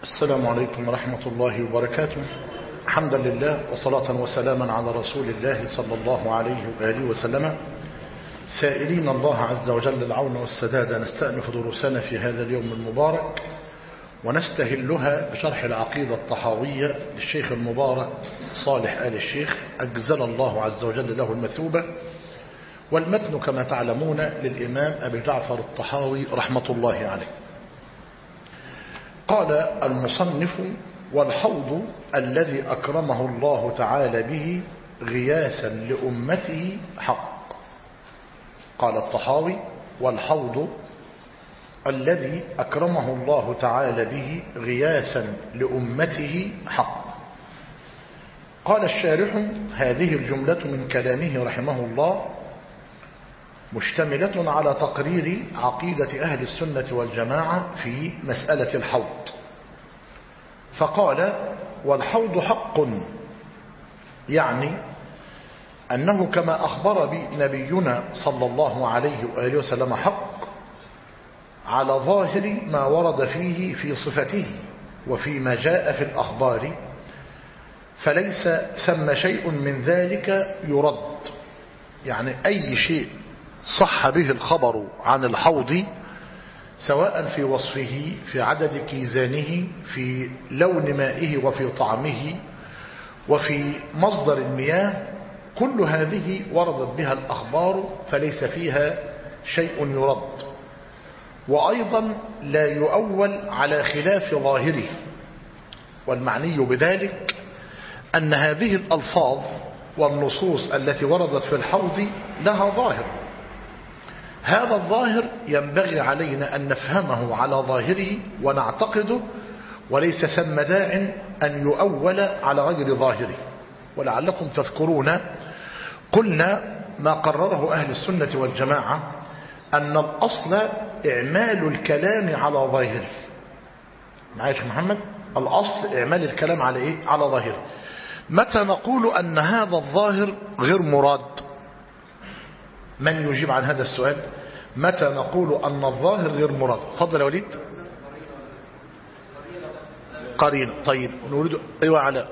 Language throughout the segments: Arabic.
السلام عليكم ورحمة الله وبركاته. حمدا لله وصلاة وسلاما على رسول الله صلى الله عليه وآله وسلم، سائلين الله عز وجل العون والسداد. نستأنف دروسنا في هذا اليوم المبارك ونستهلها بشرح العقيدة الطحاوية للشيخ المبارك صالح آل الشيخ أجزل الله عز وجل له المثوبة. والمتن كما تعلمون للإمام أبي جعفر الطحاوي رحمة الله عليه. قال المصنف: والحوض الذي أكرمه الله تعالى به غياثا لأمته حق. قال الطحاوي: والحوض الذي أكرمه الله تعالى به غياثا لأمته حق. قال الشارح: هذه الجملة من كلامه رحمه الله مشتملة على تقرير عقيدة أهل السنة والجماعة في مسألة الحوض. فقال: والحوض حق، يعني أنه كما أخبر بنبينا صلى الله عليه وآله وسلم حق على ظاهر ما ورد فيه في صفته وفيما جاء في الأخبار، فليس ثم شيء من ذلك يرد. يعني أي شيء صح به الخبر عن الحوض، سواء في وصفه، في عدد كيزانه، في لون مائه وفي طعمه، وفي مصدر المياه، كل هذه وردت بها الأخبار فليس فيها شيء يرد. وأيضا لا يؤول على خلاف ظاهره. والمعني بذلك أن هذه الألفاظ والنصوص التي وردت في الحوض لها ظاهر. هذا الظاهر ينبغي علينا أن نفهمه على ظاهره ونعتقده، وليس ثم داع أن يؤول على غير ظاهره. ولعلكم تذكرون قلنا ما قرره أهل السنة والجماعة، أن الأصل إعمال الكلام على ظاهره. معايا يا محمد؟ الأصل إعمال الكلام على إيه؟ على ظاهره. متى نقول أن هذا الظاهر غير مراد؟ من يجيب عن هذا السؤال؟ متى نقول أن الظاهر غير مراد؟ تفضل يا وليد. قرين. طيب نريد. أيوة علاء.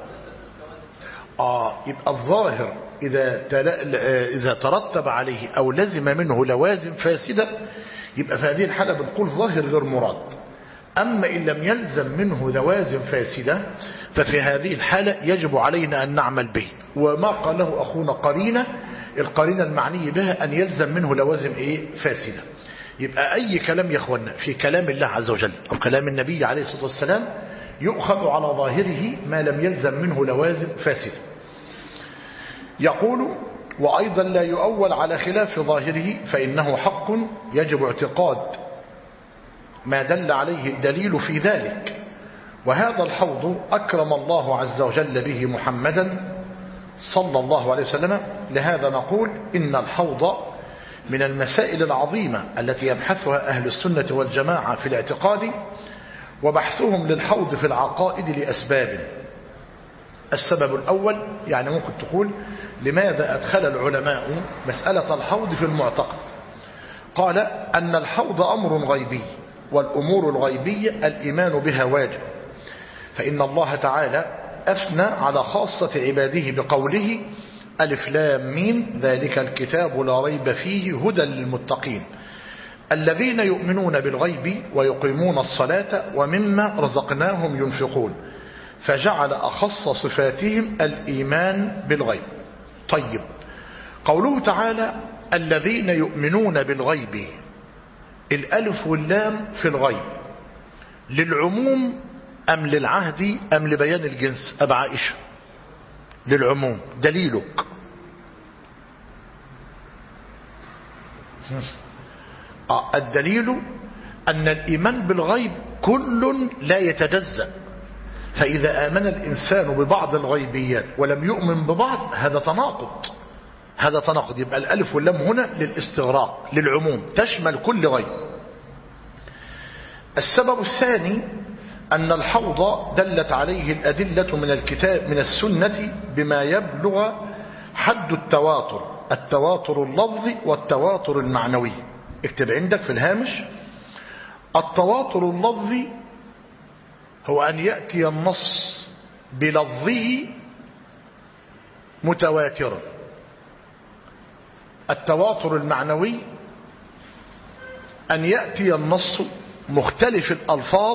يبقى الظاهر إذا ترتب عليه أو لزم منه لوازم فاسدة، يبقى في هذه الحالة بنقول ظاهر غير مراد. أما إن لم يلزم منه لوازم فاسدة، ففي هذه الحالة يجب علينا أن نعمل به. وما قاله أخونا قرينة، القرينة المعني بها أن يلزم منه لوازم فاسدة. يبقى أي كلام يا أخوانا في كلام الله عز وجل أو كلام النبي عليه الصلاة والسلام يؤخذ على ظاهره ما لم يلزم منه لوازم فاسدة. يقول: وأيضا لا يؤول على خلاف ظاهره، فإنه حق يجب اعتقاد ما دل عليه الدليل في ذلك. وهذا الحوض أكرم الله عز وجل به محمدا صلى الله عليه وسلم. لهذا نقول إن الحوض من المسائل العظيمة التي يبحثها أهل السنة والجماعة في الاعتقاد، وبحثهم للحوض في العقائد لأسباب. السبب الأول، يعني ممكن تقول لماذا أدخل العلماء مسألة الحوض في المعتقد؟ قال: أن الحوض أمر غيبي، والأمور الغيبية الإيمان بها واجب. فإن الله تعالى أثنى على خاصة عباده بقوله: ألف لام ميم ذلك الكتاب لا ريب فيه هدى للمتقين الذين يؤمنون بالغيب ويقيمون الصلاة ومما رزقناهم ينفقون. فجعل أخص صفاتهم الإيمان بالغيب. طيب، قوله تعالى الذين يؤمنون بالغيب، الألف واللام في الغيب للعموم أم للعهد أم لبيان الجنس؟ أبا عائشة. للعموم. دليلك؟ الدليل أن الإيمان بالغيب كل لا يتجزأ. فإذا آمن الإنسان ببعض الغيبيات ولم يؤمن ببعض، هذا تناقض. هذا تناقض. يبقى الألف واللام هنا للاستغراق، للعموم، تشمل كل غيب. السبب الثاني أن الحوض دلت عليه الأدلة من الكتاب من السنة بما يبلغ حد التواتر، التواتر اللفظي والتواتر المعنوي. اكتب عندك في الهامش: التواتر اللفظي هو أن يأتي النص بلفظه متواترا. التواتر المعنوي أن يأتي النص مختلف الألفاظ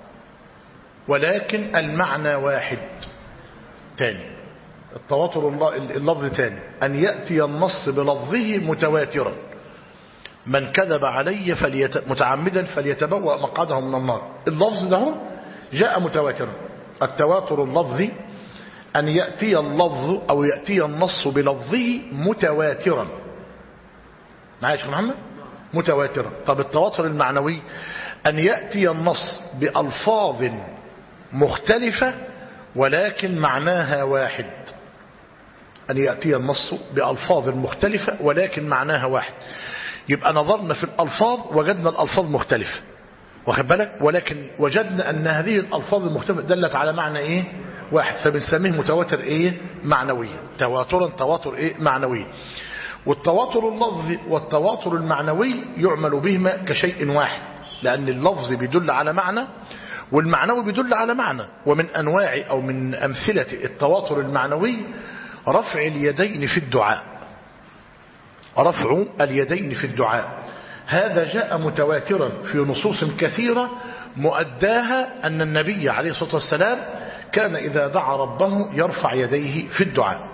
ولكن المعنى واحد. تاني التواتر اللفظ تاني أن يأتي النص بلفظه متواترا. من كذب علي متعمدا فليتبوأ مقعده من النار. اللفظ ده جاء متواترا. التواتر اللفظي أن يأتي اللفظ أو يأتي النص بلفظه متواترا. معايا يا شيخ محمد؟ متواترا. طب التواتر المعنوي أن يأتي النص بألفاظ مختلفة ولكن معناها واحد. أن يأتي النص بألفاظ مختلفة ولكن معناها واحد. يبقى نظرنا في الألفاظ وجدنا الألفاظ مختلفة، واخد بالك، ولكن وجدنا أن هذه الألفاظ المختلفة دلت على معنى إيه؟ واحد، فبنسميه متواتر إيه؟ معنوي. تواتر إيه؟ معنوي. والتواتر اللفظي والتواتر المعنوي يعمل بهما كشيء واحد، لأن اللفظ بيدل على معنى والمعنوي بيدل على معنى. ومن أنواع أو من أمثلة التواتر المعنوي رفع اليدين في الدعاء. رفع اليدين في الدعاء هذا جاء متواترا في نصوص كثيرة مؤداها أن النبي عليه الصلاة والسلام كان إذا دعا ربه يرفع يديه في الدعاء.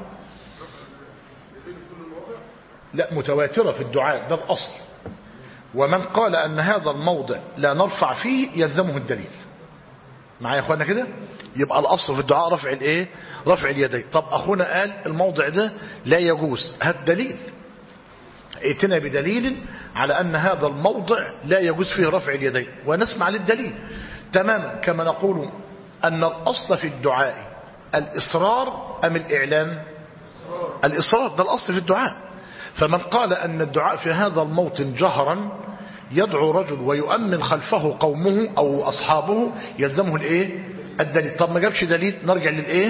لا، متواترة في الدعاء، ده الأصل. ومن قال أن هذا الموضع لا نرفع فيه يلزمه الدليل. معايا يا اخوانا كده؟ يبقى الأصل في الدعاء رفع الايه؟ رفع اليدين. طب أخونا قال الموضع ده لا يجوز، هات دليل، ائتنا بدليل على أن هذا الموضع لا يجوز فيه رفع اليدين ونسمع للدليل. تماما كما نقول أن الأصل في الدعاء الإصرار أم الإعلان؟ الإصرار، ده الأصل في الدعاء. فمن قال أن الدعاء في هذا الموطن جهرا يدعو رجل ويؤمن خلفه قومه أو أصحابه يلزمه الإيه؟ الدليل. طب ما جابش دليل نرجع للإيه؟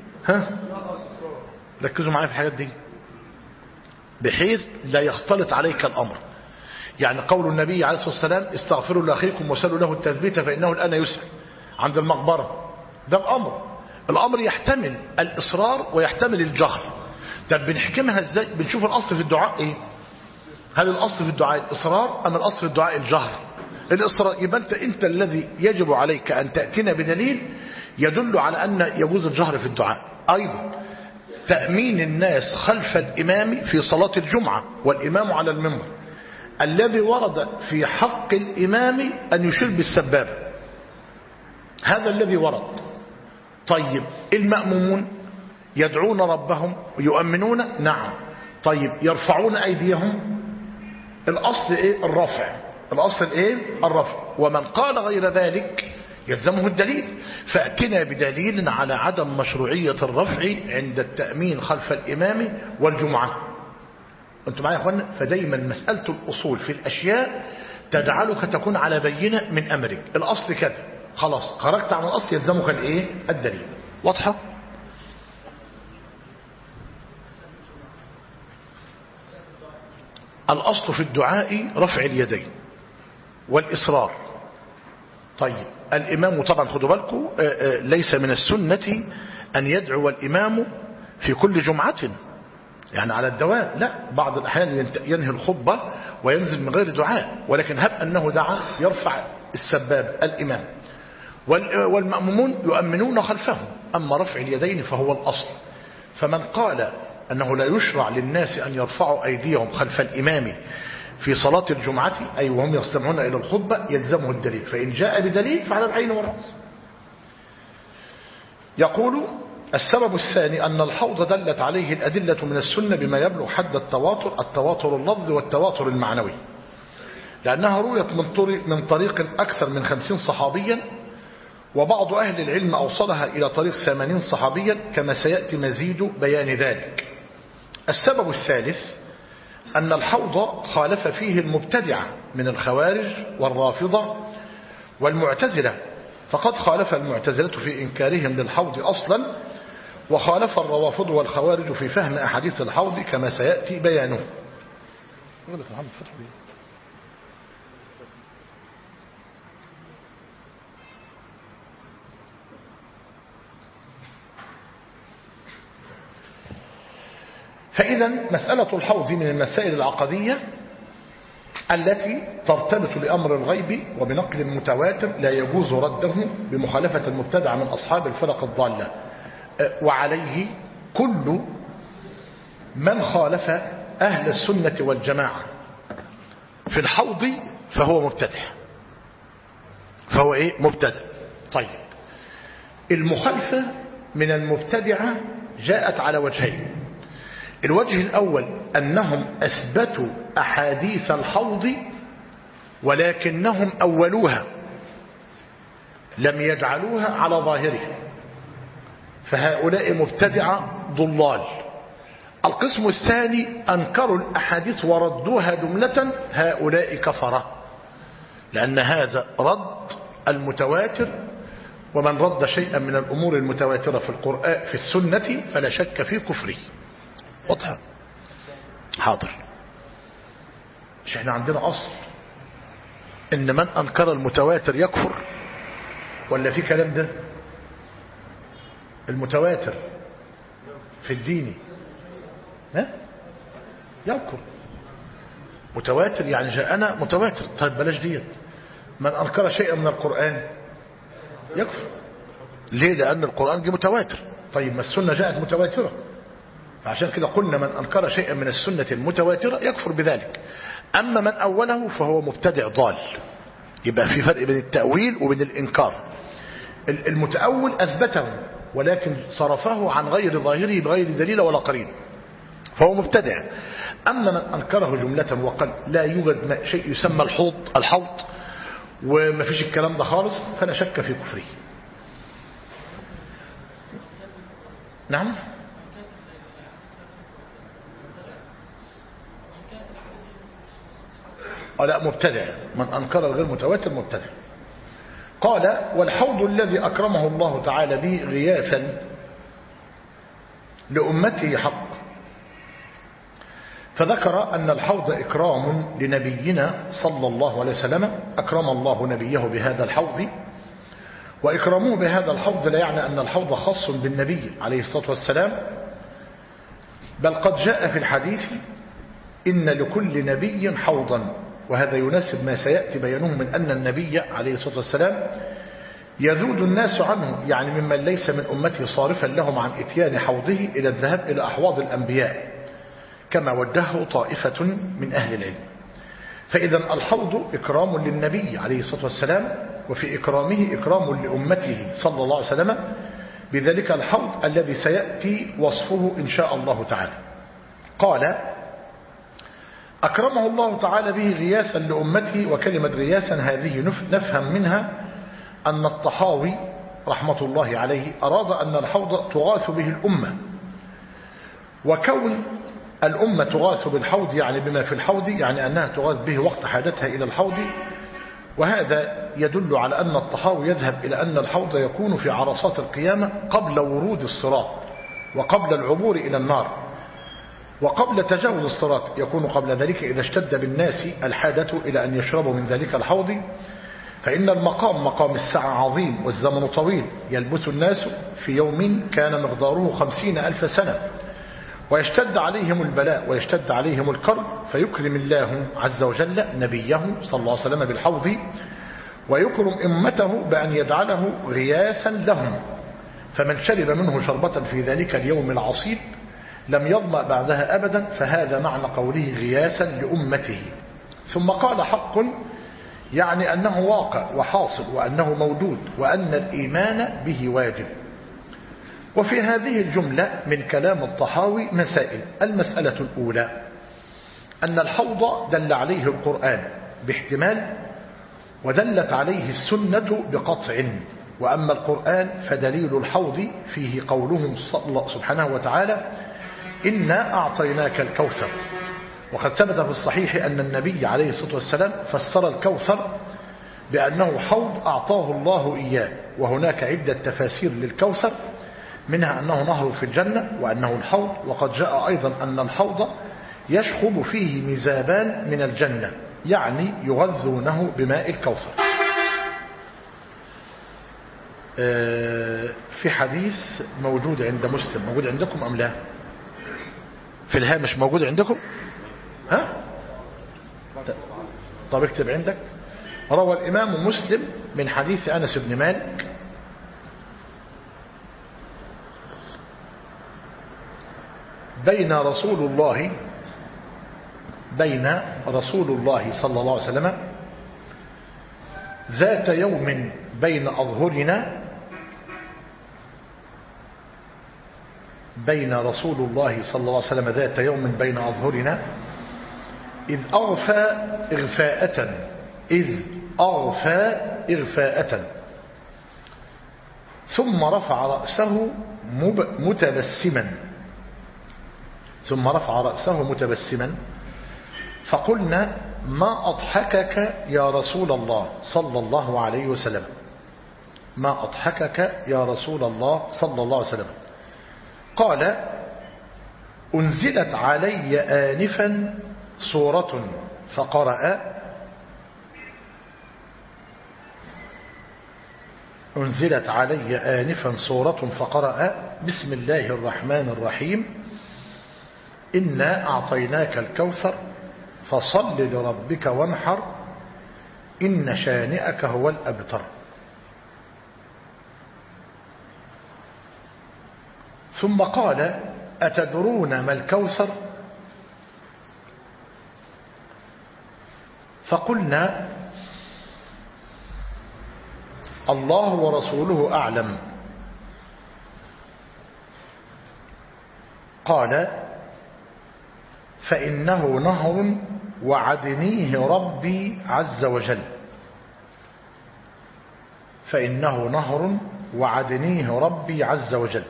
ركزوا معايا في الحاجات دي بحيث لا يختلط عليك الأمر. يعني قول النبي عليه الصلاة والسلام استغفروا لأخيكم وسلوا له التثبيت فإنه الآن يسأل عند المقبرة، ده الأمر يحتمل الإصرار ويحتمل الجهر. طب بنحكمها ازاي؟ بنشوف الأصل في الدعاء ايه؟ هل الأصل في الدعاء الإصرار أم الأصل في الدعاء الجهر؟ الإصرار. يبقى أنت الذي يجب عليك أن تأتينا بدليل يدل على أن يجوز الجهر في الدعاء. أيضا تأمين الناس خلف الإمام في صلاة الجمعة والإمام على المنبر، الذي ورد في حق الإمام أن يشير بالسبابة، هذا الذي ورد. طيب المأمومون يدعون ربهم ويؤمنون، نعم. طيب يرفعون أيديهم، الأصل إيه؟ الرفع. الأصل إيه؟ الرفع. ومن قال غير ذلك يلزمه الدليل. فأتنا بدليل على عدم مشروعية الرفع عند التأمين خلف الإمام والجمعة. أنتم معايا يا أخوانا؟ فدايما مسألة الأصول في الأشياء تجعلك تكون على بينة من أمرك. الأصل كذا، خلاص خرجت عن الأصل يلزمك الإيه؟ الدليل. واضحة؟ الأصل في الدعاء رفع اليدين والإصرار. طيب الإمام طبعا خدوا بالكم ليس من السنة أن يدعو الإمام في كل جمعة يعني على الدوام، لا، بعض الأحيان ينهي الخطبة وينزل من غير دعاء، ولكن هب أنه دعا يرفع السباب الإمام، والمأمومون يؤمنون خلفه. أما رفع اليدين فهو الأصل. فمن قال أنه لا يشرع للناس أن يرفعوا أيديهم خلف الإمام في صلاة الجمعة أي وهم يستمعون إلى الخطبة يلزمه الدليل، فإن جاء بدليل فعلى العين والرأس. يقول السبب الثاني أن الحوض دلت عليه الأدلة من السنة بما يبلغ حد التواتر اللفظي والتواتر المعنوي، لأنها رويت من طريق أكثر من 50 صحابيا، وبعض أهل العلم أوصلها إلى طريق 80 صحابيا كما سيأتي مزيد بيان ذلك. السبب الثالث أن الحوض خالف فيه المبتدعة من الخوارج والرافضة والمعتزلة، فقد خالف المعتزلة في إنكارهم للحوض أصلا، وخالف الروافض والخوارج في فهم أحاديث الحوض كما سيأتي بيانه. فإذا مسألة الحوض من المسائل العقدية التي ترتبط بأمر الغيب وبنقل متواتر لا يجوز رده بمخالفة المبتدع من أصحاب الفرق الضالة، وعليه كل من خالف أهل السنة والجماعة في الحوض فهو مبتدع، فهو مبتدع. طيب، المخالفة من المبتدعة جاءت على وجهين. الوجه الأول أنهم أثبتوا أحاديث الحوض ولكنهم أولوها، لم يجعلوها على ظاهرها، فهؤلاء مبتدعة ضلال. القسم الثاني أنكروا الأحاديث وردوها جملة، هؤلاء كفرة، لأن هذا رد المتواتر، ومن رد شيئا من الأمور المتواترة في القرآن في السنة فلا شك في كفره. واضح؟ حاضر. مش احنا عندنا أصل إن من أنكر المتواتر يكفر، ولا في كلام ده؟ المتواتر في الدين يكفر. متواتر يعني جاءنا متواتر. طيب بلاش ديت، من أنكر شيئا من القرآن يكفر. ليه؟ لأن القرآن جه متواتر. طيب ما السنة جاءت متواترة، فعشان كده قلنا من أنكر شيئا من السنة المتواترة يكفر بذلك. أما من أوله فهو مبتدع ضال. يبقى في فرق بين التأويل وبين الإنكار. المتأول أثبته ولكن صرفه عن غير ظاهره بغير دليل ولا قرين، فهو مبتدع. أما من أنكره جملة وقال لا يوجد شيء يسمى الحوض وما فيش الكلام ده خالص، فلا شك في كفره. نعم. لا، مبتدع. من أنكر الغير متواتر مبتدع. قال والحوض الذي أكرمه الله تعالى به غياثا لأمته حق. فذكر أن الحوض إكرام لنبينا صلى الله عليه وسلم، أكرم الله نبيه بهذا الحوض، وإكرامه بهذا الحوض لا يعني أن الحوض خاص بالنبي عليه الصلاة والسلام، بل قد جاء في الحديث إن لكل نبي حوضا، وهذا يناسب ما سيأتي بيانه من أن النبي عليه الصلاة والسلام يذود الناس عنه، يعني ممن ليس من أمته صارفا لهم عن إتيان حوضه إلى الذهاب إلى أحواض الأنبياء كما وجهه طائفة من أهل العلم. فإذا الحوض إكرام للنبي عليه الصلاة والسلام، وفي إكرامه إكرام لأمته صلى الله عليه وسلم بذلك الحوض الذي سيأتي وصفه إن شاء الله تعالى. قال أكرمه الله تعالى به غياثا لأمته، وكلمة غياثا هذه نفهم منها أن الطحاوي رحمة الله عليه أراد أن الحوض تغاث به الأمة، وكون الأمة تغاث بالحوض يعني بما في الحوض يعني أنها تغاث به وقت حاجتها إلى الحوض. وهذا يدل على أن الطحاوي يذهب إلى أن الحوض يكون في عرصات القيامة قبل ورود الصراط وقبل العبور إلى النار وقبل تجاوز الصراط، يكون قبل ذلك إذا اشتد بالناس الحاجة إلى أن يشربوا من ذلك الحوض، فإن المقام مقام الساعة عظيم والزمن طويل، يلبث الناس في يوم كان مقداره 50,000 سنة، ويشتد عليهم البلاء ويشتد عليهم الكرب، فيكرم الله عز وجل نبيه صلى الله عليه وسلم بالحوض، ويكرم أمته بأن يجعله غياثا لهم، فمن شرب منه شربة في ذلك اليوم العصيب لم يظمأ بعدها أبدا، فهذا معنى قوله غياثا لأمته. ثم قال حق، يعني أنه واقع وحاصل وأنه موجود وأن الإيمان به واجب. وفي هذه الجملة من كلام الطحاوي مسائل. المسألة الأولى أن الحوض دل عليه القرآن باحتمال، ودلت عليه السنة بقطع، وأما القرآن فدليل الحوض فيه قوله سبحانه وتعالى إنا أعطيناك الكوثر. وقد ثبت في الصحيح أن النبي عليه الصلاة والسلام فسر الكوثر بأنه حوض أعطاه الله إياه، وهناك عدة تفاسير للكوثر، منها أنه نهر في الجنة وأنه الحوض. وقد جاء أيضا أن الحوض يشخب فيه مزابان من الجنة، يعني يغذونه بماء الكوثر. في حديث موجود عند مسلم، موجود عندكم أم لا؟ في الهامش موجود عندكم؟ ها؟ طب اكتب عندك. روى الإمام مسلم من حديث أنس بن مالك بين رسول الله صلى الله عليه وسلم ذات يوم بين أظهرنا بين رسول الله صلى الله عليه وسلم ذات يوم بين أظهرنا إذ أغفى إغفاءة ثم رفع رأسه متبسما فقلنا ما أضحكك يا رسول الله صلى الله عليه وسلم ما أضحكك يا رسول الله صلى الله عليه وسلم قال أنزلت علي آنفا سورة فقرأ بسم الله الرحمن الرحيم إنا أعطيناك الكوثر فصل لربك وانحر إن شانئك هو الأبتر. ثم قال أتدرون ما الكوثر؟ فقلنا الله ورسوله أعلم. قال فإنه نهر وعدنيه ربي عز وجل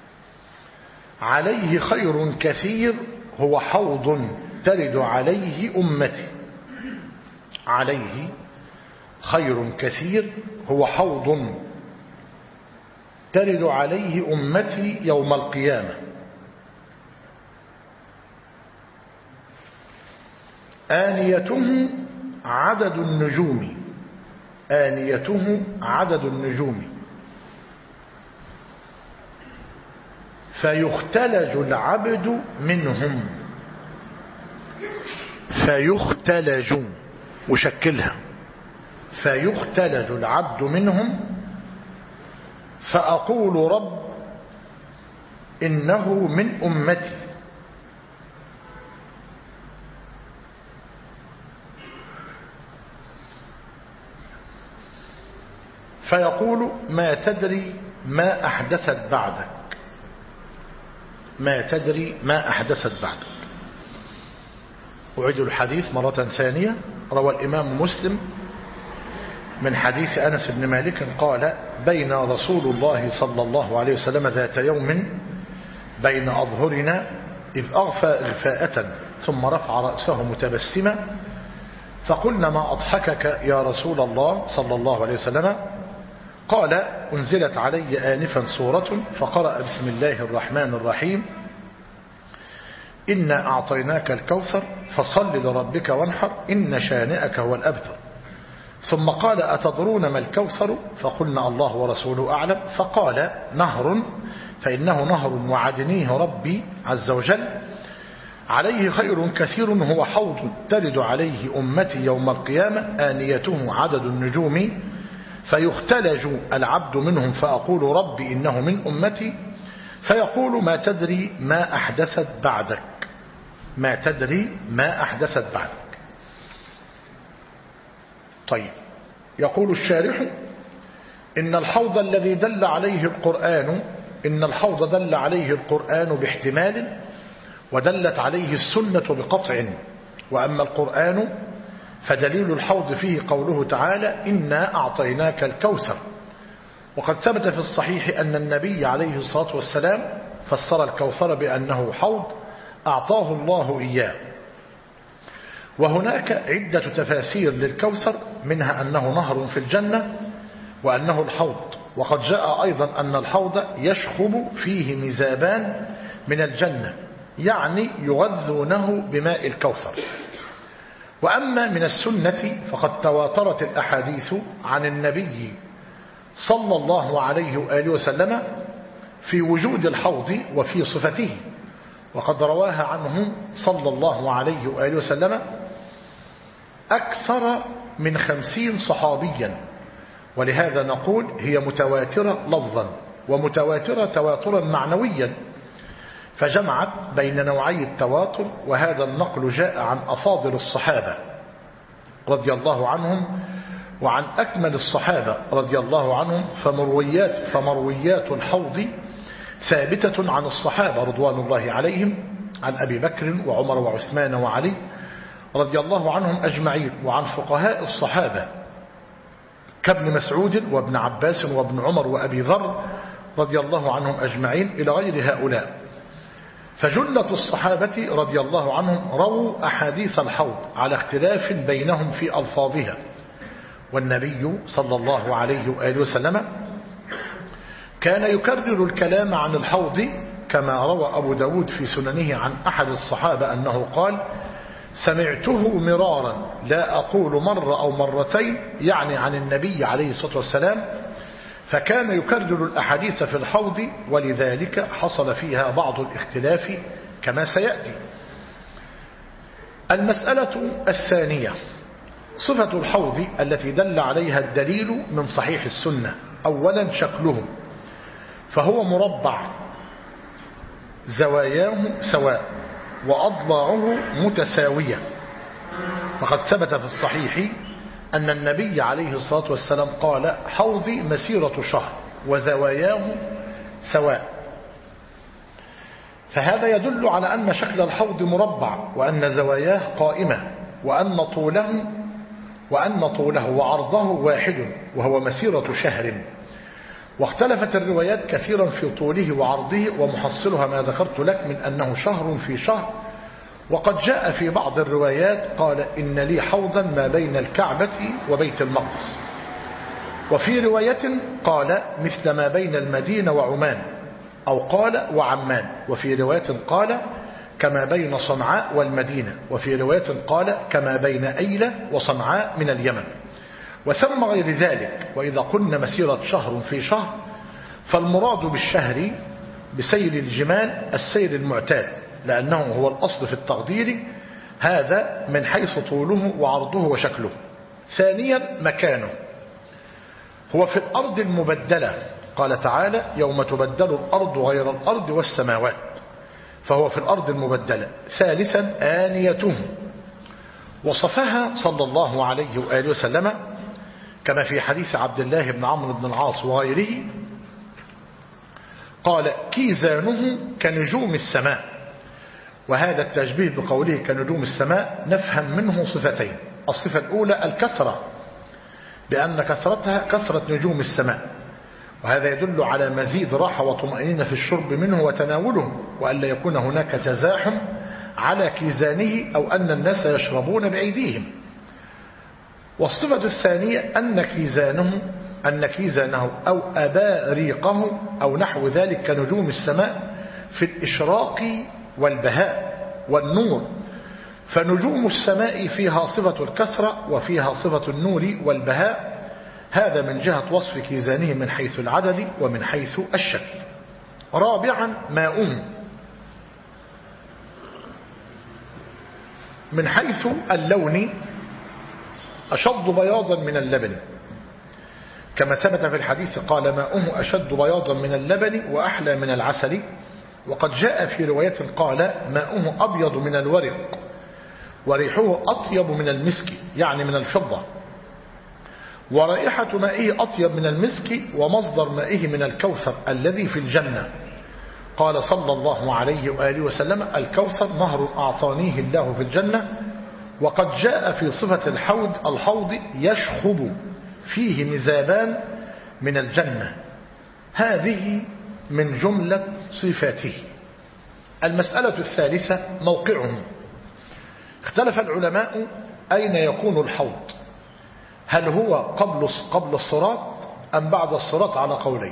عليه خير كثير هو حوض ترد عليه أمتي يوم القيامة آنيته عدد النجوم فيختلج العبد منهم فيختلج العبد منهم فأقول رب إنه من أمتي فيقول ما تدري ما أحدثت بعدك أعيد الحديث مرة ثانية. روى الإمام مسلم من حديث أنس بن مالك قال بين رسول الله صلى الله عليه وسلم ذات يوم بين أظهرنا إذ أغفى إغفاءة ثم رفع رأسه متبسما فقلنا ما أضحكك يا رسول الله صلى الله عليه وسلم قال أنزلت علي آنفا سورة فقرأ بسم الله الرحمن الرحيم إنا أعطيناك الكوثر فصل لربك وانحر إن شانئك هو الأبتر. ثم قال أتدرون ما الكوثر؟ فقلنا الله ورسوله أعلم. فقال نهر فإنه نهر وعدنيه ربي عز وجل عليه خير كثير هو حوض ترد عليه أمتي يوم القيامة آنيته عدد النجوم فيختلج العبد منهم فأقول ربي إنه من أمتي فيقول ما تدري ما أحدثت بعدك. طيب يقول الشارح إن الحوض الذي دل عليه القرآن باحتمال ودلت عليه السنة بقطع وأما القرآن فدليل الحوض فيه قوله تعالى إنا أعطيناك الكوثر. وقد ثبت في الصحيح أن النبي عليه الصلاة والسلام فسر الكوثر بأنه حوض أعطاه الله إياه. وهناك عدة تفاسير للكوثر منها أنه نهر في الجنة وأنه الحوض. وقد جاء أيضا أن الحوض يشخب فيه مزابان من الجنة يعني يغذونه بماء الكوثر. وأما من السنة فقد تواترت الأحاديث عن النبي صلى الله عليه وآله وسلم في وجود الحوض وفي صفته وقد رواها عنه صلى الله عليه وآله وسلم أكثر من 50 صحابيا، ولهذا نقول هي متواترة لفظا ومتواترة تواترا معنويا، فجمعت بين نوعي التواتر. وهذا النقل جاء عن أفاضل الصحابة رضي الله عنهم وعن أكمل الصحابة رضي الله عنهم، فمرويات الحوض ثابتة عن الصحابة رضوان الله عليهم، عن أبي بكر وعمر وعثمان وعلي رضي الله عنهم أجمعين، وعن فقهاء الصحابة كابن مسعود وابن عباس وابن عمر وأبي ذر رضي الله عنهم أجمعين إلى غير هؤلاء. فجلة الصحابة رضي الله عنهم رووا أحاديث الحوض على اختلاف بينهم في ألفاظها، والنبي صلى الله عليه وآله وسلم كان يكرر الكلام عن الحوض، كما روى أبو داود في سننه عن أحد الصحابة أنه قال: سمعته مرارا لا أقول مرة أو مرتين، يعني عن النبي عليه الصلاة والسلام، فكان يكرر الأحاديث في الحوض، ولذلك حصل فيها بعض الاختلاف كما سيأتي. المسألة الثانية صفة الحوض التي دل عليها الدليل من صحيح السنة. أولا شكله، فهو مربع زواياه سواء وأضلاعه متساوية، فقد ثبت في الصحيح أن النبي عليه الصلاة والسلام قال: حوضي مسيرة شهر وزواياه سواء. فهذا يدل على أن شكل الحوض مربع، وأن زواياه قائمة، وأن طوله وعرضه واحد وهو مسيرة شهر. واختلفت الروايات كثيرا في طوله وعرضه، ومحصلها ما ذكرت لك من أنه شهر في شهر. وقد جاء في بعض الروايات قال: إن لي حوضا ما بين الكعبة وبيت المقدس، وفي رواية قال: مثل ما بين المدينة وعمان، أو قال وعمان، وفي رواية قال: كما بين صنعاء والمدينة، وفي رواية قال: كما بين أيلة وصنعاء من اليمن، وثم غير ذلك. وإذا قلنا مسيرة شهر في شهر، فالمراد بالشهر بسير الجمال السير المعتاد، لأنه هو الأصل في التقدير، هذا من حيث طوله وعرضه وشكله. ثانيا مكانه، هو في الأرض المبدلة، قال تعالى: يوم تبدل الأرض غير الأرض والسماوات، فهو في الأرض المبدلة. ثالثا آنيته، وصفها صلى الله عليه وآله وسلم كما في حديث عبد الله بن عمرو بن العاص وغيره، قال: كيزانه كنجوم السماء. وهذا التشبيه بقوله كنجوم السماء نفهم منه صفتين: الصفة الأولى الكثرة، بأن كثرتها كثرة نجوم السماء، وهذا يدل على مزيد راحة وطمأنينة في الشرب منه وتناوله، وأن لا يكون هناك تزاحم على كيزانه، أو أن الناس يشربون بأيديهم. والصفة الثانية أن كيزانه أو أباريقه أو نحو ذلك كنجوم السماء في الإشراق والبهاء والنور. فنجوم السماء فيها صفة الكثرة وفيها صفة النور والبهاء، هذا من جهة وصف كيزانه من حيث العدد ومن حيث الشكل. رابعا ماؤه، من حيث اللون أشد بياضا من اللبن، كما ثبت في الحديث قال: ماؤه أشد بياضا من اللبن وأحلى من العسل. وقد جاء في رواية قال: ماؤه أبيض من الورق وريحه أطيب من المسك، يعني من الفضة. ورائحة مائه أطيب من المسك، ومصدر مائه من الكوثر الذي في الجنة. قال صلى الله عليه وآله وسلم: الكوثر نهر أعطانيه الله في الجنة. وقد جاء في صفة الحوض يشخب فيه مزابان من الجنة، هذه من جملة صفاته. المسألة الثالثة موقعه، اختلف العلماء أين يكون الحوض، هل هو قبل الصراط أم بعد الصراط، على قولين.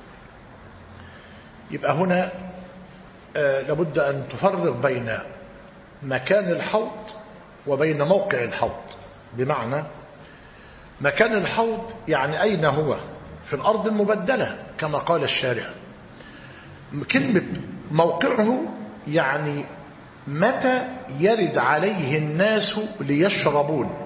يبقى هنا لابد أن تفرق بين مكان الحوض وبين موقع الحوض. بمعنى مكان الحوض يعني أين هو، في الأرض المبدلة كما قال الشارع. كلمة موقعه يعني متى يرد عليه الناس ليشربون.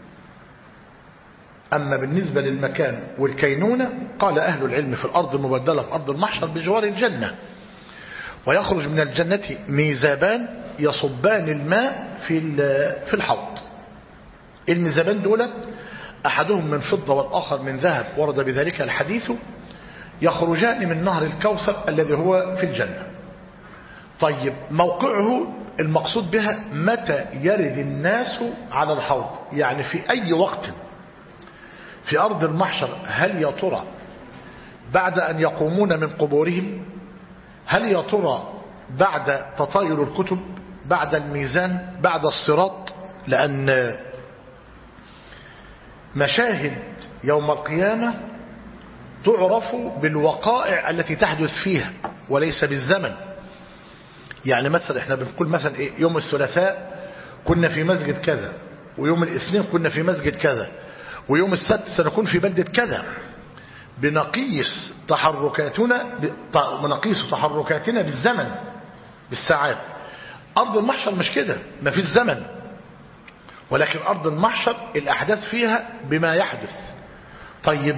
أما بالنسبة للمكان والكينونة قال أهل العلم في الأرض المبدلة في أرض المحشر بجوار الجنة، ويخرج من الجنة ميزابان يصبان الماء في الحوض. الميزابان دولت أحدهم من فضة والآخر من ذهب، ورد بذلك الحديث، يخرجان من نهر الكوثر الذي هو في الجنة. طيب موقعه المقصود بها متى يرد الناس على الحوض، يعني في أي وقت في أرض المحشر. هل يا ترى بعد أن يقومون من قبورهم؟ هل يا ترى بعد تطاير الكتب؟ بعد الميزان؟ بعد الصراط؟ لأن مشاهد يوم القيامة تعرف بالوقائع التي تحدث فيها وليس بالزمن. يعني مثلا احنا بنقول مثلا ايه، يوم الثلاثاء كنا في مسجد كذا، ويوم الاثنين كنا في مسجد كذا، ويوم السبت سنكون في بلدة كذا. بنقيس تحركاتنا بالزمن بالساعات. أرض المحشر مش كده، ما في الزمن، ولكن أرض المحشر الأحداث فيها بما يحدث. طيب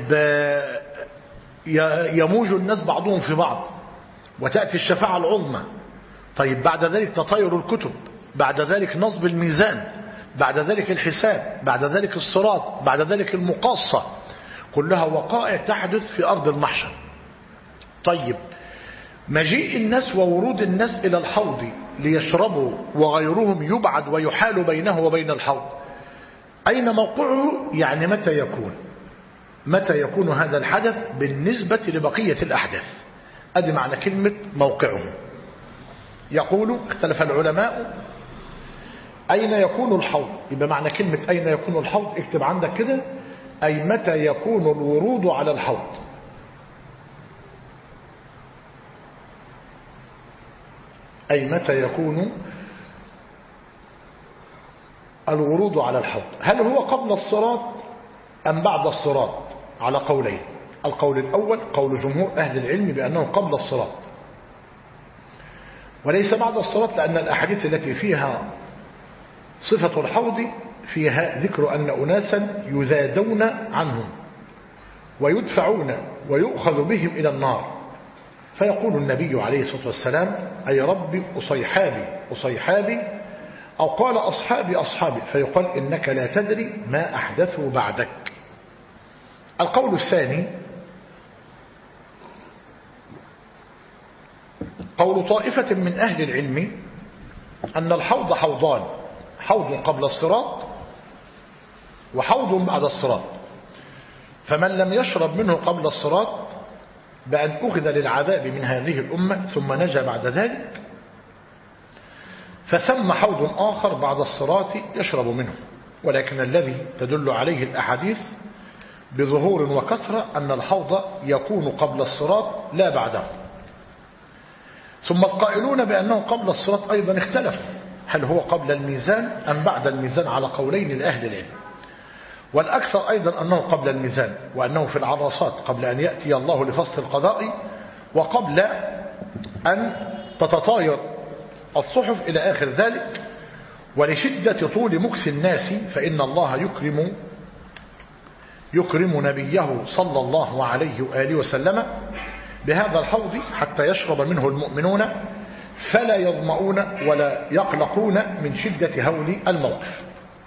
يموج الناس بعضهم في بعض وتأتي الشفاعة العظمى. طيب بعد ذلك تطاير الكتب، بعد ذلك نصب الميزان، بعد ذلك الحساب، بعد ذلك الصراط، بعد ذلك المقاصة، كلها وقائع تحدث في أرض المحشر. طيب مجيء الناس وورود الناس إلى الحوض ليشربوا وغيرهم يبعد ويحال بينه وبين الحوض، أين موقعه؟ يعني متى يكون هذا الحدث بالنسبة لبقية الأحداث؟ أدي معنى كلمة موقعه. يقول اختلف العلماء أين يكون الحوض. يبقى معنى كلمة أين يكون الحوض اكتب عندك كده، أي متى يكون الورود على الحوض. أي متى يكون الورود على الحوض. هل هو قبل الصراط أم بعد الصراط؟ على قولين. القول الأول قول جمهور أهل العلم بأنه قبل الصراط وليس بعد الصراط، لأن الأحاديث التي فيها صفة الحوض فيها ذكر أن أناسا يزادون عنهم ويدفعون ويؤخذ بهم إلى النار، فيقول النبي عليه الصلاة والسلام أي ربي أصيحابي، أو قال أصحابي، فيقال إنك لا تدري ما أحدثوا بعدك. القول الثاني قول طائفة من أهل العلم أن الحوض حوضان، حوض قبل الصراط وحوض بعد الصراط، فمن لم يشرب منه قبل الصراط بأن أخذ للعذاب من هذه الأمة ثم نجا بعد ذلك، فثم حوض آخر بعد الصراط يشرب منه. ولكن الذي تدل عليه الأحاديث بظهور وكثرة أن الحوض يكون قبل الصراط لا بعده. ثم القائلون بأنه قبل الصراط أيضا اختلفوا، هل هو قبل الميزان أم بعد الميزان، على قولين لأهل العلم. والأكثر أيضا أنه قبل الميزان، وأنه في العرصات قبل أن يأتي الله لفصل القضاء، وقبل أن تتطاير الصحف إلى آخر ذلك. ولشدة طول مكس الناس فإن الله يكرم نبيه صلى الله عليه وآله وسلم بهذا الحوض حتى يشرب منه المؤمنون فلا يظمؤون ولا يقلقون من شدة هول الموقف.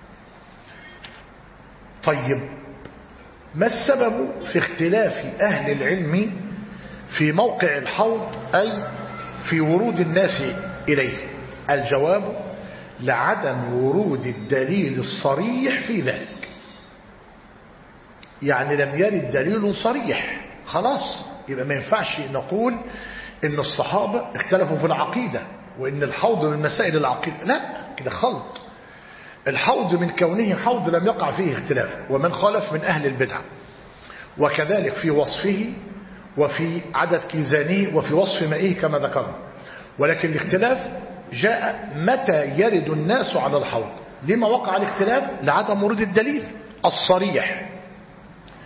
طيب ما السبب في اختلاف أهل العلم في موقع الحوض أي في ورود الناس إليه؟ الجواب لعدم ورود الدليل الصريح في ذلك. يعني لم يرد دليل صريح، خلاص يبقى ما ينفعش نقول إن الصحابة اختلفوا في العقيدة وإن الحوض من مسائل العقيدة، لا كده خلط. الحوض من كونه حوض لم يقع فيه اختلاف، ومن خالف من أهل البدع، وكذلك في وصفه وفي عدد كيزانه وفي وصف مائه كما ذكرنا. ولكن الاختلاف جاء متى يرد الناس على الحوض. لما وقع الاختلاف؟ لعدم ورود الدليل الصريح.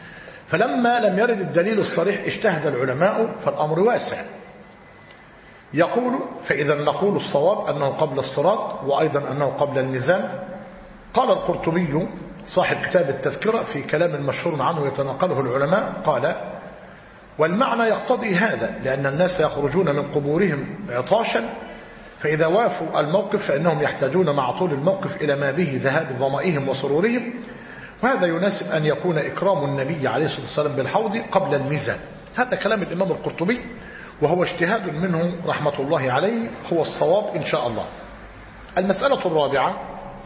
فلما لم يرد الدليل الصريح اجتهد العلماء، فالأمر واسع. يقول فإذا نقول الصواب أنه قبل الصراط وأيضا أنه قبل الميزان. قال القرطبي صاحب كتاب التذكرة في كلام مشهور عنه يتناقله العلماء قال والمعنى يقتضي هذا لأن الناس يخرجون من قبورهم عطاشا فإذا وافوا الموقف فإنهم يحتاجون مع طول الموقف إلى ما به ذهاب ظمائهم وسرورهم، وهذا يناسب أن يكون إكرام النبي عليه الصلاة والسلام بالحوض قبل الميزان. هذا كلام الإمام القرطبي وهو اجتهاد منه رحمة الله عليه، هو الصواب إن شاء الله. المسألة الرابعة،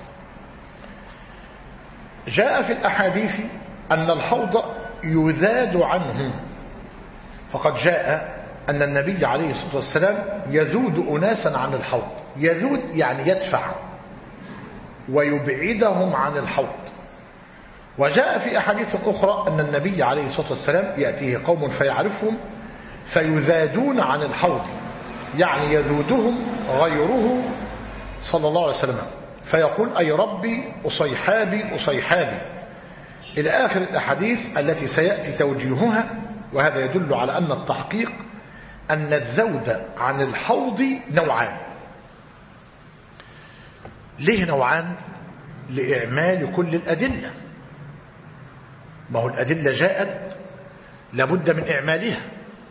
جاء في الأحاديث أن الحوض يذاد عنه، فقد جاء أن النبي عليه الصلاة والسلام يذود أناسا عن الحوض. يذود يعني يدفع ويبعدهم عن الحوض. وجاء في أحاديث أخرى أن النبي عليه الصلاة والسلام يأتيه قوم فيعرفهم فيذادون عن الحوض، يعني يذودهم غيره صلى الله عليه وسلم فيقول أي ربي أصيحابي أصيحابي إلى آخر الأحاديث التي سيأتي توجيهها. وهذا يدل على أن التحقيق أن الذود عن الحوض نوعان. ليه نوعان؟ لإعمال كل الأدلة. ما هو الأدلة جاءت لابد من إعمالها.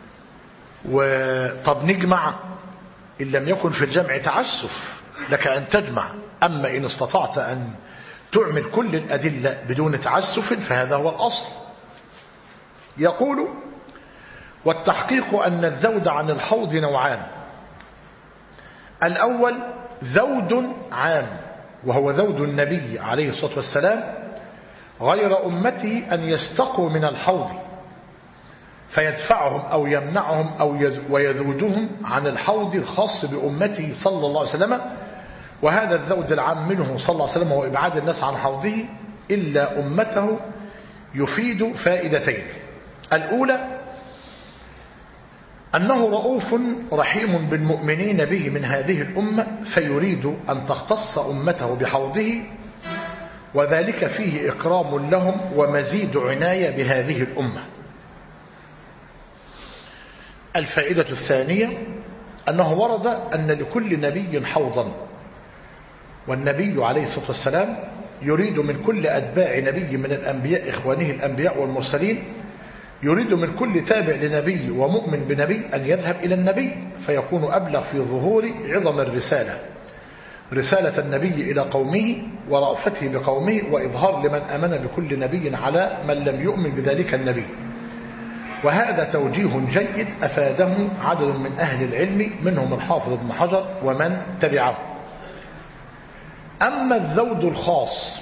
وطب نجمع، إن لم يكن في الجمع تعسف لك أن تجمع، أما إن استطعت أن تعمل كل الأدلة بدون تعسف فهذا هو الأصل. يقول والتحقيق أن الذود عن الحوض نوعان. الأول ذود عام وهو ذود النبي عليه الصلاة والسلام غير أمته أن يستقوا من الحوض فيدفعهم أو يمنعهم أو ويذودهم عن الحوض الخاص بأمته صلى الله عليه وسلم. وهذا الذود العام منه صلى الله عليه وسلم وإبعاد الناس عن حوضه إلا أمته يفيد فائدتين. الأولى أنه رؤوف رحيم بالمؤمنين به من هذه الأمة فيريد أن تختص أمته بحوضه، وذلك فيه إكرام لهم ومزيد عناية بهذه الأمة. الفائدة الثانية أنه ورد أن لكل نبي حوضا، والنبي عليه الصلاة والسلام يريد من كل أتباع نبي من الأنبياء إخوانه الأنبياء والمرسلين، يريد من كل تابع لنبي ومؤمن بنبي أن يذهب إلى النبي فيكون أبلغ في ظهور عظم الرسالة، رسالة النبي إلى قومه ورأفته بقومه وإظهار لمن أمن بكل نبي على من لم يؤمن بذلك النبي. وهذا توجيه جيد أفاده عدد من أهل العلم منهم الحافظ ابن حجر ومن تبعه. أما الذود الخاص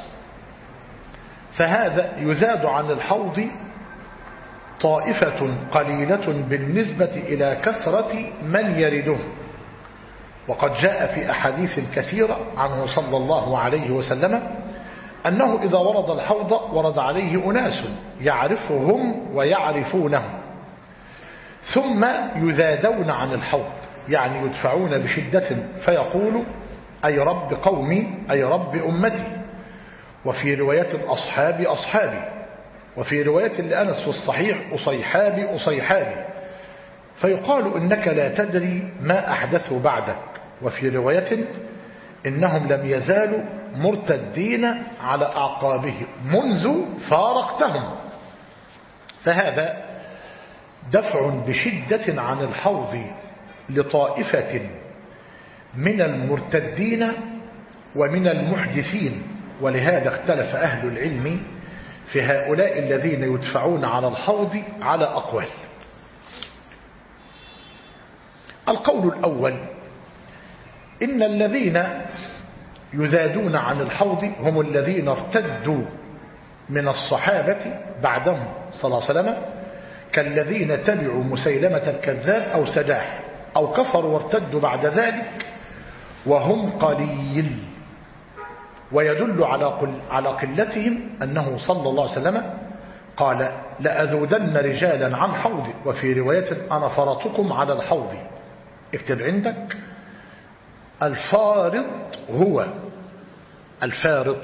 فهذا يزاد عن الحوض طائفة قليلة بالنسبة إلى كثرة من يرده. وقد جاء في أحاديث كثيرة عنه صلى الله عليه وسلم أنه إذا ورد الحوض ورد عليه أناس يعرفهم ويعرفونه ثم يذادون عن الحوض، يعني يدفعون بشدة فيقول أي رب قومي أي رب أمتي. وفي رواية أصحابي أصحابي، وفي رواية لأنس في الصحيح أصيحابي أصيحابي، فيقال إنك لا تدري ما أحدثوا بعدك. وفي رواية إنهم لم يزالوا مرتدين على أعقابهم منذ فارقتهم. فهذا دفع بشدة عن الحوض لطائفة من المرتدين ومن المحدثين. ولهذا اختلف أهل العلم في هؤلاء الذين يدفعون على الحوض على أقوال. القول الأول إن الذين يزادون عن الحوض هم الذين ارتدوا من الصحابة بعدهم صلى الله عليه وسلم، كالذين تبعوا مسيلمة الكذاب أو سجاح، أو كفروا وارتدوا بعد ذلك وهم قليل. ويدل على قلتهم أنه صلى الله عليه وسلم قال لأذودن رجالا عن حوضي، وفي رواية أنا فرطكم على الحوض. اكتب عندك الفارط هو الفارط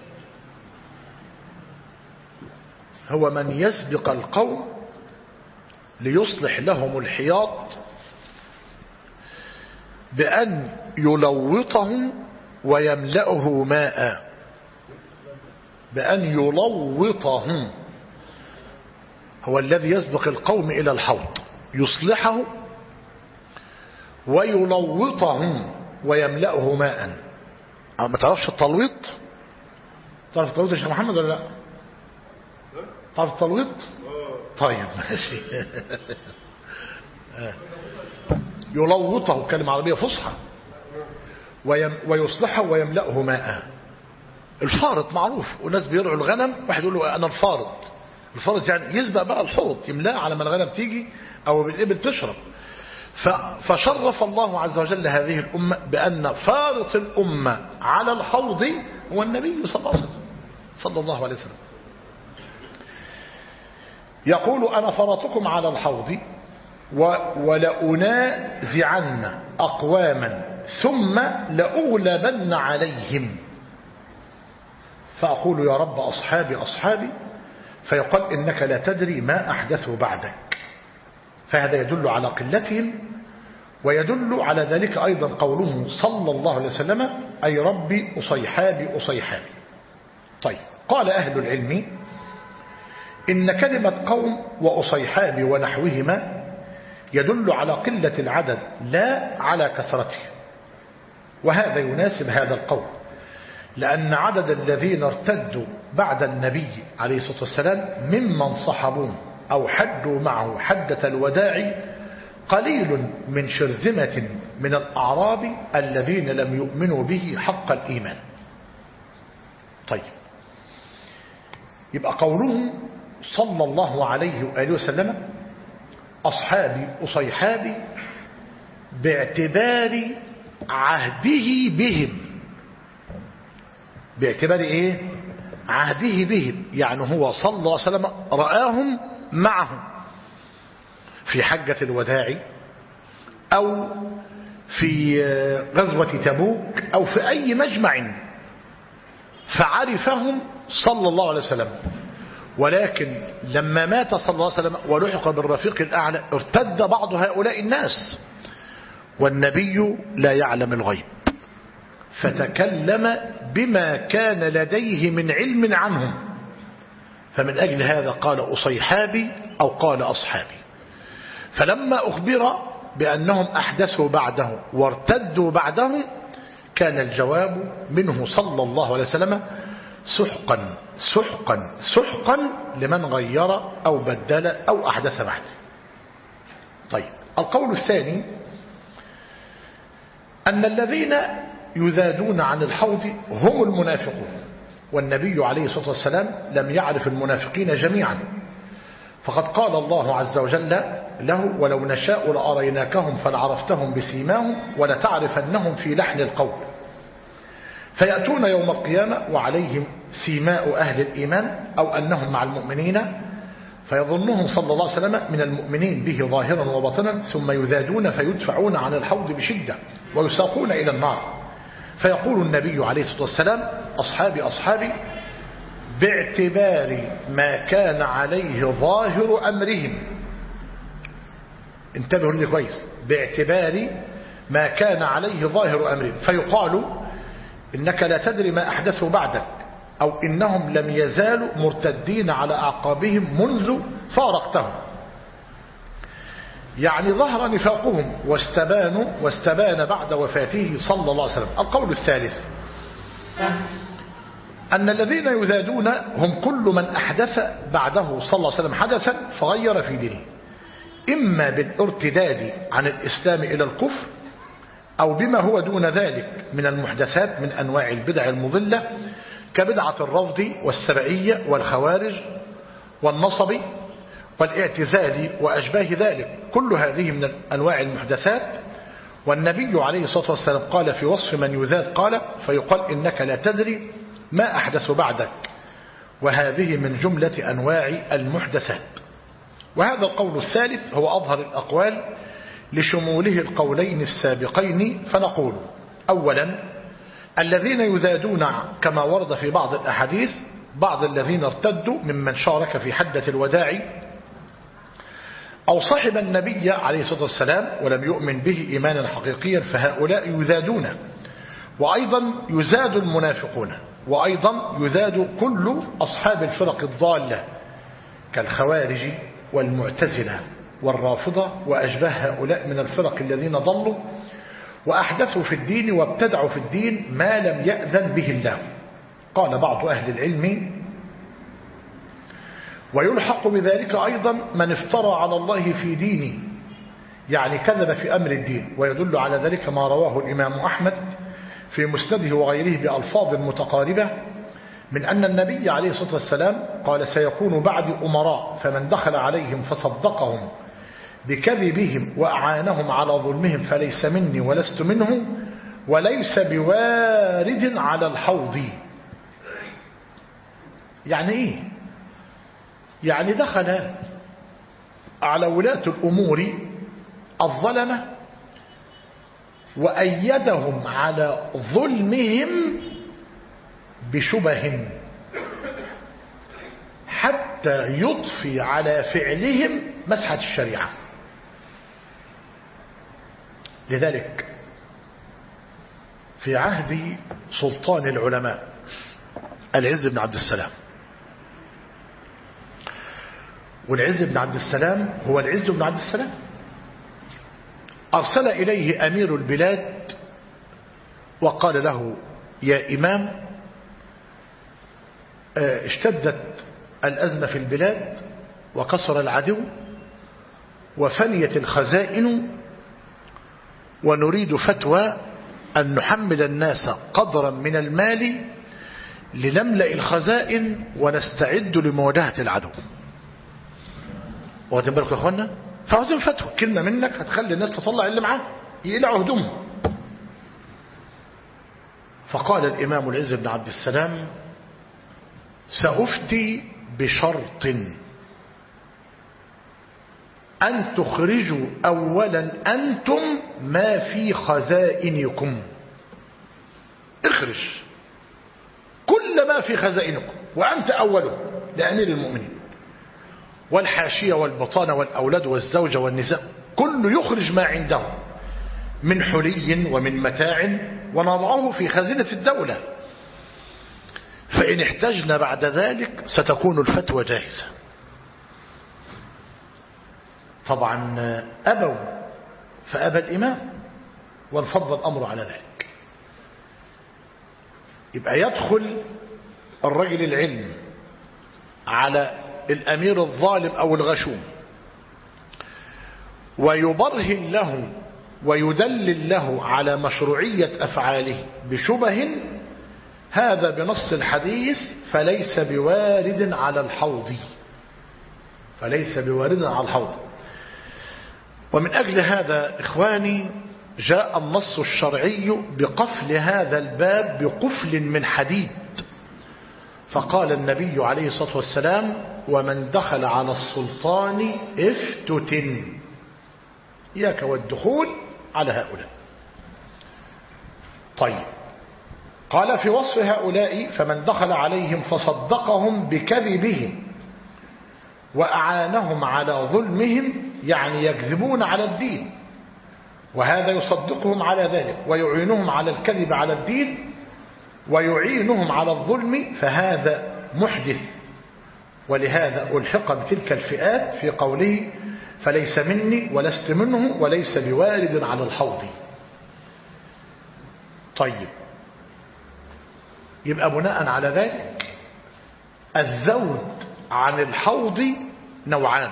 هو من يسبق القوم ليصلح لهم الحياط بأن يلوطه ويملأه ماء. بأن يلوطه، هو الذي يسبق القوم إلى الحوض، يصلحه ويلوطه ويملأه ماء. ما تعرفش التلويط؟ تعرف التلويط يا شيخ محمد ولا لا؟ تعرف التلويط؟ طيب ماشي. يلوطه كلمة عربية فصحى، ويصلحه ويملأه ماء. الفارط معروف، والناس بيرعوا الغنم، واحد يقول له أنا الفارط. الفارط يعني يسبق بقى الحوض، يملاه على ما الغنم تيجي أو بالإبل تشرب. فشرف الله عز وجل هذه الأمة بأن فارط الأمة على الحوض هو النبي صلى الله عليه وسلم. يقول أنا فرطكم على الحوض ولأنازعن أقواما ثم لأغلبن عليهم فأقول يا رب أصحابي أصحابي، فيقال إنك لا تدري ما أحدثوا بعدك. فهذا يدل على قلتهم، ويدل على ذلك أيضا قوله صلى الله عليه وسلم أي ربي أصيحابي أصيحابي. طيب، قال أهل العلم إن كلمة قوم وأصيحابي ونحوهما يدل على قلة العدد لا على كثرته، وهذا يناسب هذا القول، لأن عدد الذين ارتدوا بعد النبي عليه الصلاة والسلام ممن صحبوه أو حدوا معه حدة الوداع قليل من شرذمة من الأعراب الذين لم يؤمنوا به حق الإيمان. طيب، يبقى قوله صلى الله عليه وآله وسلم أصحابي أصيحابي باعتبار عهده بهم. باعتبار إيه؟ عهده بهم، يعني هو صلى الله عليه وسلم رآهم معه في حجة الوداع أو في غزوة تبوك أو في أي مجمع، فعرفهم صلى الله عليه وسلم. ولكن لما مات صلى الله عليه وسلم ولحق بالرفيق الأعلى ارتد بعض هؤلاء الناس، والنبي لا يعلم الغيب، فتكلم بما كان لديه من علم عنهم، فمن أجل هذا قال أصيحابي أو قال أصحابي. فلما أخبر بأنهم أحدثوا بعده وارتدوا بعده كان الجواب منه صلى الله عليه وسلم سحقا سحقا سحقا لمن غير أو بدل أو أحدث بعده. طيب، القول الثاني أن الذين يذادون عن الحوض هم المنافقون، والنبي عليه الصلاة والسلام لم يعرف المنافقين جميعا، فقد قال الله عز وجل له ولو نشاء لأريناكهم فلعرفتهم بسيماهم ولتعرفنهم في لحن القول. فيأتون يوم القيامة وعليهم سيماء أهل الإيمان أو أنهم مع المؤمنين، فيظنهم صلى الله عليه وسلم من المؤمنين به ظاهرا وباطنا، ثم يذادون فيدفعون عن الحوض بشدة ويساقون إلى النار. فيقول النبي عليه الصلاة والسلام أصحابي أصحابي باعتبار ما كان عليه ظاهر أمرهم. انتبهوا لي كويس، باعتبار ما كان عليه ظاهر أمرهم. فيقال إنك لا تدري ما أحدثوا بعدك، أو إنهم لم يزالوا مرتدين على أعقابهم منذ فارقتهم، يعني ظهر نفاقهم واستبان بعد وفاته صلى الله عليه وسلم. القول الثالث أن الذين يذادون هم كل من أحدث بعده صلى الله عليه وسلم حدثا فغير في دينه، إما بالارتداد عن الإسلام إلى الكفر أو بما هو دون ذلك من المحدثات من أنواع البدع المضلة كبدعة الرفض والسبعية والخوارج والنصب والاعتزال وأشباه ذلك، كل هذه من أنواع المحدثات. والنبي عليه الصلاة والسلام قال في وصف من يذاد قال فيقال إنك لا تدري ما أحدث بعدك، وهذه من جملة أنواع المحدثات. وهذا القول الثالث هو أظهر الأقوال لشموله القولين السابقين. فنقول أولا الذين يذادون كما ورد في بعض الأحاديث بعض الذين ارتدوا ممن شارك في حدة الوداع أو صحب النبي عليه الصلاة والسلام ولم يؤمن به إيمانا حقيقيا فهؤلاء يذادون، وأيضا يزاد المنافقون، وأيضا يزاد كل أصحاب الفرق الضالة كالخوارج والمعتزلة والرافضة وأشباه هؤلاء من الفرق الذين ضلوا وأحدثوا في الدين وابتدعوا في الدين ما لم يأذن به الله. قال بعض أهل العلم: ويلحق بذلك أيضا من افترى على الله في دينه، يعني كذب في أمر الدين. ويدل على ذلك ما رواه الإمام أحمد في مسنده وغيره بألفاظ متقاربة من أن النبي عليه الصلاة والسلام قال: سيكون بعد أمراء فمن دخل عليهم فصدقهم بكذبهم وأعانهم على ظلمهم فليس مني ولست منه وليس بوارد على الحوض. يعني إيه؟ يعني دخل على ولاة الأمور الظلمة وأيدهم على ظلمهم بشبه حتى يضفي على فعلهم مسحة الشريعة. لذلك في عهد سلطان العلماء العز بن عبد السلام، والعز بن عبد السلام هو العز بن عبد السلام، أرسل إليه أمير البلاد وقال له: يا إمام، اشتدت الأزمة في البلاد وكسر العدو وفنيت الخزائن، ونريد فتوى أن نحمل الناس قدرا من المال لنملأ الخزائن ونستعد لمواجهة العدو. واخدين بالكم يا اخوانا؟ فعاوزين فتوى، كلمة منك هتخلي الناس تطلع اللي معاه يقلعوا هدومهم. فقال الإمام العز بن عبد السلام: سأفتي بشرط أن تخرجوا أولا أنتم ما في خزائنكم. اخرج كل ما في خزائنكم وأنت أوله لأمير المؤمنين، والحاشية والبطانة والأولاد والزوجة والنساء كل يخرج ما عنده من حلي ومن متاع ونضعه في خزينة الدولة، فإن احتجنا بعد ذلك ستكون الفتوى جاهزة. طبعا أبوا، فأبى الإمام وانفض الأمر على ذلك. يبقى يدخل الرجل العلم على الأمير الظالم أو الغشوم ويبرهن له ويدلل له على مشروعية أفعاله بشبه، هذا بنص الحديث فليس بوارد على الحوض، فليس بوارد على الحوض. ومن أجل هذا إخواني جاء النص الشرعي بقفل هذا الباب بقفل من حديد، فقال النبي عليه الصلاة والسلام: ومن دخل على السلطان افتتن. إياك والدخول على هؤلاء. طيب، قال في وصف هؤلاء: فمن دخل عليهم فصدقهم بكذبهم وأعانهم على ظلمهم، يعني يكذبون على الدين، وهذا يصدقهم على ذلك ويعينهم على الكذب على الدين ويعينهم على الظلم، فهذا محدث. ولهذا ألحق بتلك الفئات في قوله: فليس مني ولست منه وليس بوارد على الحوض. طيب، يبقى بناء على ذلك الزود عن الحوض نوعان: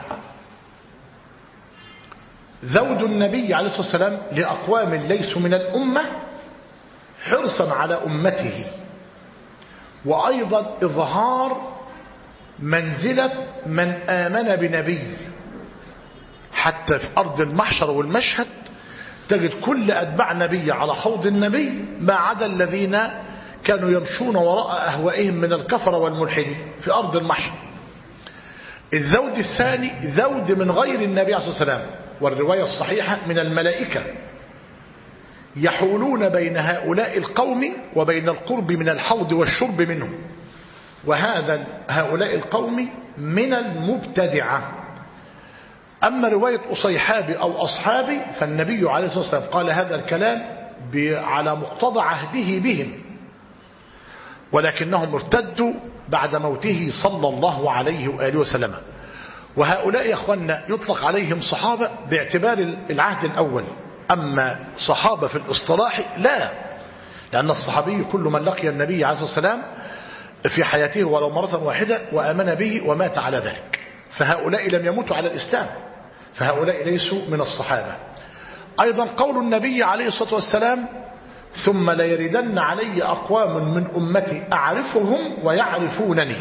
زود النبي عليه الصلاة والسلام لأقوام ليسوا من الأمة حرصا على أمته، وأيضا إظهار منزلة من آمن بنبي، حتى في أرض المحشر والمشهد تجد كل أتباع نبي على حوض النبي ما عدا الذين كانوا يمشون وراء أهوائهم من الكفر والملحدين في أرض المحشر. الزود الثاني زود من غير النبي عليه الصلاة والسلام، والرواية الصحيحة من الملائكة يحولون بين هؤلاء القوم وبين القرب من الحوض والشرب منه، وهؤلاء القوم من المبتدعة، أما رواية أصيحابي أو أصحابي فالنبي عليه الصلاة والسلام قال هذا الكلام على مقتضى عهده بهم، ولكنهم ارتدوا بعد موته صلى الله عليه وآله وسلم. وهؤلاء يا أخوانا يطلق عليهم صحابة باعتبار العهد الأول، أما صحابة في الاصطلاح لا، لأن الصحابي كل من لقي النبي عليه الصلاة والسلام في حياته ولو مرة واحدة وآمن به ومات على ذلك، فهؤلاء لم يموتوا على الإسلام، فهؤلاء ليسوا من الصحابة. أيضا قول النبي عليه الصلاة والسلام ثم ليردن علي أقوام من أمتي أعرفهم ويعرفونني،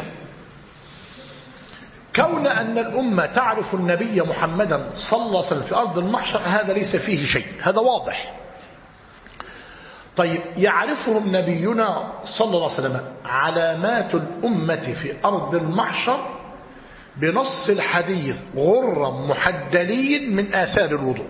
كون أن الأمة تعرف النبي محمدا صلى الله عليه وسلم في أرض المحشر هذا ليس فيه شيء، هذا واضح. طيب يعرفهم نبينا صلى الله عليه وسلم علامات الأمة في أرض المحشر بنص الحديث غرا محدلين من آثار الوضوء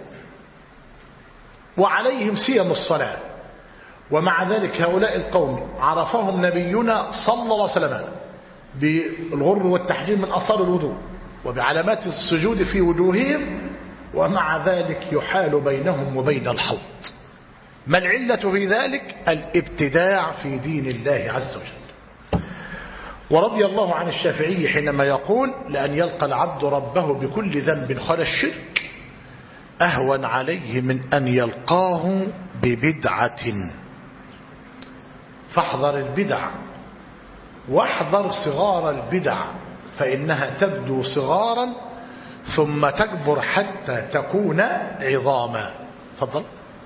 وعليهم سيم الصلاة، ومع ذلك هؤلاء القوم عرفهم نبينا صلى الله عليه وسلم بالغر والتحجيل من أثار الوضوء وبعلامات السجود في وجوههم، ومع ذلك يحال بينهم وبين الحوض. ما العلة في ذلك؟ الابتداع في دين الله عز وجل. ورضي الله عن الشافعي حينما يقول لأن يلقى العبد ربه بكل ذنب خلا الشرك أهون عليه من أن يلقاه ببدعة. فاحذر البدع واحذر صغار البدع، فإنها تبدو صغارا ثم تكبر حتى تكون عظاما. تفضل.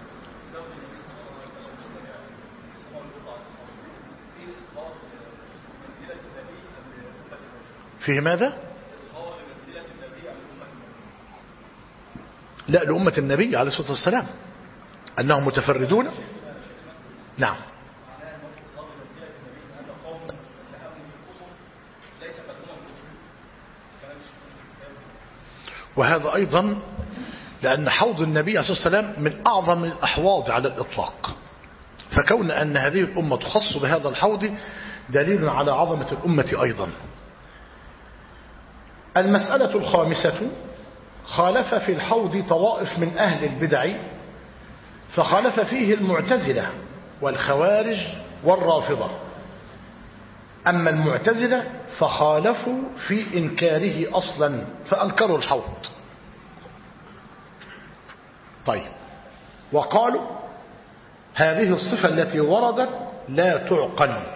فيه ماذا؟ لا، لأمة النبي عليه الصلاة والسلام أنهم متفردون. نعم. وهذا أيضا لأن حوض النبي عليه الصلاة والسلام من أعظم الأحواض على الإطلاق، فكون أن هذه الأمة تخص بهذا الحوض دليل على عظمة الأمة أيضا. المسألة الخامسة خالف في الحوض طوائف من أهل البدع، فخالف فيه المعتزلة والخوارج والرافضة. أما المعتزلة فخالفوا في إنكاره أصلا، فأنكروا الحوض. طيب، وقالوا هذه الصفة التي وردت لا تعقل،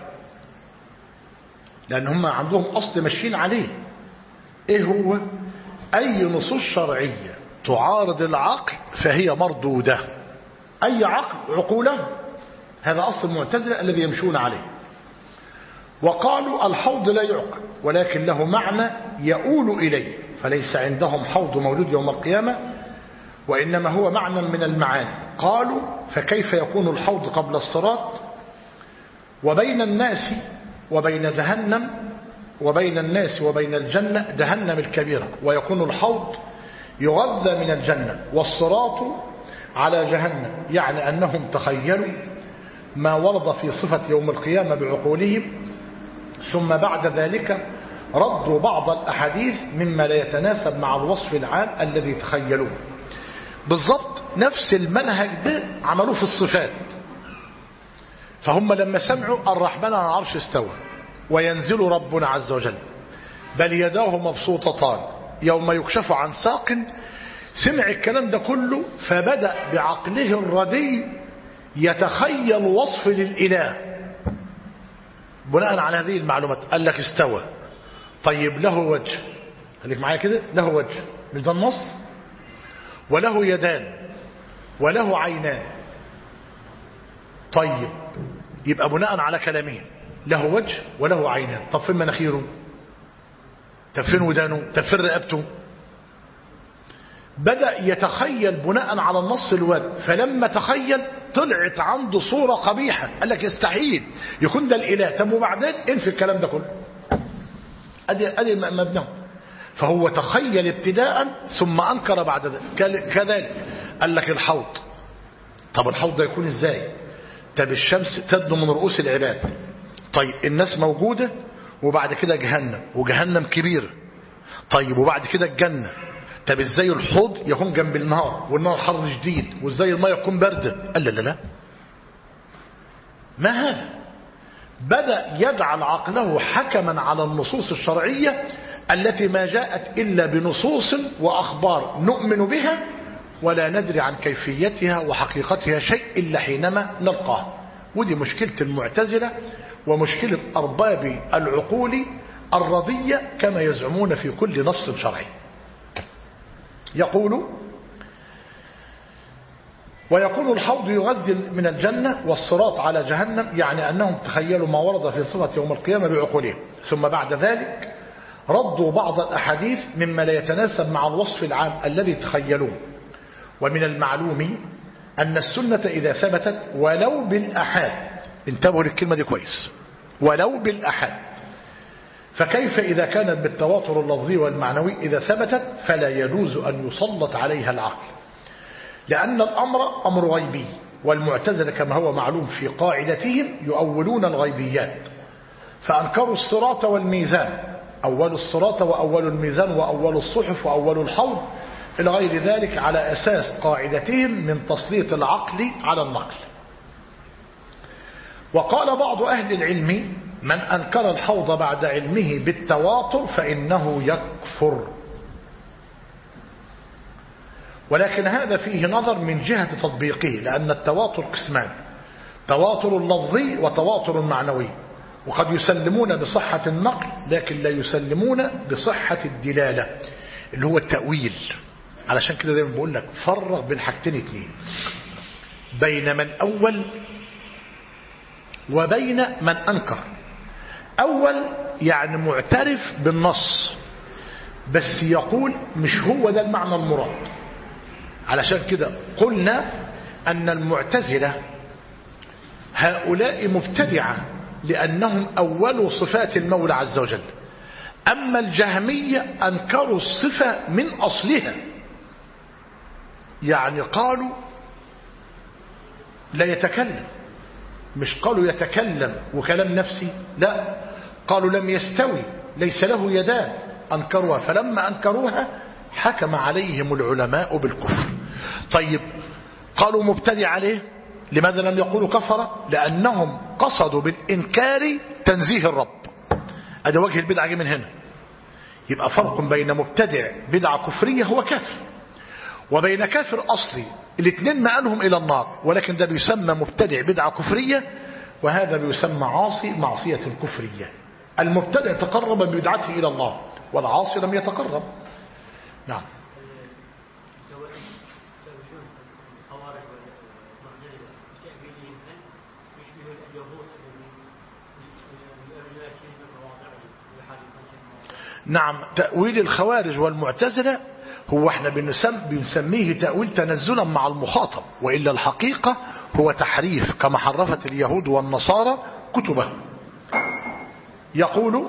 لأن هم عندهم أصل ماشيين عليه. إيه هو؟ أي نصوص شرعية تعارض العقل فهي مردودة. أي عقل عقوله، هذا أصل المعتزلة الذي يمشون عليه. وقالوا الحوض لا يعقل ولكن له معنى يؤول إليه، فليس عندهم حوض مولود يوم القيامة وإنما هو معنى من المعاني. قالوا فكيف يكون الحوض قبل الصراط وبين الناس وبين جهنم وبين الناس وبين الجنة جهنم الكبيرة، ويكون الحوض يغذى من الجنة والصراط على جهنم، يعني أنهم تخيلوا ما ورد في صفة يوم القيامة بعقولهم، ثم بعد ذلك ردوا بعض الأحاديث مما لا يتناسب مع الوصف العام الذي تخيلوه. بالضبط نفس المنهج ده عملوه في الصفات. فهم لما سمعوا الرحمن على العرش استوى وينزل ربنا عز وجل بل يداه مبسوطتان يوم يكشف عن ساق، سمع الكلام ده كله فبدأ بعقله الردي يتخيل وصف للإله بناء على هذه المعلومات. قال لك استوى، طيب له وجه، خليك معايا كده، له وجه مش ده النص، وله يدان وله عينان. طيب يبقى بناء على كلامه له وجه وله عينان، طب فين مناخيره؟ طب فين ودانه؟ طب فين رقبته؟ بدأ يتخيل بناء على النص الوجه، فلما تخيل طلعت عنده صورة قبيحة، قال لك يستحيل يكون ده الإله. طب وبعدين انفي الكلام ده كله، ادي مبناه. فهو تخيل ابتداء ثم أنكر بعد ذلك. كذلك قال لك الحوض، طب الحوض ده يكون ازاي؟ طب الشمس تدنو من رؤوس العباد، طيب الناس موجودة وبعد كده جهنم، وجهنم كبير، طيب وبعد كده الجنة، طب ازاي الحوض يكون جنب النهار والنار حر شديد، وازاي الماء يكون باردة؟ قال لا، ما هذا؟ بدأ يجعل عقله حكما على النصوص الشرعية التي ما جاءت إلا بنصوص وأخبار نؤمن بها ولا ندري عن كيفيتها وحقيقتها شيء إلا حينما نلقاه. ودي مشكلة المعتزلة ومشكلة أرباب العقول الرضية كما يزعمون في كل نص شرعي. يقول: ويكون الحوض يغذي من الجنة والصراط على جهنم، يعني أنهم تخيلوا ما ورد في صفة يوم القيامة بعقولهم، ثم بعد ذلك ردوا بعض الأحاديث مما لا يتناسب مع الوصف العام الذي تخيلوه. ومن المعلوم أن السنة إذا ثبتت ولو بالأحاد، انتبهوا للكلمة دي كويس، ولو بالأحاد، فكيف إذا كانت بالتواتر اللفظي والمعنوي إذا ثبتت فلا يجوز أن يسلط عليها العقل، لأن الأمر أمر غيبي، والمعتزلة كما هو معلوم في قاعدتهم يؤولون الغيبيات، فأنكروا الصراط والميزان، أول الصراط وأول الميزان وأول الصحف وأول الحوض إلى غير ذلك، على أساس قاعدتهم من تسليط العقل على النقل. وقال بعض أهل العلم: من أنكر الحوض بعد علمه بالتواتر فإنه يكفر. ولكن هذا فيه نظر من جهة تطبيقه، لأن التواتر قسمان: تواتر لفظي وتواتر معنوي، وقد يسلمون بصحة النقل لكن لا يسلمون بصحة الدلالة اللي هو التأويل. علشان كده دايما بقول لك فرق بين حاجتين اتنين، بين من أول وبين من أنكر. أول يعني معترف بالنص بس يقول مش هو ده المعنى المراد. علشان كده قلنا أن المعتزلة هؤلاء مبتدعة لأنهم أولوا صفات المولى عز وجل، أما الجهمية أنكروا الصفة من أصلها، يعني قالوا لا يتكلم، مش قالوا يتكلم وكلام نفسي، لا، قالوا لم يستوي، ليس له يدان، أنكروها. فلما أنكروها حكم عليهم العلماء بالكفر. طيب قالوا مبتدع عليه، لماذا لم يقولوا كفر؟ لأنهم قصدوا بالإنكار تنزيه الرب. هذا وجه البدعة جه من هنا. يبقى فرق بين مبتدع بدعة كفرية هو كافر، وبين كافر أصلي، الاثنين مآلهم إلى النار، ولكن ده بيسمى مبتدع بدعة كفرية، وهذا بيسمى عاصي معصية كفرية. المبتدع تقرب ببدعته إلى الله، والعاصي لم يتقرب. نعم. نعم، تأويل الخوارج والمعتزلة هو احنا بنسميه تأويل تنزلا مع المخاطب، وإلا الحقيقة هو تحريف كما حرفت اليهود والنصارى كتبهم. يقول: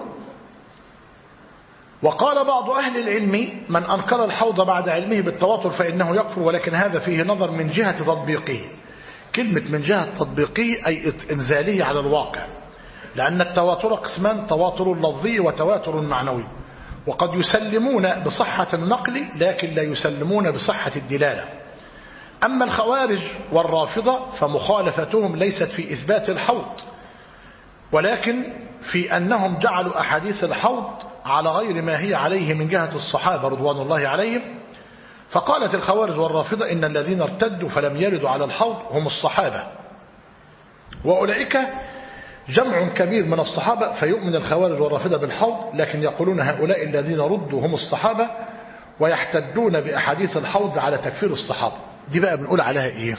وقال بعض أهل العلم: من أنكر الحوض بعد علمه بالتواتر فإنه يكفر، ولكن هذا فيه نظر من جهة تطبيقه. كلمة من جهة تطبيقه أي إنزاله على الواقع، لأن التواتر قسمان: تواتر لفظي وتواتر معنوي، وقد يسلمون بصحة النقل لكن لا يسلمون بصحة الدلالة. أما الخوارج والرافضة فمخالفتهم ليست في إثبات الحوض، ولكن في أنهم جعلوا أحاديث الحوض على غير ما هي عليه من جهة الصحابة رضوان الله عليهم. فقالت الخوارج والرافضة: إن الذين ارتدوا فلم يردوا على الحوض هم الصحابة، وأولئك جمع كبير من الصحابة، فيؤمن الخوارج والرافضة بالحوض، لكن يقولون هؤلاء الذين ردوا هم الصحابة، ويحتدون بأحاديث الحوض على تكفير الصحابة. دي بقى بنقول عليها إيه؟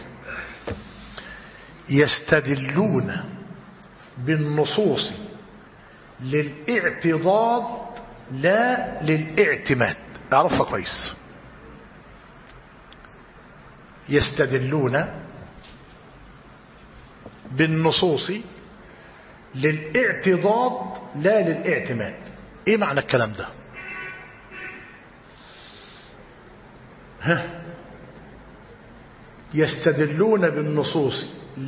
يستدلون بالنصوص للاعتضاد لا للاعتماد. اعرفها كويس. يستدلون بالنصوص للاعتضاد لا للاعتماد. ايه معنى الكلام ده؟ يستدلون بالنصوص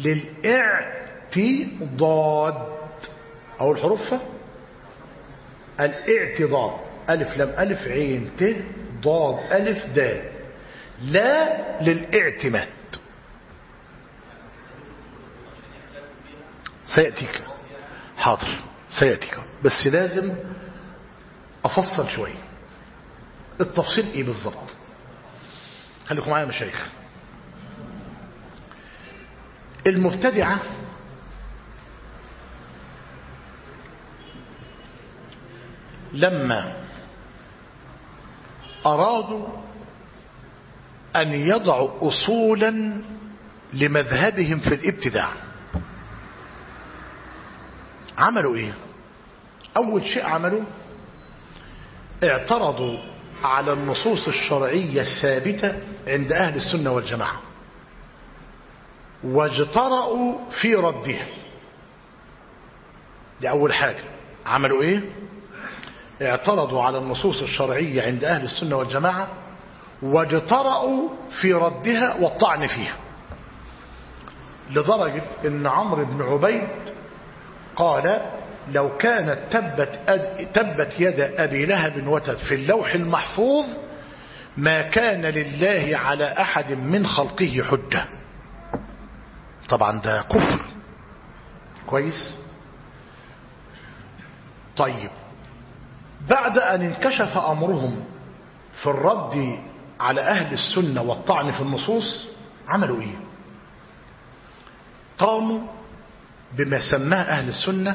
للاعتضاد، او الحروف الاعتضاد: ألف لام ألف عين ت ضاد ألف دال، لا للاعتماد. سيأتيك، حاضر سيأتيك، بس لازم أفصل شوية. التفصيل إيه بالضبط؟ خليكم معايا مشايخ. المبتدعة لما أرادوا أن يضعوا أصولا لمذهبهم في الابتداع عملوا إيه؟ أول شيء عملوا اعترضوا على النصوص الشرعية الثابتة عند أهل السنة والجماعة واجترأوا في ردها. دي أول حاجة عملوا إيه؟ اعترضوا على النصوص الشرعية عند أهل السنة والجماعة واجترأوا في ردها والطعن فيها، لدرجة ان عمرو بن عبيد قال لو كانت تبت يد أبي لهب وتب في اللوح المحفوظ ما كان لله على أحد من خلقه حجة. طبعا ده كفر. كويس. طيب بعد أن انكشف أمرهم في الرد على أهل السنة والطعن في النصوص عملوا إيه؟ قاموا بما سماه أهل السنة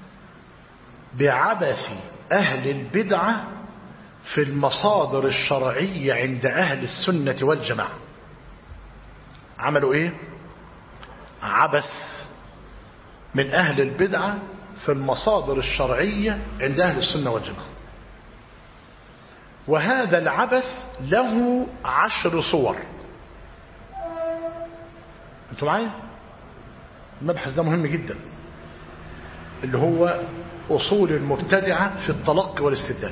بعبث أهل البدعة في المصادر الشرعية عند أهل السنة والجماعة. عملوا إيه؟ عبث من أهل البدعة في المصادر الشرعية عند أهل السنة والجماعة. وهذا العبث له 10 صور. انتوا معايا؟ المبحث ده مهم جدا، اللي هو أصول المبتدعة في التلقي والاستدلال.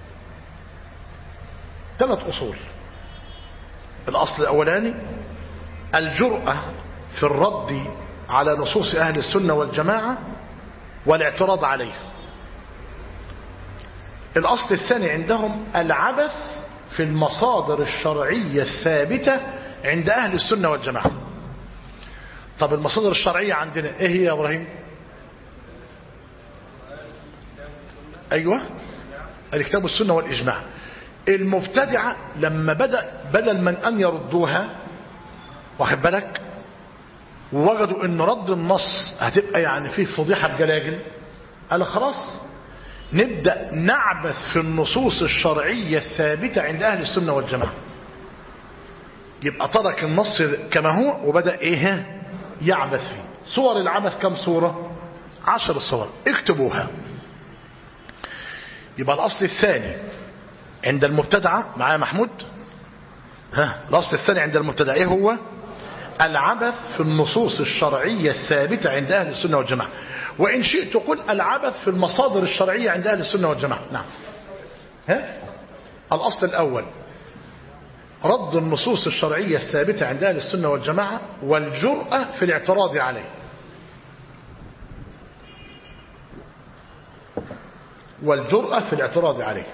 3 أصول. الأصل الأولاني الجرأة في الرد على نصوص أهل السنة والجماعة والاعتراض عليها. الأصل الثاني عندهم العبث في المصادر الشرعية الثابتة عند أهل السنة والجماعة. طب المصادر الشرعية عندنا إيه هي يا إبراهيم؟ أيوة، الكتاب والسنة والإجماع. المبتدعة لما بدل من أن يردوها، واخد بالك، ووجدوا أن رد النص هتبقى يعني فيه فضيحة بجلاجل، قال خلاص نبدأ نعبث في النصوص الشرعية الثابتة عند أهل السنة والجماعة. يبقى ترك النص كما هو وبدأ إيه؟ يعبث فيه. صور العبث كم صورة؟ 10 صور، اكتبوها. يبقى الأصل الثاني عند المبتدعة، معايا محمود؟ الأصل الثاني عند المبتدعة إيه هو؟ العبث في النصوص الشرعية الثابتة عند أهل السنة والجماعة. وإن شئت قل العبث في المصادر الشرعية عند أهل السنة والجماعة. نعم. الأصل الأول رد النصوص الشرعية الثابتة عند أهل السنة والجماعة والجرأة في الاعتراض عليه. والجرأة في الاعتراض عليه.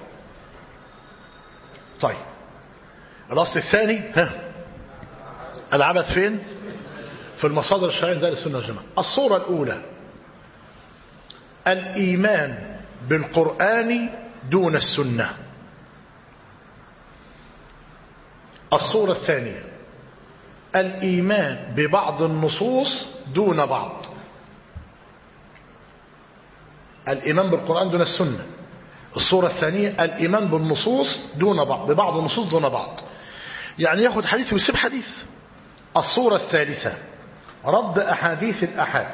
طيب الأصل الثاني العبث فين؟ في المصادر الشرعية عند أهل السنة والجماعة. الصورة الأولى الإيمان بالقرآن دون السنة. الصورة الثانية الإيمان ببعض النصوص دون بعض. الإيمان بالقرآن دون السنة. الصورة الثانية الإيمان بالنصوص دون بعض، ببعض النصوص دون بعض، يعني ياخد حديث ويسيب حديث. الصورة الثالثة رد أحاديث الأحاد.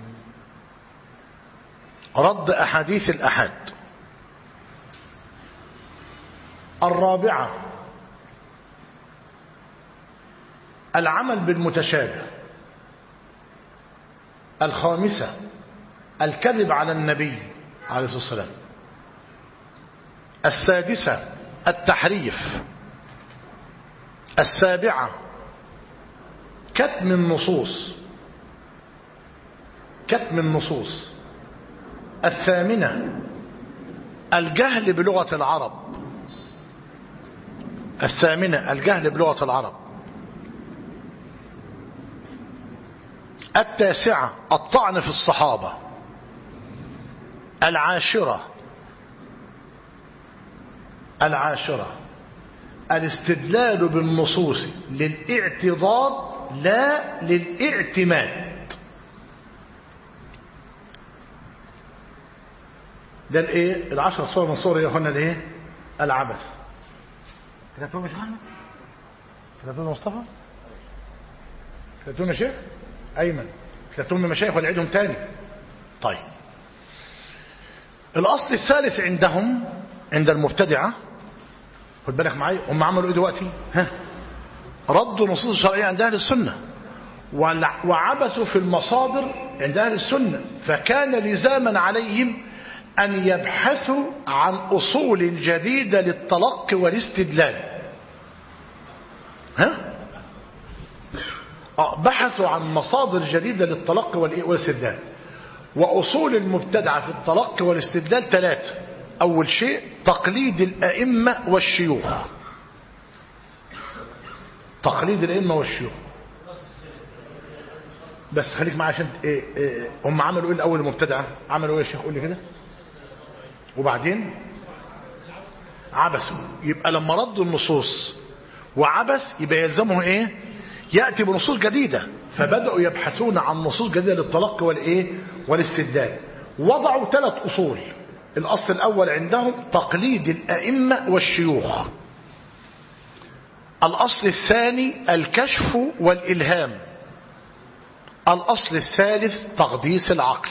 رد أحاديث الأحاد. الرابعة العمل بالمتشابه. الخامسة الكذب على النبي عليه الصلاة والسلام. السادسة التحريف. السابعة كتم النصوص. كتم النصوص. الثامنة الجهل بلغة العرب. الثامنة الجهل بلغة العرب. التاسعة الطعن في الصحابة. العاشرة الاستدلال بالنصوص للاعتضاد لا للاعتماد. ده الايه؟ العشر صور من صور يا اخوانا الايه؟ العبث. كتبتهم يا شيخ احمد؟ كتبتهم مصطفى؟ كتبتهم يا شيخ ايمن؟ كتبتهم المشايخ ولا عيدهم تاني؟ طيب، الاصل الثالث عندهم عند المبتدعه، خد بالك معايا، هم عملوا ايه دلوقتي؟ ردوا النصوص الشرعيه عند اهل السنه وعبثوا في المصادر عند اهل السنه، فكان لزاما عليهم ان يبحثوا عن اصول جديده للتلقي والاستدلال. بحثوا عن مصادر جديده للتلقي والاستدلال. واصول المبتدعه في التلقي والاستدلال ثلاثه. أول شيء تقليد الأئمة والشيوخ. تقليد الأئمة والشيوخ. بس خليك معايا عشان هم عملوا إيه الأول المبتدعة؟ عملوا إيه يا شيخ؟ قول لي كده. وبعدين عبثوا. يبقى لما ردوا النصوص وعبث يبقى يلزمه إيه؟ يأتي بنصوص جديدة. فبدأوا يبحثون عن نصوص جديدة للتلقي والإيه؟ والاستدلال. وضعوا 3 أصول. الأصل الأول عندهم تقليد الأئمة والشيوخ. الأصل الثاني الكشف والإلهام. الأصل الثالث تقديس العقل.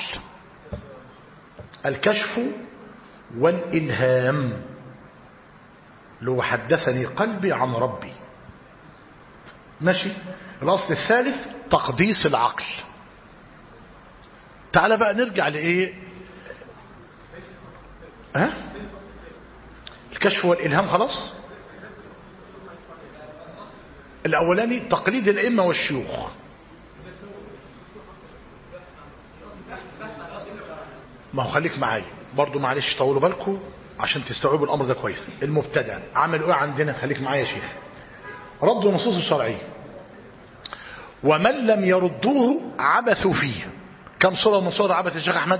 الكشف والإلهام لو حدثني قلبي عن ربي. ماشي. الأصل الثالث تقديس العقل. تعال بقى نرجع لإيه؟ الكشف والإلهام خلاص. الأولاني تقليد الأئمة والشيوخ. ما هو خليك معايا برضو، معلش طولوا بالكم عشان تستوعبوا الأمر ده كويس. المبتدع عملوا ايه عندنا؟ خليك معايا يا شيخ. ردوا النصوص الشرعية، ومن لم يردوه عبثوا فيه. كم صورة من صور العبث يا شيخ أحمد؟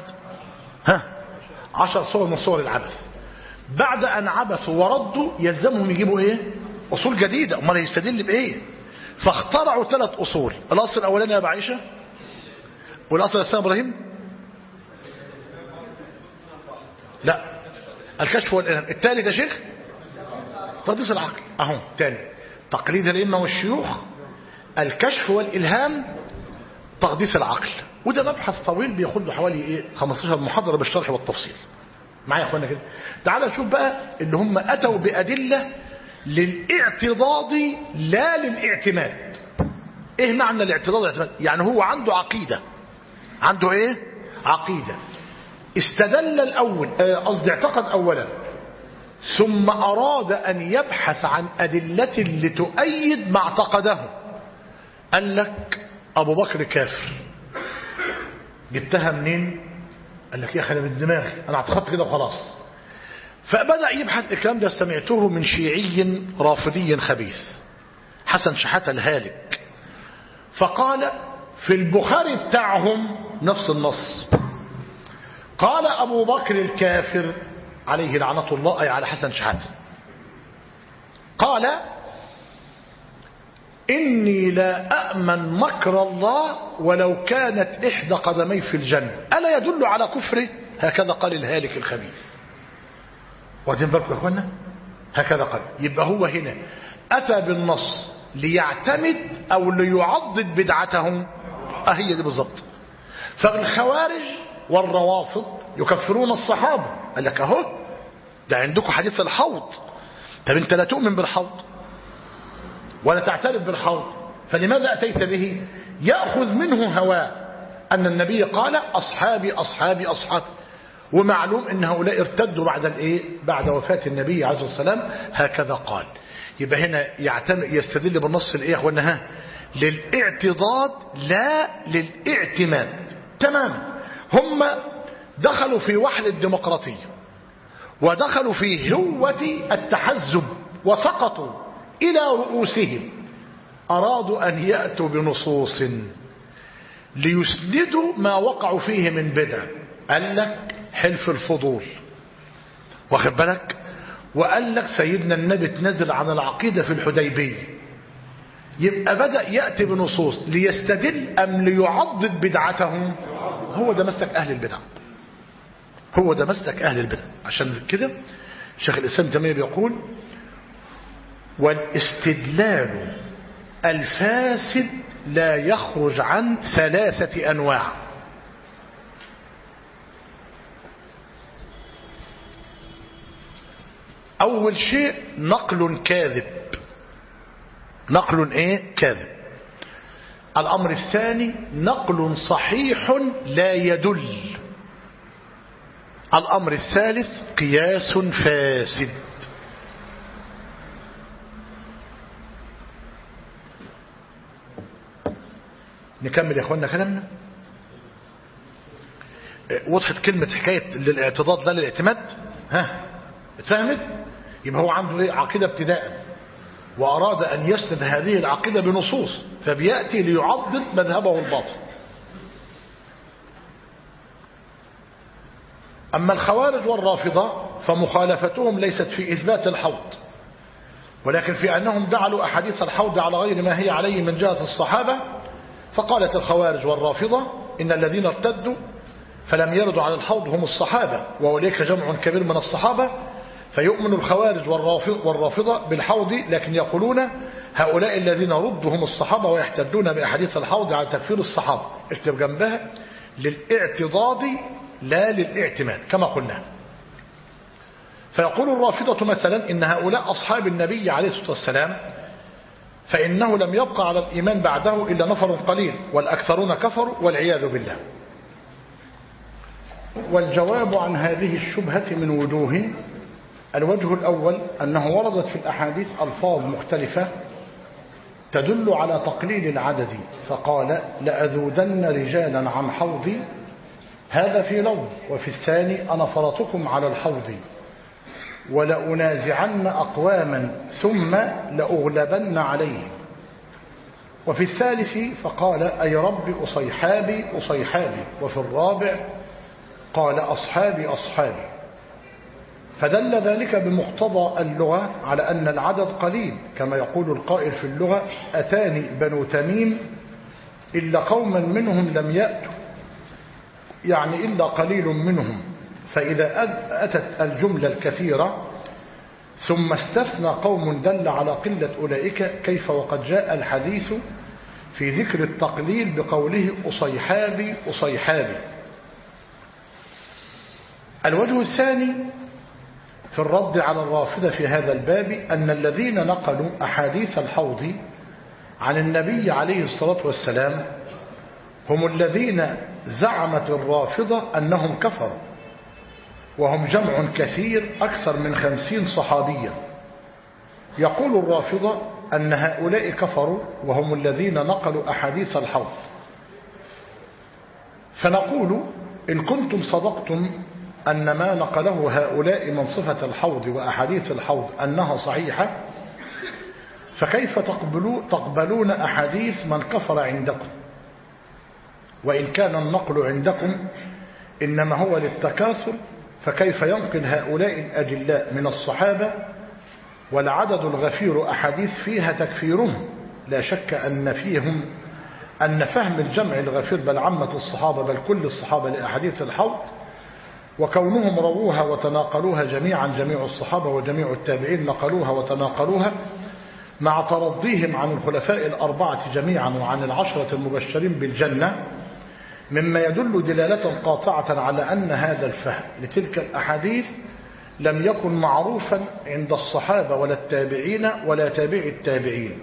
10 صور من صور العبث. بعد أن عبثوا وردوا يلزمهم يجيبوا إيه؟ أصول جديدة. أمال يستدل بإيه؟ فاخترعوا 3 أصول. الأصل الأولاني يا أبا عائشة، والأصل الثاني إبراهيم، لا الكشف والإلهام. الثالث يا شيخ تقديس العقل. أهو تاني تقليد الأئمة والشيوخ، الكشف والإلهام، تقديس العقل. وده مبحث طويل بياخد له حوالي 15 محاضرة بالشرح والتفصيل. معايا يا اخوانا كده. تعال نشوف بقى اللي هم أتوا بأدلة للاعتضاد لا للاعتماد. ايه معنى الاعتضاد والاعتماد؟ يعني هو عنده عقيدة، عنده ايه؟ عقيدة. استدل الأول، قصدي اعتقد أولا، ثم أراد أن يبحث عن أدلة لتؤيد ما اعتقده. قال لك أبو بكر كافر. جبتها منين؟ قال لك يا أخي أنا من دماغي، أنا اعتقدت كده وخلاص. فبدأ يبحث. الكلام ده سمعته من شيعي رافضي خبيث حسن شحاتة الهالك. فقال في البخاري بتاعهم نفس النص، قال أبو بكر الكافر عليه لعنة الله، أي على حسن شحاتة، قال إني لا أأمن مكر الله ولو كانت إحدى قدمي في الجنة. ألا يدل على كفره؟ هكذا قال الهالك الخبيث. واخدين بالكم يا اخوانا؟ هكذا قال. يبقى هو هنا أتى بالنص ليعتمد أو ليعضد بدعتهم. هي دي بالظبط. فالخوارج والروافض يكفرون الصحابة. قال لك أهو ده عندكم حديث الحوض. طب أنت لا تؤمن بالحوض ولا تعترف بالحوض، فلماذا أتيت به؟ يأخذ منه هواه أن النبي قال أصحابي أصحابي أصحابي، ومعلوم أن هؤلاء ارتدوا بعد الإيه؟ بعد وفاة النبي عليه الصلاة والسلام. هكذا قال. يبقى هنا يستدل بالنص الإيه يا أخوانا؟ للاعتضاد لا للاعتماد. تمام. هم دخلوا في وحل الديمقراطية ودخلوا في هوة التحزب وسقطوا. إلى رؤوسهم أرادوا أن يأتوا بنصوص ليسندوا ما وقعوا فيه من بدع. قال لك حلف الفضول، واخد بالك، وقال لك سيدنا النبي تنزل عن العقيدة في الحديبية. يبقى بدأ يأتي بنصوص ليستدل أم ليعضد بدعتهم. هو ده مسلك أهل البدع، هو ده مسلك أهل البدع. عشان كده شيخ الإسلام تيمية بيقول: والاستدلال الفاسد لا يخرج عن 3 أنواع. أول شيء نقل كاذب، نقل إيه؟ كاذب. الأمر الثاني نقل صحيح لا يدل. الأمر الثالث قياس فاسد. نكمل يا اخوانا كلامنا. وضحت كلمة حكاية الاعتضاد لا للاعتماد؟ ها اتفهمت؟ يبقى هو عنده ايه؟ عقيدة ابتداء، وأراد أن يسند هذه العقيدة بنصوص، فبيأتي ليعضد مذهبه الباطل. أما الخوارج والرافضة فمخالفتهم ليست في إثبات الحوض، ولكن في أنهم جعلوا أحاديث الحوض على غير ما هي عليه من جهة الصحابة. فقالت الخوارج والرافضة إن الذين ارتدوا فلم يردوا على الحوض هم الصحابة، وأولئك جمع كبير من الصحابة. فيؤمن الخوارج والرافضة بالحوض، لكن يقولون هؤلاء الذين ردوا هم الصحابة، ويحتجون بأحاديث الحوض على تكفير الصحابة. اكتب جنبها للاعتضاد لا للاعتماد كما قلنا. فيقول الرافضة مثلا إن هؤلاء أصحاب النبي عليه الصلاة والسلام، فإنه لم يبقى على الإيمان بعده إلا نفر قليل، والأكثرون كفروا والعياذ بالله. والجواب عن هذه الشبهة من وجوه. الوجه الأول أنه وردت في الأحاديث ألفاظ مختلفة تدل على تقليل العدد، فقال: لأذودن رجالا عن حوضي، هذا في لفظ، وفي الثاني: أنا فرطكم على الحوض، ولأنازعن أقواما ثم لأغلبن عليهم. وفي الثالث فقال: أي رب أصيحابي أصيحابي. وفي الرابع قال: أصحابي أصحابي. فدل ذلك بمقتضى اللغة على أن العدد قليل، كما يقول القائل في اللغة: أتاني بنو تميم إلا قوما منهم لم يأتوا، يعني إلا قليل منهم. فإذا أتت الجملة الكثيرة ثم استثنى قوم دل على قلة أولئك، كيف وقد جاء الحديث في ذكر التقليل بقوله: أصيحابي أصيحابي. الوجه الثاني في الرد على الرافضة في هذا الباب أن الذين نقلوا أحاديث الحوض عن النبي عليه الصلاة والسلام هم الذين زعمت الرافضة أنهم كفروا، وهم جمع كثير أكثر من 50 صحابيا. يقول الرافضة أن هؤلاء كفروا وهم الذين نقلوا أحاديث الحوض. فنقول: إن كنتم صدقتم أن ما نقله هؤلاء من صفة الحوض وأحاديث الحوض أنها صحيحة، فكيف تقبلون أحاديث من كفر عندكم؟ وإن كان النقل عندكم إنما هو للتكاثر، فكيف ينقل هؤلاء الأجلاء من الصحابة والعدد الغفير أحاديث فيها تكفيرهم؟ لا شك أن فهم الجمع الغفير بل عامة الصحابة بل كل الصحابة لأحاديث الحوض، وكونهم رووها وتناقلوها جميعا، جميع الصحابة وجميع التابعين نقلوها وتناقلوها، مع ترضيهم عن الخلفاء الأربعة جميعا وعن ال10 المبشرين بالجنة، مما يدل دلالة قاطعة على أن هذا الفهم لتلك الأحاديث لم يكن معروفا عند الصحابة ولا التابعين ولا تابع التابعين.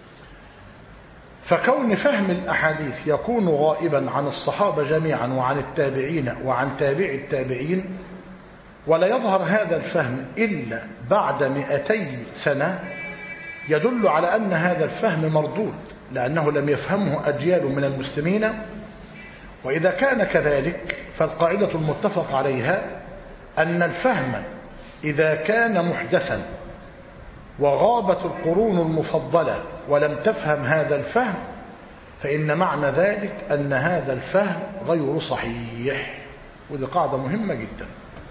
فكون فهم الأحاديث يكون غائبا عن الصحابة جميعا وعن التابعين وعن تابع التابعين، ولا يظهر هذا الفهم إلا بعد 200 سنة، يدل على أن هذا الفهم مردود، لأنه لم يفهمه أجيال من المسلمين. وإذا كان كذلك فالقاعدة المتفق عليها أن الفهم إذا كان محدثا وغابت القرون المفضلة ولم تفهم هذا الفهم فإن معنى ذلك أن هذا الفهم غير صحيح. ودي قاعدة مهمة جدا،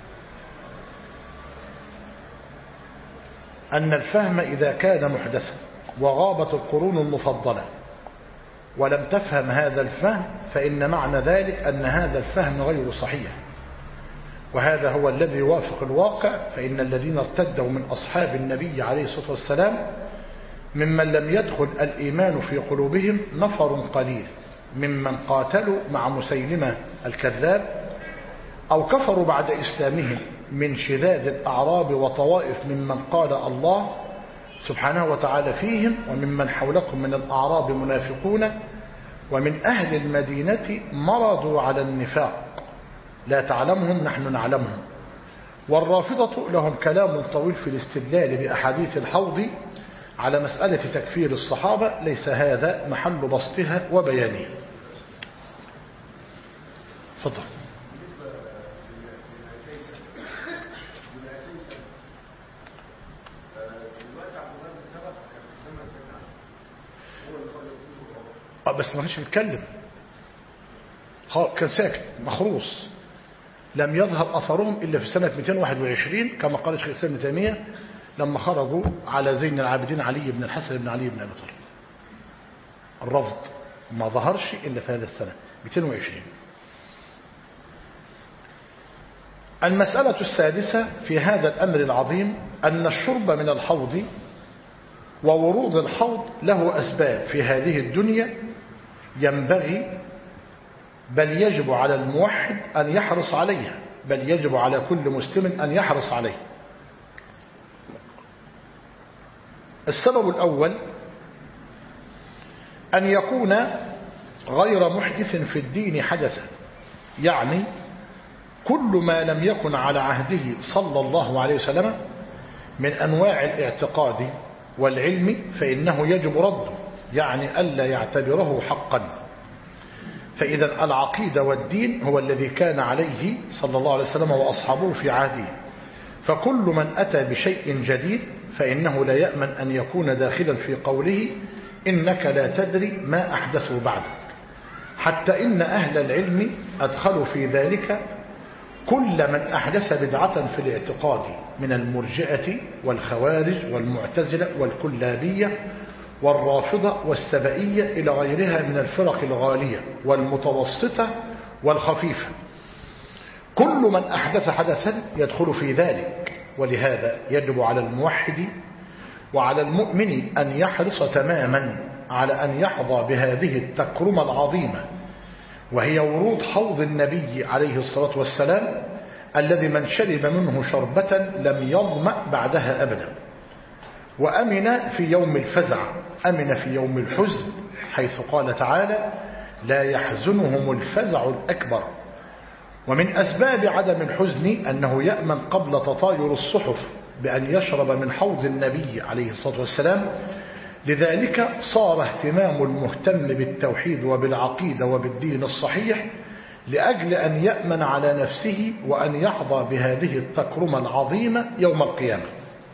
أن الفهم إذا كان محدثا وغابت القرون المفضلة ولم تفهم هذا الفهم فإن معنى ذلك أن هذا الفهم غير صحيح، وهذا هو الذي يوافق الواقع. فإن الذين ارتدوا من أصحاب النبي عليه الصلاة والسلام ممن لم يدخل الإيمان في قلوبهم نفر قليل ممن قاتلوا مع مسيلمة الكذاب أو كفروا بعد إسلامهم من شذاذ الأعراب وطوائف ممن قال الله سبحانه وتعالى فيهم وممن حولكم من الأعراب منافقون ومن أهل المدينة مرضوا على النفاق لا تعلمهم نحن نعلمهم. والرافضة لهم كلام طويل في الاستدلال بأحاديث الحوض على مسألة تكفير الصحابة، ليس هذا محل بسطها وبيانها. فضل. بس ما كانش بيتكلم، كان ساكت مخروص، لم يظهر أثرهم إلا في سنة 221 كما قال شيخ الإسلام ابن تيمية لما خرجوا على زين العابدين علي بن الحسن بن علي بن أبي طالب. الرفض ما ظهرش إلا في هذا السنة 220. المسألة السادسة في هذا الأمر العظيم أن الشرب من الحوض وورود الحوض له أسباب في هذه الدنيا ينبغي بل يجب على الموحد أن يحرص عليها، بل يجب على كل مسلم أن يحرص عليه. السبب الأول أن يكون غير محدث في الدين حدثا، يعني كل ما لم يكن على عهده صلى الله عليه وسلم من أنواع الاعتقاد والعلم فإنه يجب رده، يعني ألا يعتبره حقا. فإذا العقيدة والدين هو الذي كان عليه صلى الله عليه وسلم وأصحابه في عهده، فكل من أتى بشيء جديد فإنه لا يأمن أن يكون داخلا في قوله إنك لا تدري ما أحدثوا بعدك، حتى إن أهل العلم أدخلوا في ذلك كل من أحدث بدعة في الاعتقاد من المرجئة والخوارج والمعتزلة والكلابية والرافضة والسبئية إلى غيرها من الفرق الغالية والمتوسطة والخفيفة. كل من أحدث حدثا يدخل في ذلك، ولهذا يجب على الموحد وعلى المؤمن أن يحرص تماما على أن يحظى بهذه التكرمة العظيمة، وهي ورود حوض النبي عليه الصلاة والسلام الذي من شرب منه شربة لم يظمأ بعدها أبدا، وأمن في يوم الفزع، أمن في يوم الحزن، حيث قال تعالى لا يحزنهم الفزع الأكبر. ومن أسباب عدم الحزن أنه يأمن قبل تطاير الصحف بأن يشرب من حوض النبي عليه الصلاة والسلام. لذلك صار اهتمام المهتم بالتوحيد وبالعقيدة وبالدين الصحيح لأجل أن يأمن على نفسه وأن يحظى بهذه التكرمة العظيمة يوم القيامة.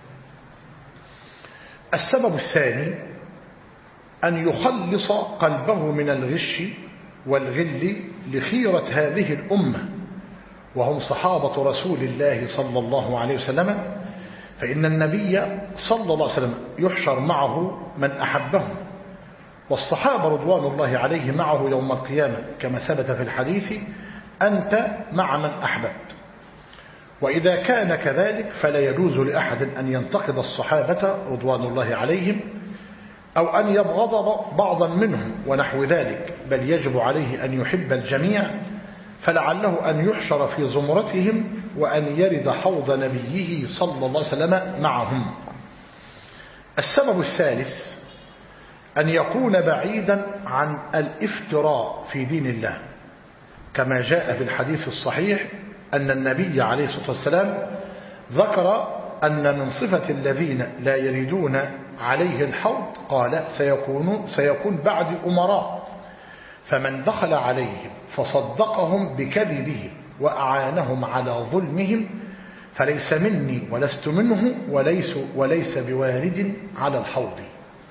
السبب الثاني أن يخلص قلبه من الغش والغل لخيرة هذه الأمة وهم صحابة رسول الله صلى الله عليه وسلم، فإن النبي صلى الله عليه وسلم يحشر معه من أحبهم، والصحابة رضوان الله عليه معه يوم القيامة كما ثبت في الحديث أنت مع من أحببت. وإذا كان كذلك فلا يجوز لأحد أن ينتقد الصحابة رضوان الله عليهم أو أن يبغض بعضا منهم ونحو ذلك، بل يجب عليه أن يحب الجميع، فلعله أن يحشر في زمرتهم وأن يرد حوض نبيه صلى الله عليه وسلم معهم. السبب الثالث أن يكون بعيدا عن الافتراء في دين الله، كما جاء في الحديث الصحيح أن النبي عليه الصلاة والسلام ذكر أن من صفة الذين لا يريدون عليه الحوض قال سيكون بعد أمراء، فمن دخل عليهم فصدقهم بكذبهم وأعانهم على ظلمهم فليس مني ولست منه وليس بوارد على الحوض.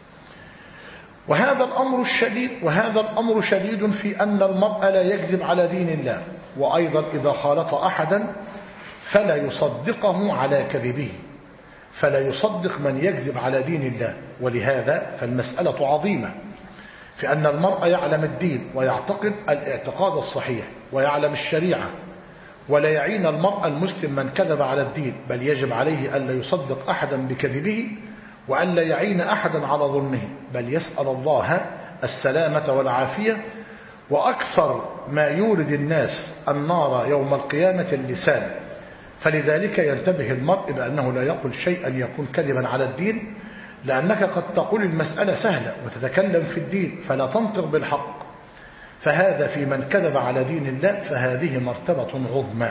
وهذا الأمر شديد في أن المرء لا يكذب على دين الله، وأيضا إذا خالط أحدا فلا يصدقه على كذبه، فلا يصدق من يكذب على دين الله. ولهذا فالمسألة عظيمة في أن المرء يعلم الدين ويعتقد الاعتقاد الصحيح ويعلم الشريعة، ولا يعين المرء المسلم من كذب على الدين، بل يجب عليه ألا يصدق أحدا بكذبه وألا يعين أحدا على ظلمه، بل يسأل الله السلامة والعافية. وأكثر ما يورد الناس النار يوم القيامة اللسان، فلذلك ينتبه المرء بأنه لا يقول شيئا يكون كذبا على الدين، لأنك قد تقول المسألة سهلة وتتكلم في الدين فلا تنطق بالحق، فهذا في من كذب على دين الله، فهذه مرتبة عظمى.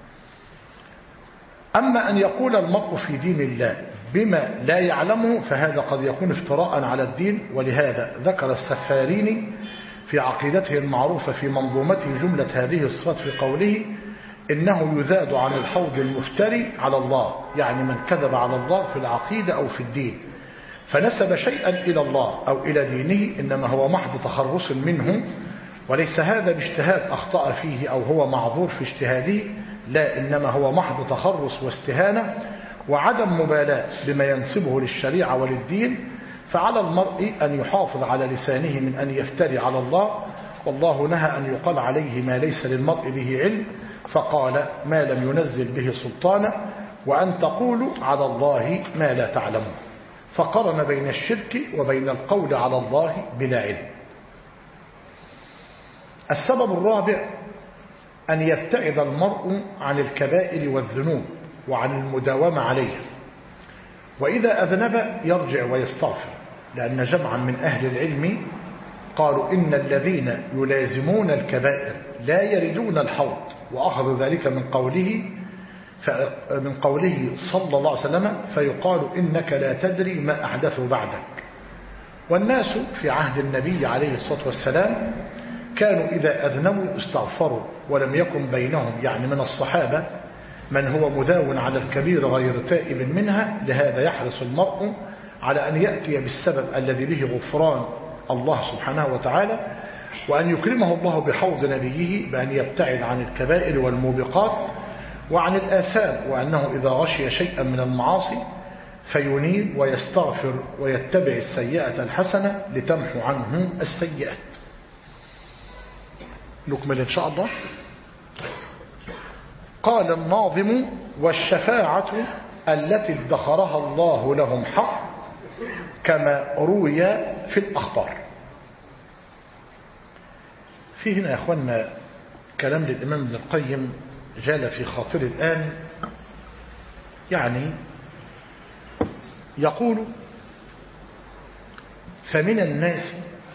أما أن يقول المرء في دين الله بما لا يعلمه فهذا قد يكون افتراء على الدين. ولهذا ذكر السفاريني في عقيدته المعروفة في منظومته جملة هذه الصفات في قوله: إنه يذاد عن الحوض المفتري على الله، يعني من كذب على الله في العقيدة أو في الدين، فنسب شيئا إلى الله أو إلى دينه، إنما هو محض تخرص منه، وليس هذا باجتهاد أخطأ فيه أو هو معذور في اجتهاده، لا، إنما هو محض تخرص واستهانة وعدم مبالاة بما ينسبه للشريعة وللدين. فعلى المرء أن يحافظ على لسانه من أن يفتري على الله، والله نهى أن يقال عليه ما ليس للمرء به علم، فقال: ما لم ينزل به سلطانا، وأن تقولوا على الله ما لا تعلمون. فقرن بين الشرك وبين القول على الله بلا علم. السبب الرابع أن يبتعد المرء عن الكبائر والذنوب وعن المداومة عليها، وإذا أذنب يرجع ويستغفر، لأن جمعا من أهل العلم قالوا إن الذين يلازمون الكبائر لا يردون الحوض، وأخذوا ذلك من قوله صلى الله عليه وسلم: فيقال إنك لا تدري ما أحدثوا بعدك. والناس في عهد النبي عليه الصلاة والسلام كانوا إذا أذنبوا استغفروا، ولم يكن بينهم يعني من الصحابة من هو مداون على الكبير غير تائب منها. لهذا يحرص المرء على أن يأتي بالسبب الذي به غفران الله سبحانه وتعالى، وأن يكرمه الله بحوض نبيه بأن يبتعد عن الكبائر والموبقات وعن الآثام، وأنه إذا غشي شيئا من المعاصي فينيب ويستغفر ويتبع السيئة الحسنة لتمحو عنه السيئات. نكمل إن شاء الله. قال الناظم: والشفاعة التي ادخرها الله لهم حق كما روي في الأخبار. في هنا يا أخوانا كلام للإمام ابن القيم جال في خاطر الآن، يعني يقول: فمن الناس،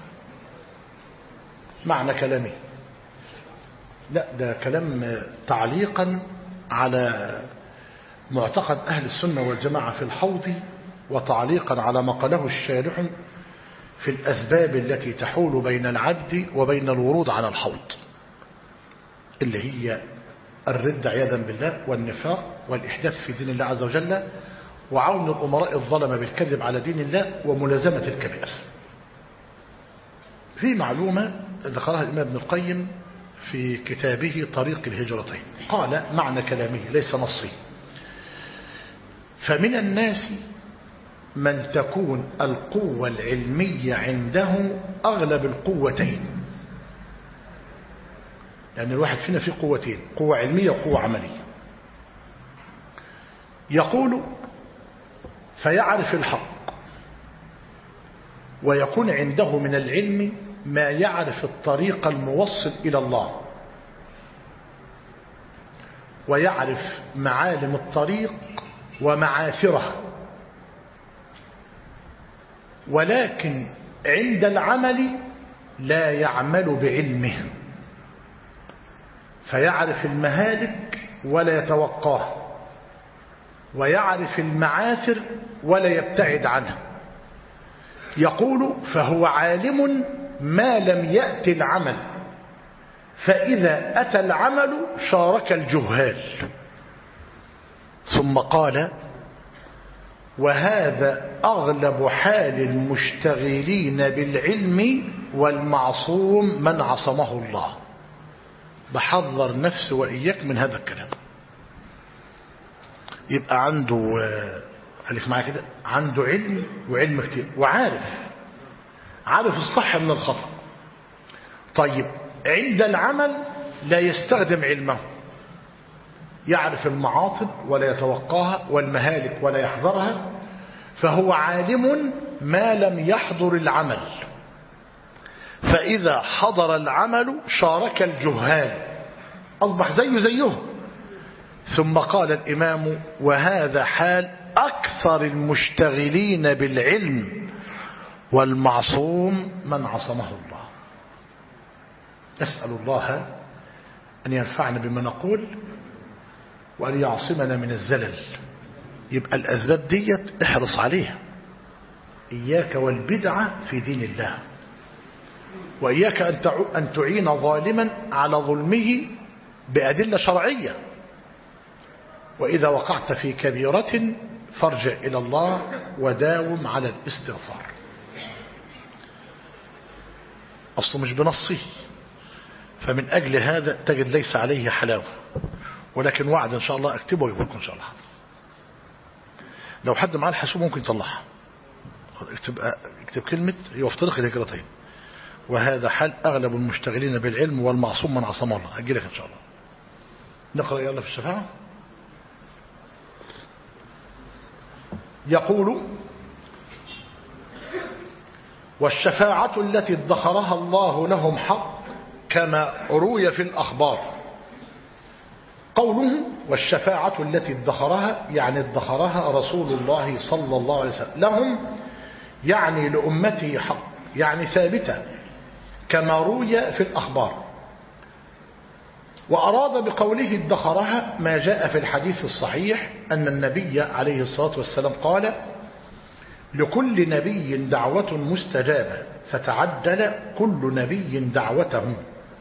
معنى كلامه لا ده كلام تعليقا على معتقد أهل السنة والجماعة في الحوض، وتعليقا على ما قاله الشارح في الأسباب التي تحول بين العبد وبين الورود على الحوض، اللي هي الرد عياذا بالله، والنفاق، والإحداث في دين الله عز وجل، وعون الأمراء الظلمة بالكذب على دين الله، وملازمة الكبائر. في معلومة ذكرها الإمام ابن القيم في كتابه طريق الهجرتين، قال معنى كلامه ليس نصي: فمن الناس من تكون القوة العلمية عنده أغلب القوتين، يعني الواحد فينا فيه قوتين، قوة علمية وقوة عملية. يقول: فيعرف الحق ويكون عنده من العلم ما يعرف الطريق الموصل إلى الله، ويعرف معالم الطريق ومعاثره، ولكن عند العمل لا يعمل بعلمه، فيعرف المهالك ولا يتوقاه، ويعرف المعاثر ولا يبتعد عنها. يقول: فهو عالم ما لم يأتي العمل، فإذا أتى العمل شارك الجهال. ثم قال وهذا أغلب حال المشتغلين بالعلم والمعصوم من عصمه الله. بحذر نفسي وإياك من هذا الكلام. يبقى عنده، خليك معايا كده، عنده علم وعلم كتير عارف الصح من الخطأ. طيب عند العمل لا يستخدم علمه، يعرف المعاطب ولا يتوقاها والمهالك ولا يحذرها، فهو عالم ما لم يحضر العمل، فإذا حضر العمل شارك الجهال، أصبح زيه. ثم قال الإمام وهذا حال أكثر المشتغلين بالعلم والمعصوم من عصمه الله. نسأل الله أن ينفعنا بما نقول وأن يعصمنا من الزلل. يبقى الأسباب ديت احرص عليها، إياك والبدعة في دين الله، وإياك أن تعين ظالما على ظلمه بأدلة شرعية. وإذا وقعت في كبيرة فارجع إلى الله وداوم على الاستغفار. أصله مش بنصه، فمن أجل هذا تجد ليس عليه حلاوة، ولكن وعد إن شاء الله أكتبه ويقول لكم إن شاء الله. لو حد معاه الحاسوب ممكن يطلعها، اكتب كلمة هي في طريق الهجرتين، وهذا حال أغلب المشتغلين بالعلم والمعصوم من عصمه الله. أجي لك إن شاء الله. نقرأ يلا في الشفاعة. يقول والشفاعة التي ادخرها الله لهم حق كما روي في الأخبار. قوله والشفاعة التي ادخرها يعني ادخرها رسول الله صلى الله عليه وسلم لهم، يعني لأمته حق، يعني ثابتة كما روي في الأخبار. وأراد بقوله ادخرها ما جاء في الحديث الصحيح أن النبي عليه الصلاة والسلام قال لكل نبي دعوة مستجابة فتعدل كل نبي دعوته،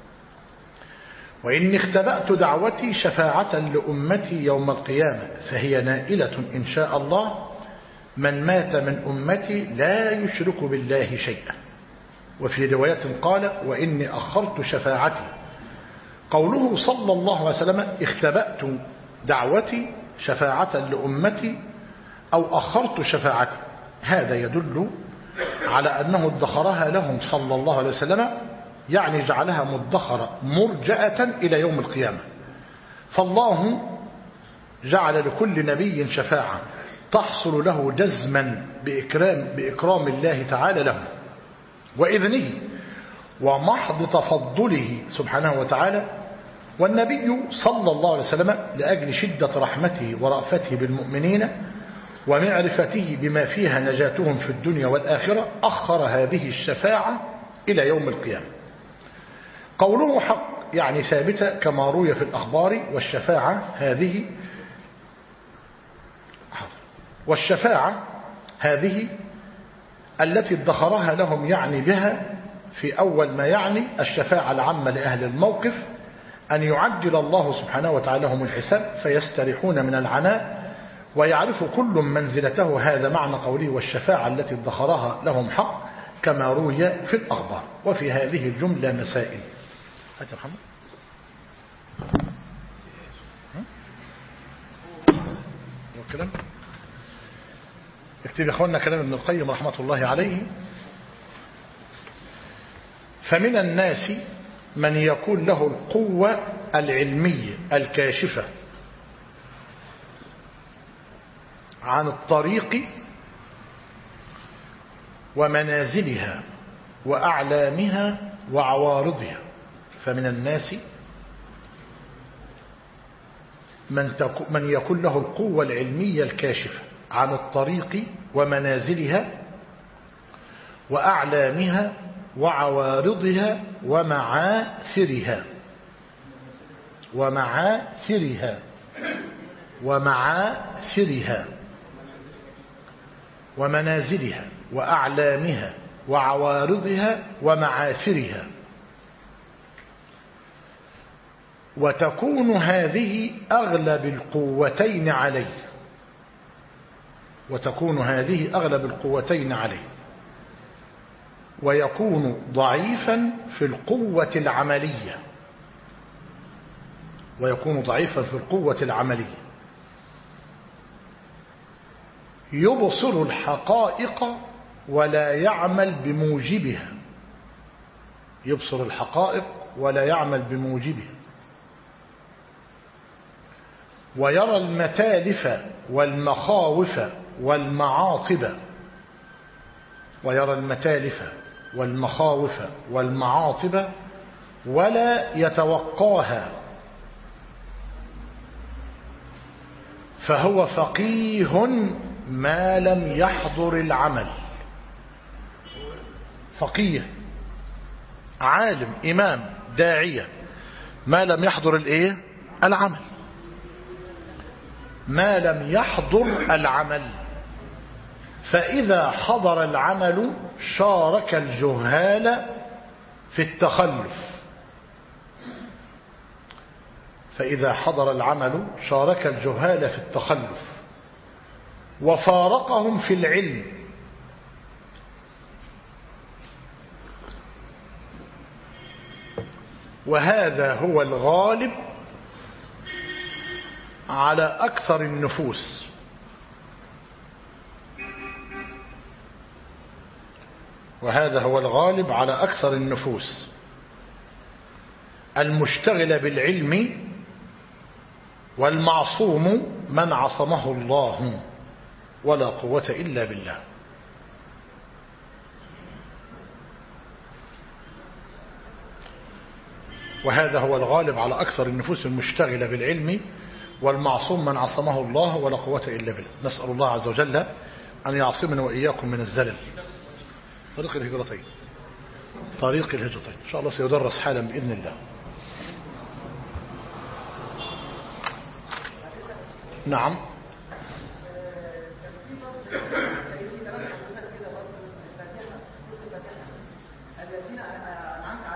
وإني اختبأت دعوتي شفاعة لأمتي يوم القيامة فهي نائلة إن شاء الله من مات من أمتي لا يشرك بالله شيئا. وفي رواية قال وإني أخرت شفاعتي. قوله صلى الله عليه وسلم اختبأت دعوتي شفاعة لأمتي أو أخرت شفاعتي، هذا يدل على أنه ادخرها لهم صلى الله عليه وسلم، يعني جعلها مدخرة مرجئة إلى يوم القيامة. فالله جعل لكل نبي شفاعة تحصل له جزما بإكرام الله تعالى له وإذنه ومحض تفضله سبحانه وتعالى. والنبي صلى الله عليه وسلم لأجل شدة رحمته ورأفته بالمؤمنين ومعرفته بما فيها نجاتهم في الدنيا والآخرة أخر هذه الشفاعة إلى يوم القيامة. قوله حق يعني ثابتة كما روي في الأخبار. والشفاعة هذه التي ادخرها لهم يعني بها في أول ما يعني الشفاعة العامة لأهل الموقف أن يعجل الله سبحانه وتعالى لهم الحساب فيستريحون من العناء ويعرف كل منزلته. هذا معنى قوله والشفاعة التي ادخرها لهم حق كما روي في الأخبار. وفي هذه الجملة مسائل. هات يا محمد. الكلام اكتب يا اخوانا كلام ابن القيم رحمة الله عليه. فمن الناس من يكون له القوة العلمية الكاشفة عن الطريق ومنازلها وأعلامها وعوارضها. فمن الناس من يكون له القوة العلمية الكاشفة عن الطريق ومنازلها وأعلامها وعوارضها ومعاثرها ومنازلها وأعلامها وعوارضها ومعاثرها. وتكون هذه أغلب القوتين عليه، وتكون هذه أغلب القوتين عليه، ويكون ضعيفا في القوة العملية، ويكون ضعيفا في القوة العملية، يبصر الحقائق ولا يعمل بموجبها، يبصر الحقائق ولا يعمل بموجبها، ويرى المتالف والمخاوف والمعاطب، ويرى المتالف والمخاوف والمعاطب ولا يتوقاها، فهو فقيه ما لم يحضر العمل. فقيه، عالم، إمام، داعية، ما لم يحضر الايه؟ العمل، ما لم يحضر العمل. فإذا حضر العمل شارك الجهال في التخلف، فإذا حضر العمل شارك الجهال في التخلف وفارقهم في العلم، وهذا هو الغالب على أكثر النفوس. وهذا هو الغالب على أكثر النفوس المشتغل بالعلم، والمعصوم من عصمه الله، ولا قوة إلا بالله. وهذا هو الغالب على أكثر النفوس المشتغلة بالعلم، والمعصوم من عصمه الله، ولا قوة إلا بالله. نسأل الله عز وجل أن يعصمنا وإياكم من الزلل. طريق الهجرتين، طريق الهجرتين إن شاء الله سيدرس حالا بإذن الله. نعم. الذين أنعمت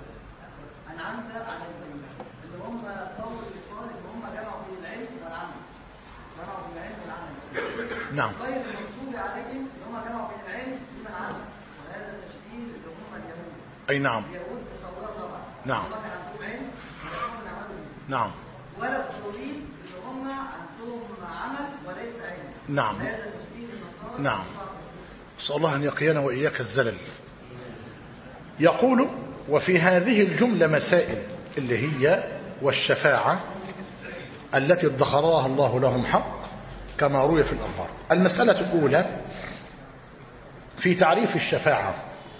عليهم اللي هم قول الإخوان اللي هم جمعوا بين العلم والعمل، جمعوا بين العلم والعمل. نعم. غير المغضوب عليهم اللي هم جمعوا بين العلم والعمل، وهذا التشبيه اللي هم اليهود. أي نعم. اليهود تصوروا طبعا. نعم. هم كان عندهم علم ويقومون عملوا به. نعم. ولا الضالين اللي هم عندهم عمل وليس علم. نعم. هذا التشبيه النصارى. نعم. أسأل الله أن يقينا وإياك الزلل. يقول: وفي هذه الجملة مسائل اللي هي والشفاعة التي ادخرها الله لهم حق كما روي في الأخبار. المسألة الأولى في تعريف الشفاعة.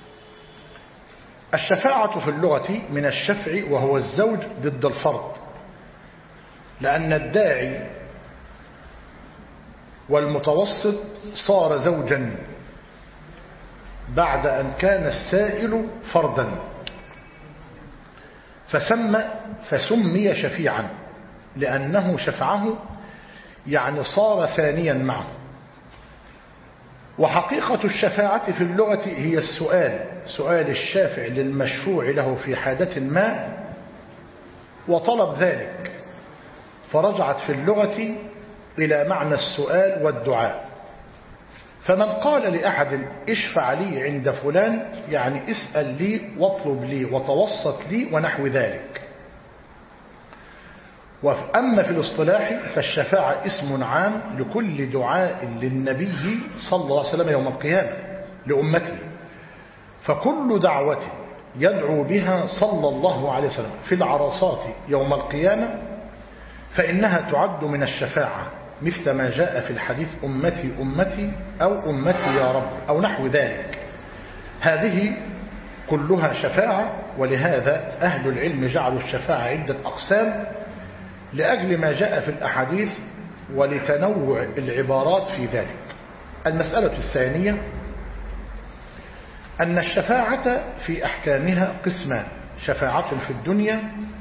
الشفاعة في اللغة من الشفع، وهو الزوج ضد الفرد، لأن الداعي والمتوسط صار زوجا بعد أن كان السائل فردا، فسمي شفيعا لأنه شفعه، يعني صار ثانيا معه. وحقيقة الشفاعة في اللغة هي سؤال الشافع للمشفوع له في حاجة ما وطلب ذلك، فرجعت في اللغة إلى معنى السؤال والدعاء. فمن قال لأحد اشفع لي عند فلان، يعني اسأل لي واطلب لي وتوسط لي ونحو ذلك. وأما في الاصطلاح فالشفاعة اسم عام لكل دعاء للنبي صلى الله عليه وسلم يوم القيامة لأمته، فكل دعوة يدعو بها صلى الله عليه وسلم في العرصات يوم القيامة فإنها تعد من الشفاعة، مثل ما جاء في الحديث أمتي أمتي أو أمتي يا رب أو نحو ذلك. هذه كلها شفاعة، ولهذا أهل العلم جعلوا الشفاعة عدة أقسام لأجل ما جاء في الأحاديث ولتنوع العبارات في ذلك. المسألة الثانية أن الشفاعة في أحكامها قسمان: شفاعة في الدنيا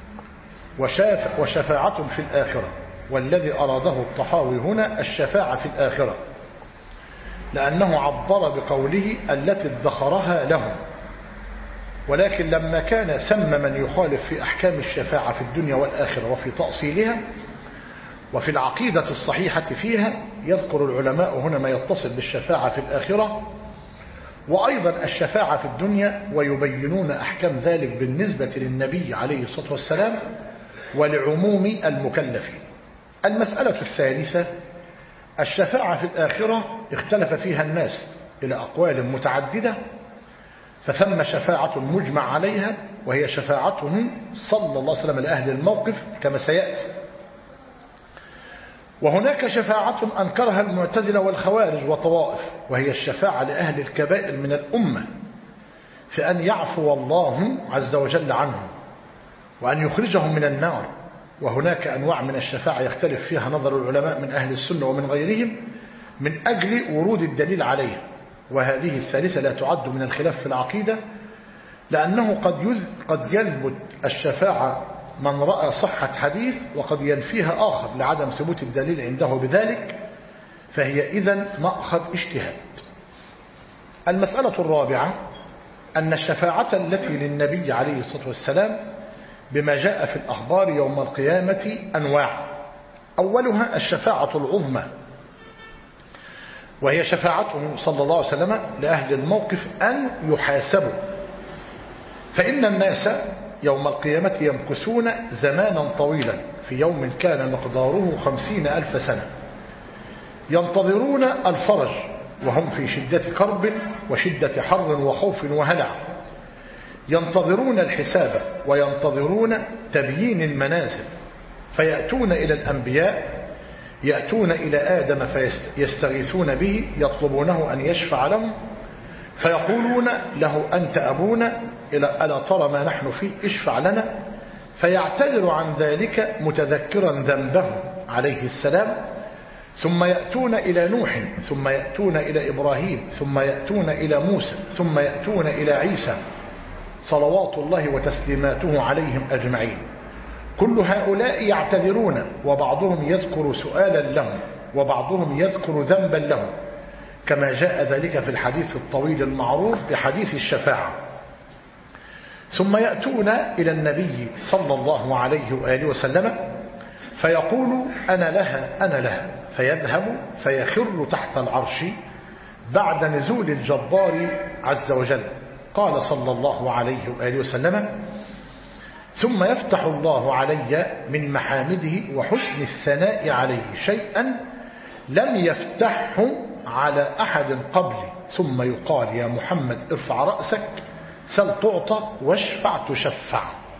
وشفاعة في الآخرة. والذي أراده الطحاوي هنا الشفاعة في الآخرة، لأنه عبر بقوله التي ادخرها لهم، ولكن لما كان ثم من يخالف في أحكام الشفاعة في الدنيا والآخرة وفي تأصيلها وفي العقيدة الصحيحة فيها، يذكر العلماء هنا ما يتصل بالشفاعة في الآخرة وأيضا الشفاعة في الدنيا، ويبينون أحكام ذلك بالنسبة للنبي عليه الصلاة والسلام ولعموم المكلفين. المسألة الثالثة: الشفاعة في الآخرة اختلف فيها الناس إلى أقوال متعددة، فثم شفاعة مجمع عليها وهي شفاعته صلى الله عليه وسلم لأهل الموقف كما سيأتي، وهناك شفاعة أنكرها المعتزلة والخوارج وطوائف، وهي الشفاعة لأهل الكبائر من الأمة في أن يعفو الله عز وجل عنهم وأن يخرجهم من النار. وهناك أنواع من الشفاعة يختلف فيها نظر العلماء من أهل السنة ومن غيرهم من أجل ورود الدليل عليها، وهذه الثالثة لا تعد من الخلاف في العقيدة، لأنه قد يثبت الشفاعة من رأى صحة حديث وقد ينفيها آخر لعدم ثبوت الدليل عنده بذلك، فهي إذن مأخذ اجتهاد. المسألة الرابعة: أن الشفاعة التي للنبي عليه الصلاة والسلام بما جاء في الأخبار يوم القيامة أنواع. أولها الشفاعة العظمى، وهي شفاعته صلى الله عليه وسلم لأهل الموقف أن يحاسبوا، فإن الناس يوم القيامة يمكثون زمانا طويلا في يوم كان مقداره 50,000 سنة، ينتظرون الفرج وهم في شدة كرب وشدة حر وخوف وهلع، ينتظرون الحساب وينتظرون تبيين المنازل، فيأتون إلى الأنبياء، يأتون إلى آدم فيستغيثون به يطلبونه أن يشفع لهم، فيقولون له: أنت أبونا، ألا ترى ما نحن فيه، اشفع لنا. فيعتذر عن ذلك متذكرا ذنبه عليه السلام، ثم يأتون إلى نوح، ثم يأتون إلى إبراهيم، ثم يأتون إلى موسى، ثم يأتون إلى عيسى صلوات الله وتسليماته عليهم أجمعين. كل هؤلاء يعتذرون، وبعضهم يذكر سؤالا لهم وبعضهم يذكر ذنبا لهم، كما جاء ذلك في الحديث الطويل المعروف بحديث الشفاعة. ثم يأتون إلى النبي صلى الله عليه وآله وسلم فيقول: أنا لها أنا لها، فيذهب فيخر تحت العرش بعد نزول الجبار عز وجل. قال صلى الله عليه وآله وسلم: ثم يفتح الله علي من محامده وحسن الثناء عليه شيئا لم يفتحه على أحد قبلي، ثم يقال: يا محمد ارفع رأسك، سل تعطى، واشفع تشفع.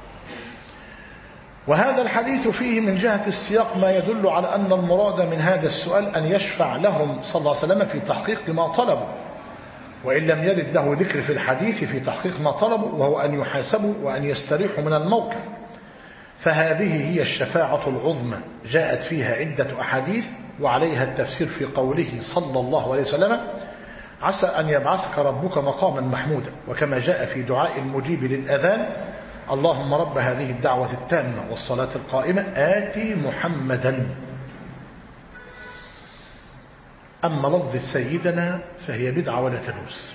وهذا الحديث فيه من جهة السياق ما يدل على أن المراد من هذا السؤال أن يشفع لهم صلى الله عليه وسلم في تحقيق ما طلبوا، وإن لم يرد له ذكر في الحديث في تحقيق ما طلبوا، وهو أن يحاسبوا وأن يستريحوا من الموقف. فهذه هي الشفاعة العظمى، جاءت فيها عدة أحاديث، وعليها التفسير في قوله صلى الله عليه وسلم: عسى أن يبعثك ربك مقاما محمودا، وكما جاء في دعاء المجيب للأذان: اللهم رب هذه الدعوة التامة والصلاة القائمة آتي محمدا. أما لفظ سيدنا فهي بدعة ولا تجوز.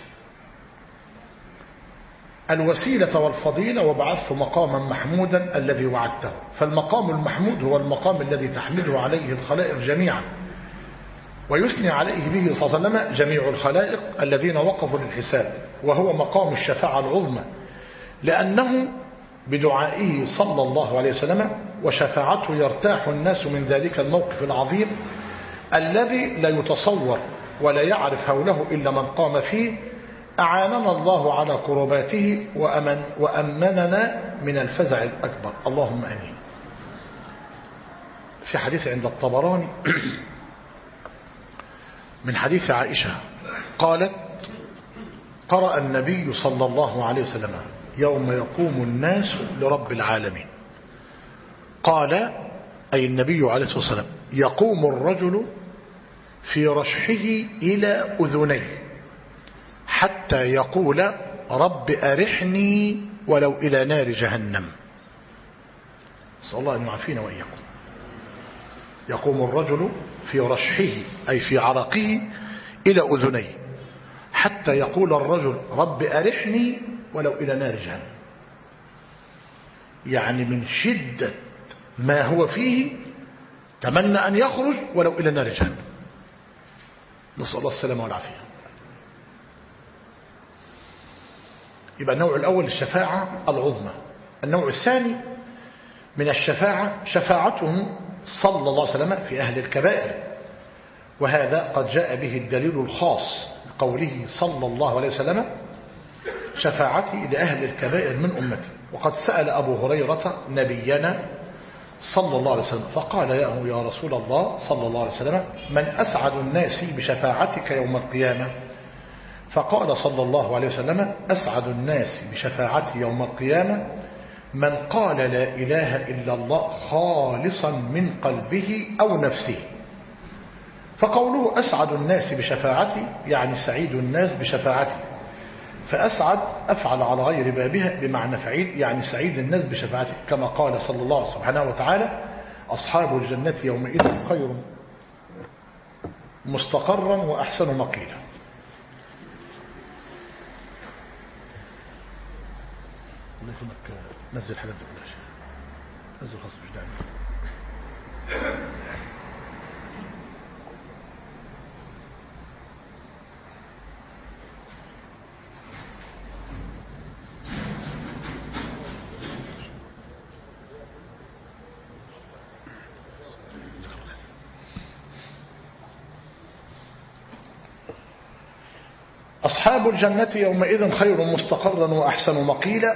الوسيلة والفضيلة وبعثه مقاما محمودا الذي وعدته، فالمقام المحمود هو المقام الذي تحمده عليه الخلائق جميعا، ويثني عليه به صلى الله عليه وسلم جميع الخلائق الذين وقفوا للحساب، وهو مقام الشفاعة العظمى، لأنه بدعائه صلى الله عليه وسلم وشفاعته يرتاح الناس من ذلك الموقف العظيم الذي لا يتصور ولا يعرف هوله إلا من قام فيه. أعاننا الله على كرباته وأمننا من الفزع الأكبر، اللهم آمين. في حديث عند الطبراني من حديث عائشة قالت: قرأ النبي صلى الله عليه وسلم يوم يقوم الناس لرب العالمين. قال أي النبي عليه الصلاة والسلام: يقوم الرجل في رشحه إلى أذنيه حتى يقول: رب أرحني ولو إلى نار جهنم. صلى الله أن يعافينا وإياكم. يقوم الرجل في رشحه أي في عرقه إلى أذنيه حتى يقول الرجل: رب أرحني ولو إلى نار جهنم. يعني من شدة ما هو فيه تمنى أن يخرج ولو إلى نار جهنم، نسأل الله السلامة والعافية. يبقى النوع الأول الشفاعة العظمى. النوع الثاني من الشفاعة شفاعته صلى الله عليه وسلم في أهل الكبائر، وهذا قد جاء به الدليل الخاص قوله صلى الله عليه وسلم شفاعتي لأهل الكبائر من أمتي. وقد سأل أبو هريرة نبينا صلى الله عليه وسلم فقال له يا رسول الله صلى الله عليه وسلم من أسعد الناس بشفاعتك يوم القيامة؟ فقال صلى الله عليه وسلم أسعد الناس بشفاعتي يوم القيامة من قال لا إله إلا الله خالصا من قلبه أو نفسه. فقوله أسعد الناس بشفاعتي يعني سعيد الناس بشفاعتي، فأسعد أفعل على غير بابها بمعنى فعيل يعني سعيد الناس بشفاعته، كما قال صلى الله سبحانه وتعالى أصحاب الجنة يومئذ خير مستقرا وأحسن مقيلا. الله يكرمك نزل حاجات دي كلها، نزل خاص مش داعي. أصحاب الجنة يومئذ خير مستقرا وأحسن مقيلا،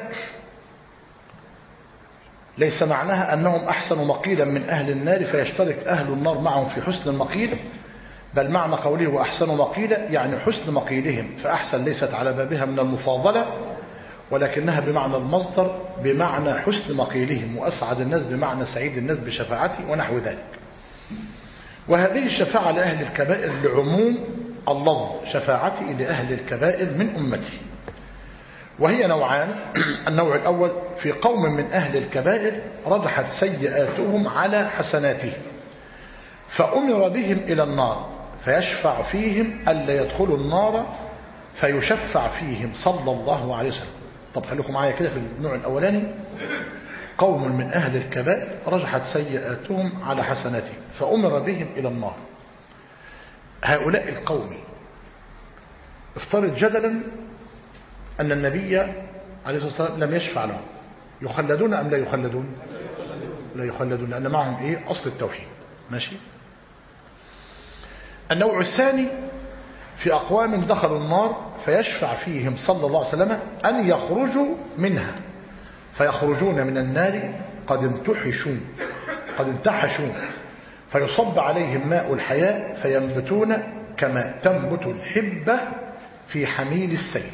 ليس معناها أنهم أحسن مقيلا من أهل النار فيشترك أهل النار معهم في حسن المقيل، بل معنى قوله وأحسن مقيلا يعني حسن مقيلهم، فأحسن ليست على بابها من المفاضلة ولكنها بمعنى المصدر بمعنى حسن مقيلهم، وأسعد الناس بمعنى سعيد الناس بشفاعتي ونحو ذلك. وهذه الشفاعة لأهل الكبائر لعموم اللفظ شفاعتي لأهل الكبائر من أمتي، وهي نوعان. النوع الأول في قوم من أهل الكبائر رجحت سيئاتهم على حسناتهم فأمر بهم إلى النار فيشفع فيهم ألا يدخلوا النار فيشفع فيهم صلى الله عليه وسلم. طب خليكم معايا كده في النوع الأولاني، قوم من أهل الكبائر رجحت سيئاتهم على حسناتهم فأمر بهم إلى النار. هؤلاء القوم افترض جدلا أن النبي عليه الصلاة والسلام لم يشفع لهم، يخلدون أم لا يخلدون؟ لا يخلدون، لأن معهم إيه؟ أصل التوحيد. ماشي. النوع الثاني في أقوام دخلوا النار فيشفع فيهم صلى الله عليه وسلم أن يخرجوا منها فيخرجون من النار قد انتحشوا فيصب عليهم ماء الحياة فينبتون كما تنبت الحبة في حميل السيل.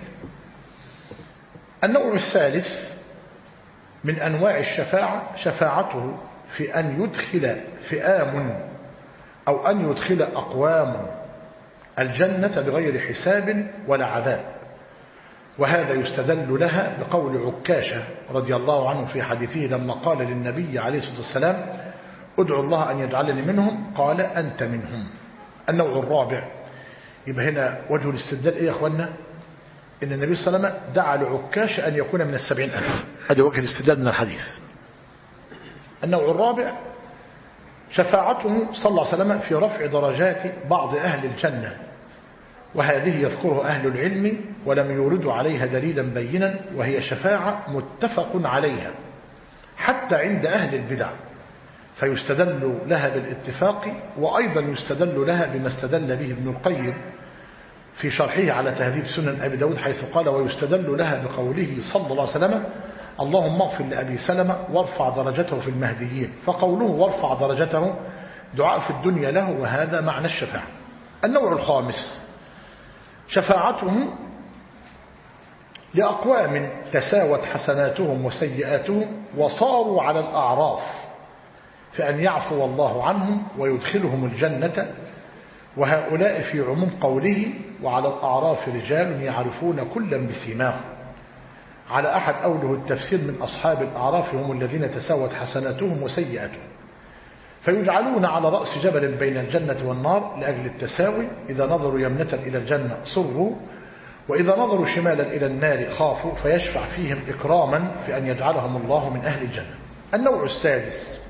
النوع الثالث من أنواع الشفاعة شفاعته في أن يدخل فئام أو أن يدخل أقوام الجنة بغير حساب ولا عذاب، وهذا يستدل لها بقول عكاشة رضي الله عنه في حديثه لما قال للنبي عليه الصلاة والسلام ادعو الله أن يجعلني منهم قال أنت منهم. النوع الرابع، يبقى هنا وجه الاستدلال إيه يا أخوانا؟ إن النبي صلى الله عليه وسلم دعا لعكاشة أن يكون من 70,000، هذا وجه الاستدلال من الحديث. النوع الرابع شفاعته صلى الله عليه وسلم في رفع درجات بعض أهل الجنة، وهذه يذكرها أهل العلم ولم يوردوا عليها دليلا بينا، وهي شفاعة متفق عليها حتى عند أهل البدع، فيستدل لها بالاتفاق، وأيضا يستدل لها بما استدل به ابن القيم في شرحه على تهذيب سنن أبي داود حيث قال ويستدل لها بقوله صلى الله عليه وسلم اللهم اغفر لأبي سلمة وارفع درجته في المهديين، فقوله وارفع درجته دعاء في الدنيا له، وهذا معنى الشفاعة. النوع الخامس شفاعتهم لأقوام تساوت حسناتهم وسيئاتهم وصاروا على الأعراف فأن يعفو الله عنهم ويدخلهم الجنة، وهؤلاء في عموم قوله وعلى الأعراف رجال يعرفون كلا بسيماهم، على أحد أوله التفسير من أصحاب الأعراف هم الذين تساوت حسناتهم وسيئاتهم، فيجعلون على رأس جبل بين الجنة والنار لأجل التساوي، إذا نظروا يمنة إلى الجنة صروا وإذا نظروا شمالا إلى النار خافوا فيشفع فيهم إكراما في أن يجعلهم الله من أهل الجنة. النوع السادس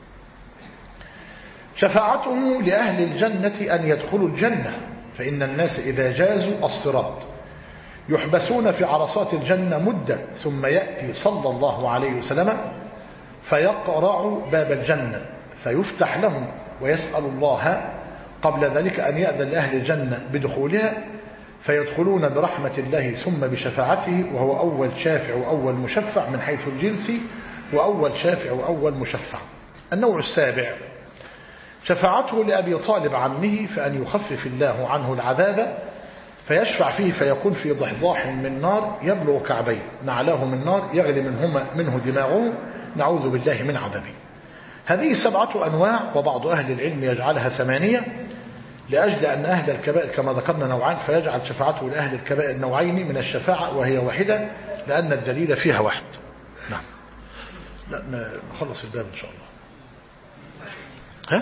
شفاعته لأهل الجنة أن يدخلوا الجنة، فإن الناس إذا جازوا الصراط يحبسون في عرصات الجنة مدة، ثم يأتي صلى الله عليه وسلم فيقرع باب الجنة فيفتح لهم، ويسأل الله قبل ذلك أن يأذن لأهل الجنة بدخولها، فيدخلون برحمة الله ثم بشفاعته، وهو أول شافع وأول مشفع من حيث الجنس، وأول شافع وأول مشفع. النوع السابع شفاعته لأبي طالب عمه فأن يخفف الله عنه العذاب، فيشفع فيه فيكون في ضحضاح من نار يبلغ كعبيه، نعلاه من نار يغلي منه دماغه، نعوذ بالله من عذابه. هذه 7 أنواع، وبعض أهل العلم يجعلها 8 لأجل أن أهل الكبائر كما ذكرنا نوعان، فيجعل شفاعته لأهل الكبائر نوعين من الشفاعة وهي واحدة لأن الدليل فيها واحد. نعم، لا نخلص الباب إن شاء الله. ها؟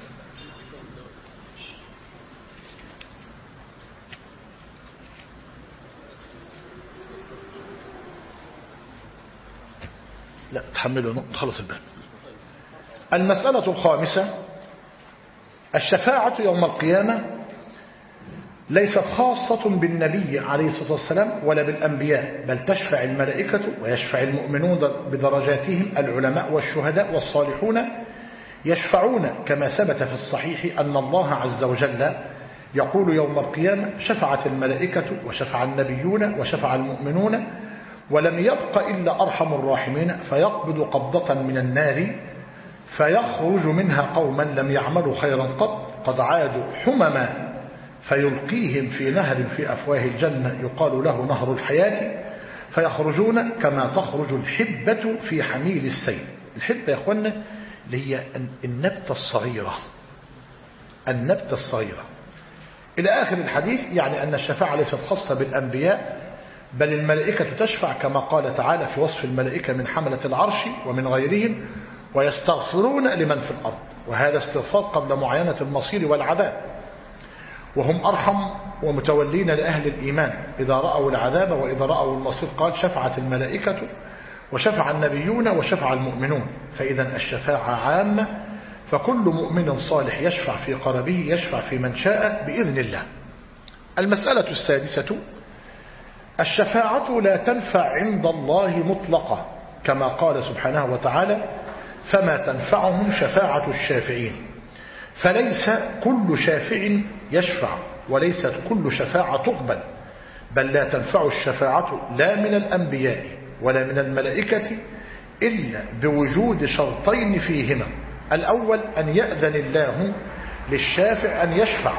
لا تحملوا نخلص الباب. المسألة الخامسة الشفاعة يوم القيامة ليست خاصة بالنبي عليه الصلاة والسلام ولا بالأنبياء، بل تشفع الملائكة ويشفع المؤمنون بدرجاتهم، العلماء والشهداء والصالحون يشفعون، كما ثبت في الصحيح أن الله عز وجل يقول يوم القيامة شفعت الملائكة وشفع النبيون وشفع المؤمنون ولم يبق إلا أرحم الراحمين، فيقبض قبضة من النار فيخرج منها قوما لم يعملوا خيرا قد عادوا حمما، فيلقيهم في نهر في أفواه الجنة يقال له نهر الحياة، فيخرجون كما تخرج الحبة في حميل السيل. الحبة يا أخوانا اللي هي النبتة الصغيرة، النبتة الصغيرة إلى آخر الحديث، يعني أن الشفاعة ليست خاصة بالأنبياء بل الملائكة تشفع، كما قال تعالى في وصف الملائكة من حملة العرش ومن غيرهم ويستغفرون لمن في الأرض، وهذا استغفار قبل معاينة المصير والعذاب، وهم أرحم ومتولين لأهل الإيمان إذا رأوا العذاب وإذا رأوا المصير. قال شفعت الملائكة وشفع النبيون وشفع المؤمنون، فإذا الشفاعة عامة، فكل مؤمن صالح يشفع في قربه يشفع في من شاء بإذن الله. المسألة السادسة الشفاعة لا تنفع عند الله مطلقة، كما قال سبحانه وتعالى فما تنفعهم شفاعة الشافعين، فليس كل شافع يشفع وليست كل شفاعة تقبل، بل لا تنفع الشفاعة لا من الأنبياء ولا من الملائكة إلا بوجود شرطين فيهما: الأول أن يأذن الله للشافع أن يشفع،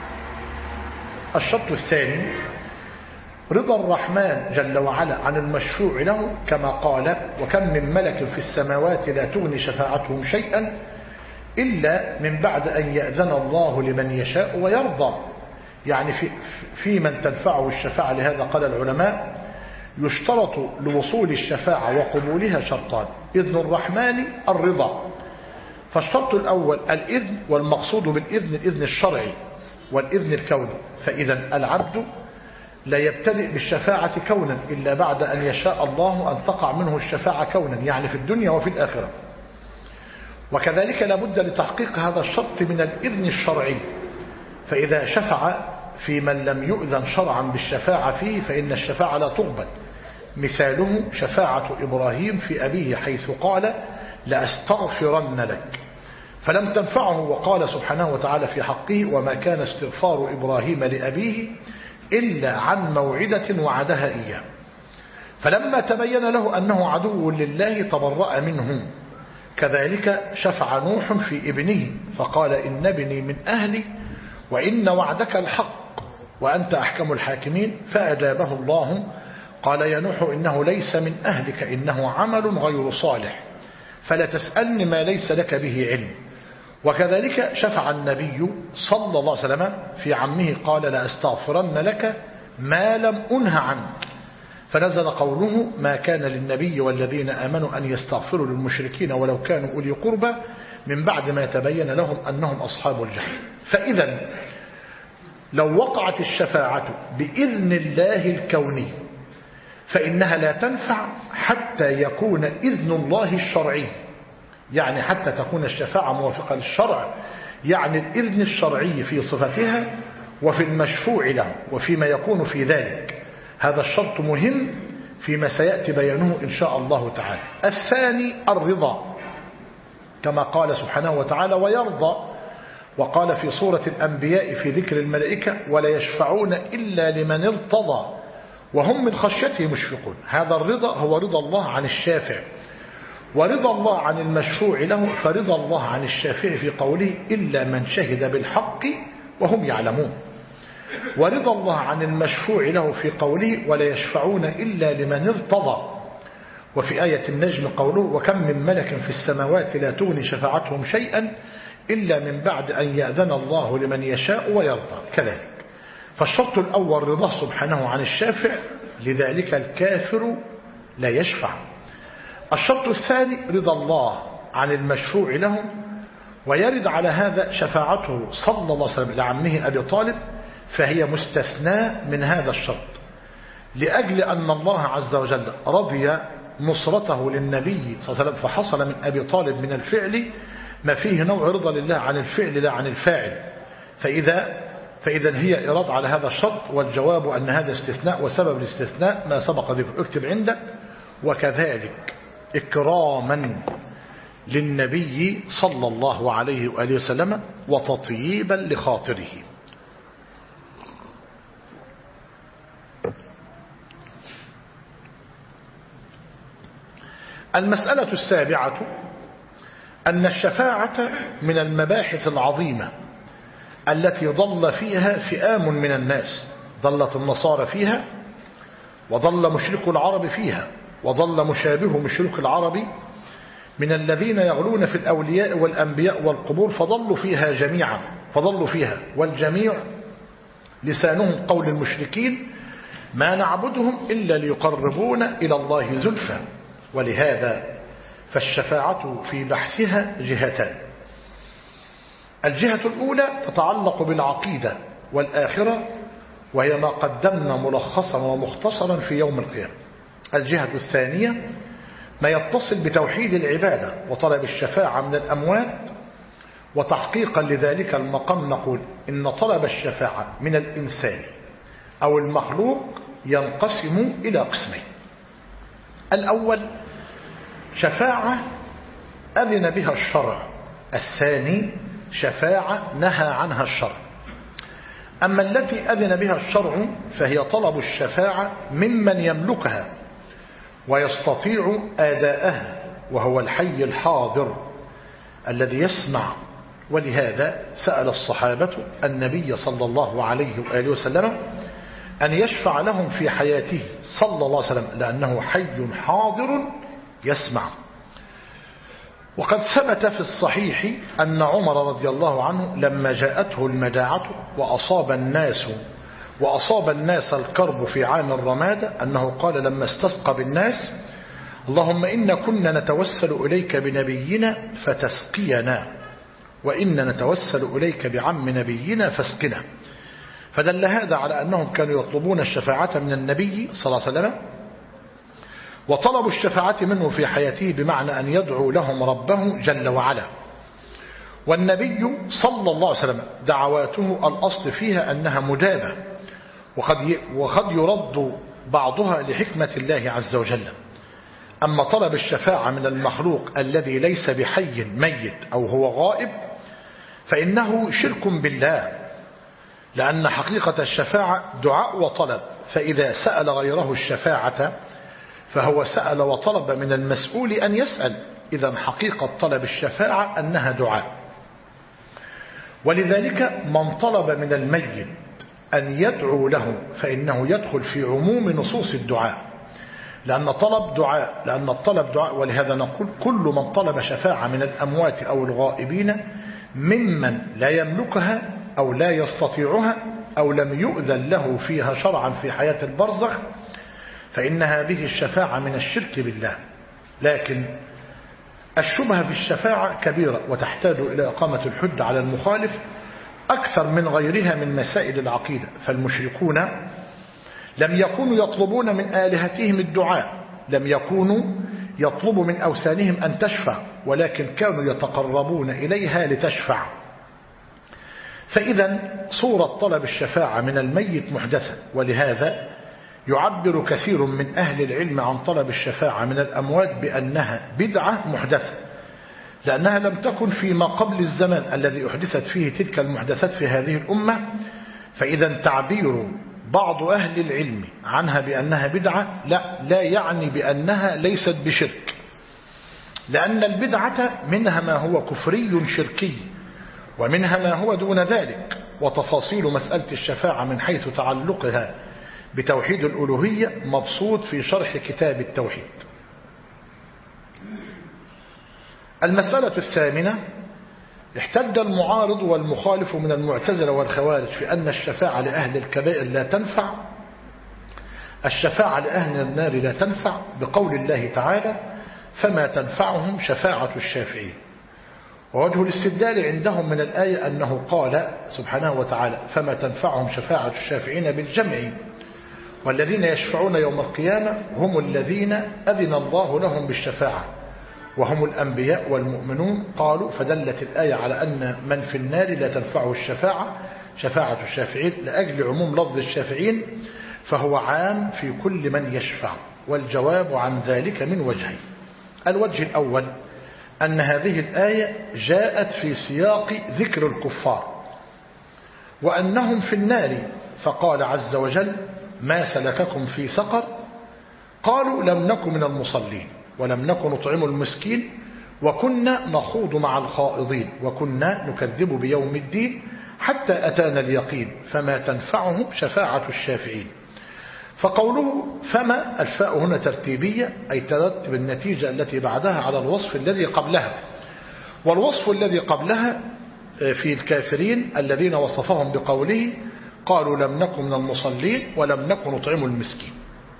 الشرط الثاني رضا الرحمن جل وعلا عن المشفوع له، كما قال وكم من ملك في السماوات لا تغني شفاعتهم شيئا إلا من بعد أن يأذن الله لمن يشاء ويرضى. يعني في من تنفعه الشفاعة، لهذا قال العلماء يشترط لوصول الشفاعة وقبولها شرطان: إذن الرحمن الرضا، فالشرط الأول الإذن، والمقصود بالإذن الإذن الشرعي والإذن الكوني، فإذا العبد لا يبتدئ بالشفاعة كونا إلا بعد أن يشاء الله أن تقع منه الشفاعة كونا، يعني في الدنيا وفي الآخرة. وكذلك لابد لتحقيق هذا الشرط من الإذن الشرعي، فإذا شفع في من لم يؤذن شرعا بالشفاعة فيه فإن الشفاعة لا تقبل. مثاله شفاعة إبراهيم في أبيه حيث قال لأستغفرن لك، فلم تنفعه، وقال سبحانه وتعالى في حقه وما كان استغفار إبراهيم لأبيه إلا عن موعدة وعدها إياه، فلما تبين له أنه عدو لله تبرأ منه. كذلك شفع نوح في ابنه فقال إن ابني من أهلي وإن وعدك الحق وأنت أحكم الحاكمين، فأجابه الله قال يا نوح إنه ليس من أهلك إنه عمل غير صالح فلا تسألني ما ليس لك به علم. وكذلك شفع النبي صلى الله عليه وسلم في عمه قال لأستغفرن لك ما لم أنه عنك، فنزل قوله ما كان للنبي والذين آمنوا أن يستغفروا للمشركين ولو كانوا أولي قربى من بعد ما تبين لهم أنهم أصحاب الجحيم. فإذا لو وقعت الشفاعة بإذن الله الكوني فإنها لا تنفع حتى يكون إذن الله الشرعي، يعني حتى تكون الشفاعة موافقة للشرع، يعني الإذن الشرعي في صفتها وفي المشفوع له وفيما يكون في ذلك. هذا الشرط مهم فيما سيأتي بيانه إن شاء الله تعالى. الثاني الرضا، كما قال سبحانه وتعالى ويرضى، وقال في سورة الأنبياء في ذكر الملائكة ولا يشفعون إلا لمن ارتضى وهم من خشيته مشفقون. هذا الرضا هو رضا الله عن الشافع، ورضا الله عن المشفوع له، فرضا الله عن الشافع في قوله إلا من شهد بالحق وهم يعلمون، ورضا الله عن المشفوع له في قوله ولا يشفعون إلا لمن ارتضى. وفي آية النجم قوله وكم من ملك في السماوات لا تغني شفاعتهم شيئا إلا من بعد أن يأذن الله لمن يشاء ويرضى. كذلك فالشرط الأول رضاه سبحانه عن الشافع، لذلك الكافر لا يشفع. الشرط الثاني رضا الله عن المشفوع له، ويرد على هذا شفاعته صلى الله عليه وسلم لعمه أبي طالب، فهي مستثناء من هذا الشرط، لأجل أن الله عز وجل رضي نصرته للنبي صلى الله عليه وسلم، فحصل من أبي طالب من الفعل ما فيه نوع رضا لله عن الفعل لا عن الفاعل. فإذا هي إراد على هذا الشرط، والجواب أن هذا استثناء، وسبب الاستثناء ما سبق ذكر، اكتب عندك. وكذلك إكراما للنبي صلى الله عليه وآله وسلم وتطييبا لخاطره. المسألة السابعة أن الشفاعة من المباحث العظيمة التي ضل فيها فئام من الناس، ضلت النصارى فيها، وضل مشرك العرب فيها، وضل مشابه مشرك العرب من الذين يغلون في الأولياء والأنبياء والقبور، فضلوا فيها جميعا، فضلوا فيها، والجميع لسانهم قول المشركين ما نعبدهم إلا ليقربونا إلى الله زلفى. ولهذا فالشفاعة في بحثها جهتان. الجهة الأولى تتعلق بالعقيدة والآخرة، وهي ما قدمنا ملخصا ومختصرا في يوم القيامة. الجهة الثانية ما يتصل بتوحيد العبادة وطلب الشفاعة من الأموات، وتحقيقا لذلك المقام نقول إن طلب الشفاعة من الإنسان أو المخلوق ينقسم إلى قسمين. الأول شفاعة أذن بها الشرع، الثاني شفاعة نهى عنها الشرع. أما التي أذن بها الشرع فهي طلب الشفاعة ممن يملكها ويستطيع آداءها، وهو الحي الحاضر الذي يسمع. ولهذا سأل الصحابة النبي صلى الله عليه وآله وسلم أن يشفع لهم في حياته صلى الله عليه وسلم، لأنه حي حاضر يسمع. وقد ثبت في الصحيح أن عمر رضي الله عنه لما جاءته المجاعة وأصاب الناس الكرب في عام الرمادة، أنه قال لما استسقى بالناس اللهم إن كنا نتوسل إليك بنبينا فتسقينا، وإن نتوسل إليك بعم نبينا فاسقنا. فدل هذا على أنهم كانوا يطلبون الشفاعة من النبي صلى الله عليه وسلم، وطلبوا الشفاعة منه في حياته بمعنى أن يدعو لهم ربه جل وعلا. والنبي صلى الله عليه وسلم دعواته الأصل فيها أنها مجابة، وقد يرد بعضها لحكمة الله عز وجل. أما طلب الشفاعة من المخلوق الذي ليس بحي ميت أو هو غائب فإنه شرك بالله، لأن حقيقة الشفاعة دعاء وطلب، فإذا سأل غيره الشفاعة فهو سأل وطلب من المسؤول أن يسأل. إذن حقيقة طلب الشفاعة أنها دعاء. ولذلك من طلب من الميت أن يدعو له فإنه يدخل في عموم نصوص الدعاء، لأن الطلب دعاء. ولهذا نقول كل من طلب شفاعة من الأموات أو الغائبين ممن لا يملكها أو لا يستطيعها أو لم يؤذن له فيها شرعا في حياة البرزخ فإن هذه الشفاعة من الشرك بالله. لكن الشبهة في الشفاعة كبيرة وتحتاج إلى إقامة الحج على المخالف، أكثر من غيرها من مسائل العقيدة. فالمشركون لم يكونوا يطلبون من آلهتهم الدعاء، لم يكونوا يطلبوا من أوثانهم أن تشفع، ولكن كانوا يتقربون إليها لتشفع. فإذا صورة طلب الشفاعة من الميت محدثة، ولهذا يعبر كثير من أهل العلم عن طلب الشفاعة من الأموات بأنها بدعة محدثة، لأنها لم تكن فيما قبل الزمان الذي أحدثت فيه تلك المحدثات في هذه الأمة. فإذا تعبير بعض أهل العلم عنها بأنها بدعة لا يعني بأنها ليست بشرك، لأن البدعة منها ما هو كفري شركي، ومنها ما هو دون ذلك. وتفاصيل مسألة الشفاعة من حيث تعلقها بتوحيد الألوهية مبسوط في شرح كتاب التوحيد. المسألة الثامنة: احتج المعارض والمخالف من المعتزلة والخوارج في أن الشفاعة لأهل الكبائر لا تنفع، الشفاعة لأهل النار لا تنفع، بقول الله تعالى: فما تنفعهم شفاعة الشافعين. ووجه الاستدلال عندهم من الآية أنه قال سبحانه وتعالى: فما تنفعهم شفاعة الشافعين بالجمع، والذين يشفعون يوم القيامة هم الذين أذن الله لهم بالشفاعة وهم الأنبياء والمؤمنون. قالوا: فدلت الآية على أن من في النار لا تنفعه الشفاعة شفاعة الشافعين لأجل عموم لفظ الشافعين، فهو عام في كل من يشفع. والجواب عن ذلك من وجهين: الوجه الأول أن هذه الآية جاءت في سياق ذكر الكفار وأنهم في النار، فقال عز وجل: ما سلككم في سقر؟ قالوا: لم نكن من المصلين ولم نكن نطعم المسكين وكنا نخوض مع الخائضين وكنا نكذب بيوم الدين حتى أتانا اليقين فما تنفعهم شفاعة الشافعين. فقوله فما، الفاء هنا ترتيبية، أي ترتب النتيجة التي بعدها على الوصف الذي قبلها، والوصف الذي قبلها في الكافرين الذين وصفهم بقوله: قالوا لم نكن من المصلين ولم نكن نطعم المسكين.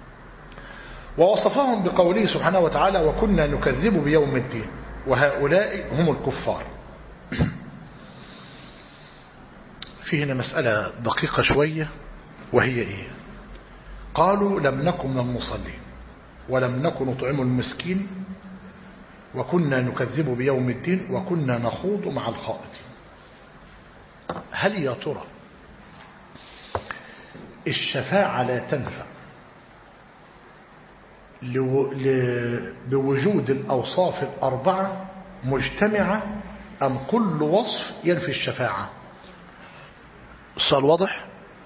ووصفهم بقوله سبحانه وتعالى: وكنا نكذب بيوم الدين، وهؤلاء هم الكفار. في هنا مسألة دقيقة شوية، وهي إيه؟ قالوا لم نكن من المصلين ولم نكن نطعم المسكين وكنا نكذب بيوم الدين وكنا نخوض مع الخائضين. هل يا ترى الشفاعة لا تنفع بوجود الأوصاف الأربعة مجتمعة، أم كل وصف ينفي الشفاعة؟ السؤال واضح؟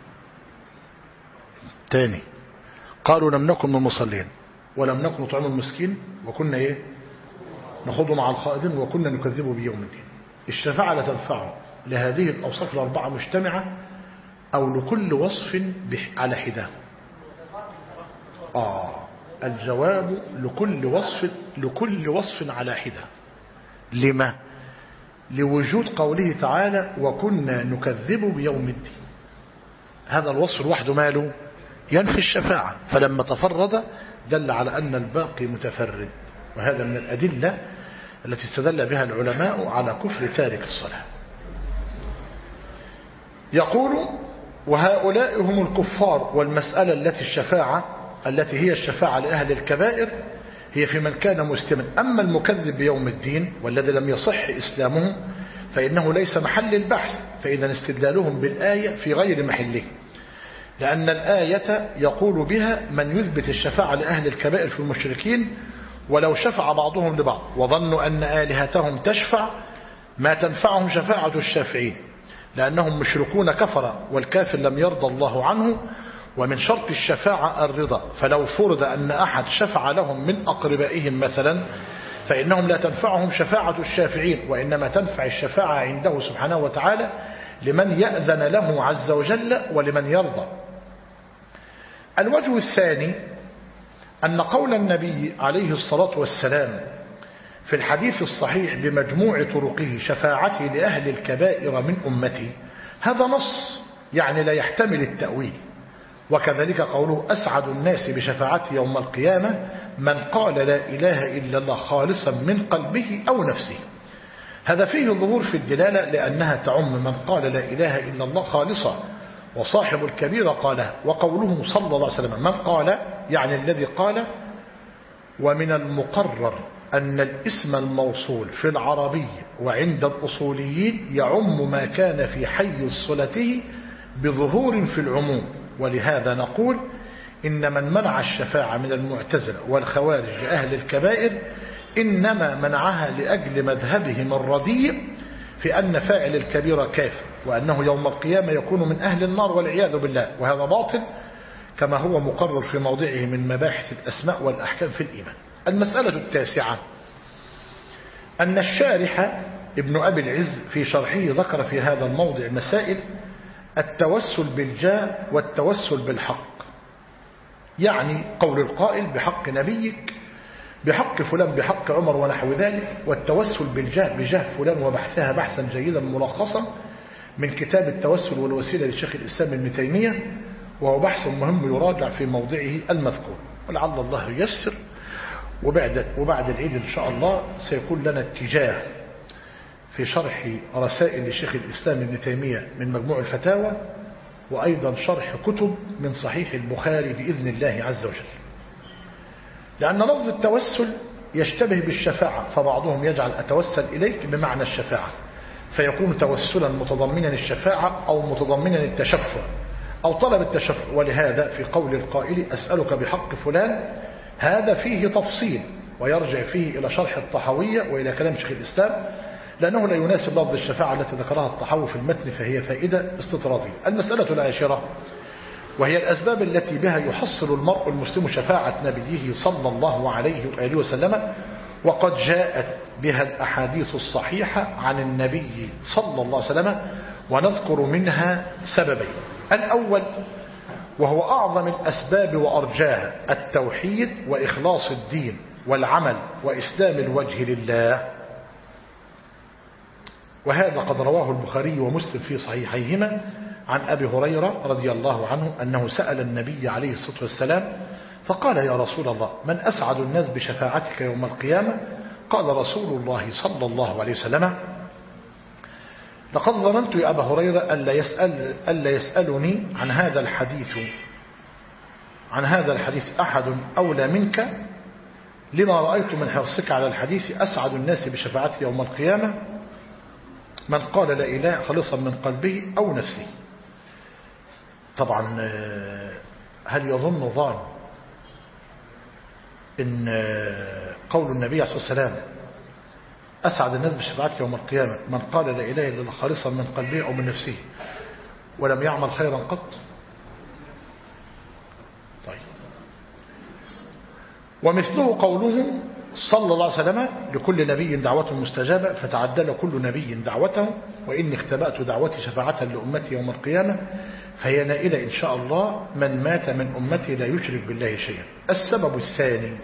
تاني: قالوا لم نكن من المصلين ولم نكن نطعم المسكين وكنا ايه؟ نخوض مع الخائضين وكنا نكذب بيوم الدين. الشفاعة لا تنفع لهذه الأوصاف الأربعة مجتمعة، أو لكل وصف على حدة؟ الجواب لكل وصف على حدة. لما؟ لوجود قوله تعالى: وكنا نكذب بيوم الدين. هذا الوصف لوحده ماله؟ ينفي الشفاعة، فلما تفرد دل على أن الباقي متفرد. وهذا من الأدلة التي استدل بها العلماء على كفر تارك الصلاة. يقول: وهؤلاء هم الكفار. والمسألة التي هي الشفاعة لأهل الكبائر هي في من كان مسلما. أما المكذب بيوم الدين والذي لم يصح إسلامه فإنه ليس محل البحث، فإذا استدلالهم بالآية في غير محله، لأن الآية يقول بها من يثبت الشفاعة لأهل الكبائر في المشركين ولو شفع بعضهم لبعض وظنوا أن آلهتهم تشفع ما تنفعهم شفاعة الشافعين، لأنهم مشركون كفر، والكافر لم يرضى الله عنه، ومن شرط الشفاعة الرضا. فلو فرض أن أحد شفع لهم من أقربائهم مثلا فإنهم لا تنفعهم شفاعة الشافعين، وإنما تنفع الشفاعة عنده سبحانه وتعالى لمن يأذن له عز وجل ولمن يرضى. الوجه الثاني أن قول النبي عليه الصلاة والسلام في الحديث الصحيح بمجموع طرقه: شفاعتي لأهل الكبائر من أمتي، هذا نص يعني لا يحتمل التأويل. وكذلك قوله: أسعد الناس بشفاعتي يوم القيامة من قال لا إله إلا الله خالصا من قلبه أو نفسه. هذا فيه ظهور في الدلالة لأنها تعم من قال لا إله إلا الله خالصا وصاحب الكبيرة قالها. وقوله صلى الله عليه وسلم من قال يعني الذي قال. ومن المقرر أن الاسم الموصول في العربي وعند الأصوليين يعم ما كان في حيز صلته بظهور في العموم. ولهذا نقول إن من منع الشفاعة من المعتزلة والخوارج أهل الكبائر إنما منعها لأجل مذهبهم الرديء في أن فاعل الكبيرة كافر وأنه يوم القيامة يكون من أهل النار والعياذ بالله، وهذا باطل كما هو مقرر في موضعه من مباحث الأسماء والأحكام في الإيمان. المسألة التاسعة أن الشارح ابن أبي العز في شرحه ذكر في هذا الموضع مسائل: التوسل بالجاه والتوسل بالحق، يعني قول القائل بحق نبيك، بحق فلان، بحق عمر ونحو ذلك، والتوسل بالجاه بجاه فلان وبحثها بحثا جيدا ملخصا من كتاب التوسل والوسيلة للشيخ الإسلام ابن تيمية، وهو بحث مهم يراجع في موضعه المذكور، ولعل الله ييسر. وبعد العيد إن شاء الله سيكون لنا اتجاه في شرح رسائل لشيخ الإسلام ابن تيمية من مجموع الفتاوى، وأيضا شرح كتب من صحيح البخاري بإذن الله عز وجل. لأن لفظ التوسل يشتبه بالشفاعة، فبعضهم يجعل أتوسل إليك بمعنى الشفاعة، فيكون توسلا متضمنا الشفاعة أو متضمنا التشفع أو طلب التشفع. ولهذا في قول القائل أسألك بحق فلان هذا فيه تفصيل، ويرجع فيه إلى شرح الطحاوية وإلى كلام شيخ الإسلام، لأنه لا يناسب لفظ الشفاعة التي ذكرها الطحاوي في المتن، فهي فائدة استطرادية. المسألة العاشرة وهي الأسباب التي بها يحصل المرء المسلم شفاعة نبيه صلى الله عليه وآله وسلم، وقد جاءت بها الأحاديث الصحيحة عن النبي صلى الله عليه وسلم، ونذكر منها سببين. الأول وهو أعظم الأسباب وأرجاها التوحيد وإخلاص الدين والعمل وإسلام الوجه لله، وهذا قد رواه البخاري ومسلم في صحيحيهما عن أبي هريرة رضي الله عنه أنه سأل النبي عليه الصلاة والسلام فقال: يا رسول الله من أسعد الناس بشفاعتك يوم القيامة؟ قال رسول الله صلى الله عليه وسلم: لقد ظننت يا أبا هريرة ألا يسألني عن هذا الحديث أحد أولى منك، لما رأيت من حرصك على الحديث أسعد الناس بشفاعتي يوم القيامة من قال لا إله خالصا من قلبه أو نفسه. طبعا هل يظن ظان إن قول النبي عليه الصلاة والسلام أسعد الناس بشفاعتي يوم القيامة من قال لا إله إلا الله خالصا من قلبه أو من نفسه ولم يعمل خيرا قط؟ طيب. ومثله قوله صلى الله عليه وسلم: لكل نبي دعوة مستجابة فتعدل كل نبي دعوته، وإني اختبأت دعوتي شفاعة لأمتي يوم القيامة، فهي نائلة إن شاء الله من مات من أمتي لا يشرك بالله شيئا. السبب الثاني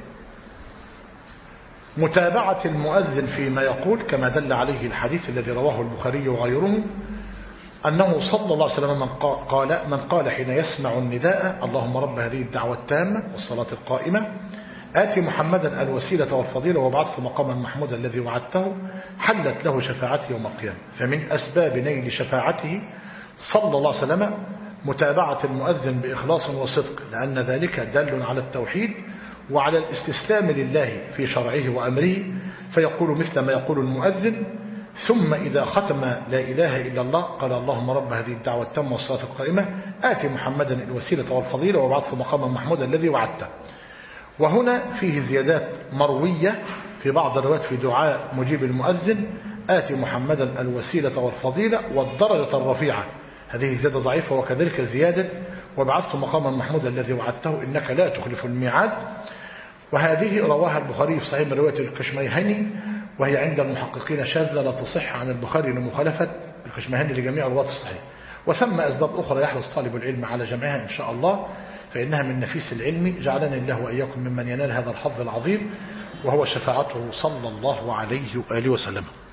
متابعة المؤذن فيما يقول، كما دل عليه الحديث الذي رواه البخاري وغيره أنه صلى الله عليه وسلم من قال حين يسمع النداء: اللهم رب هذه الدعوة التامة والصلاة القائمة آتي محمدا الوسيلة والفضيلة وابعثه مقاما محمودا الذي وعدته، حلت له شفاعته يوم القيامة. فمن أسباب نيل شفاعته صلى الله عليه وسلم متابعة المؤذن بإخلاص وصدق، لأن ذلك دل على التوحيد وعلى الاستسلام لله في شرعه وأمره، فيقول مثل ما يقول المؤذن: ثم إذا ختم لا إله إلا الله قال: اللهم رب هذه الدعوة التامة والصلاة القائمة آتي محمدا الوسيلة والفضيلة وابعثه مقاما محمودا الذي وعدته. وهنا فيه زيادات مروية في بعض الروايات في دعاء مجيب المؤذن: آتي محمدا الوسيلة والفضيلة والدرجة الرفيعة، هذه زيادة ضعيفة. وكذلك زيادة وابعثه مقاما محمودا الذي وعدته إنك لا تخلف الميعاد، وهذه رواها البخاري في صحيح من رواية الكشميهني، وهي عند المحققين شاذة لا تصح عن البخاري لمخالفة الكشميهني لجميع رواة الصحيح. وثم أسباب أخرى يحرص طالب العلم على جمعها إن شاء الله، فإنها من نفيس العلم، جعلني الله وإياكم ممن ينال هذا الحظ العظيم، وهو شفاعته صلى الله عليه وآله وسلم.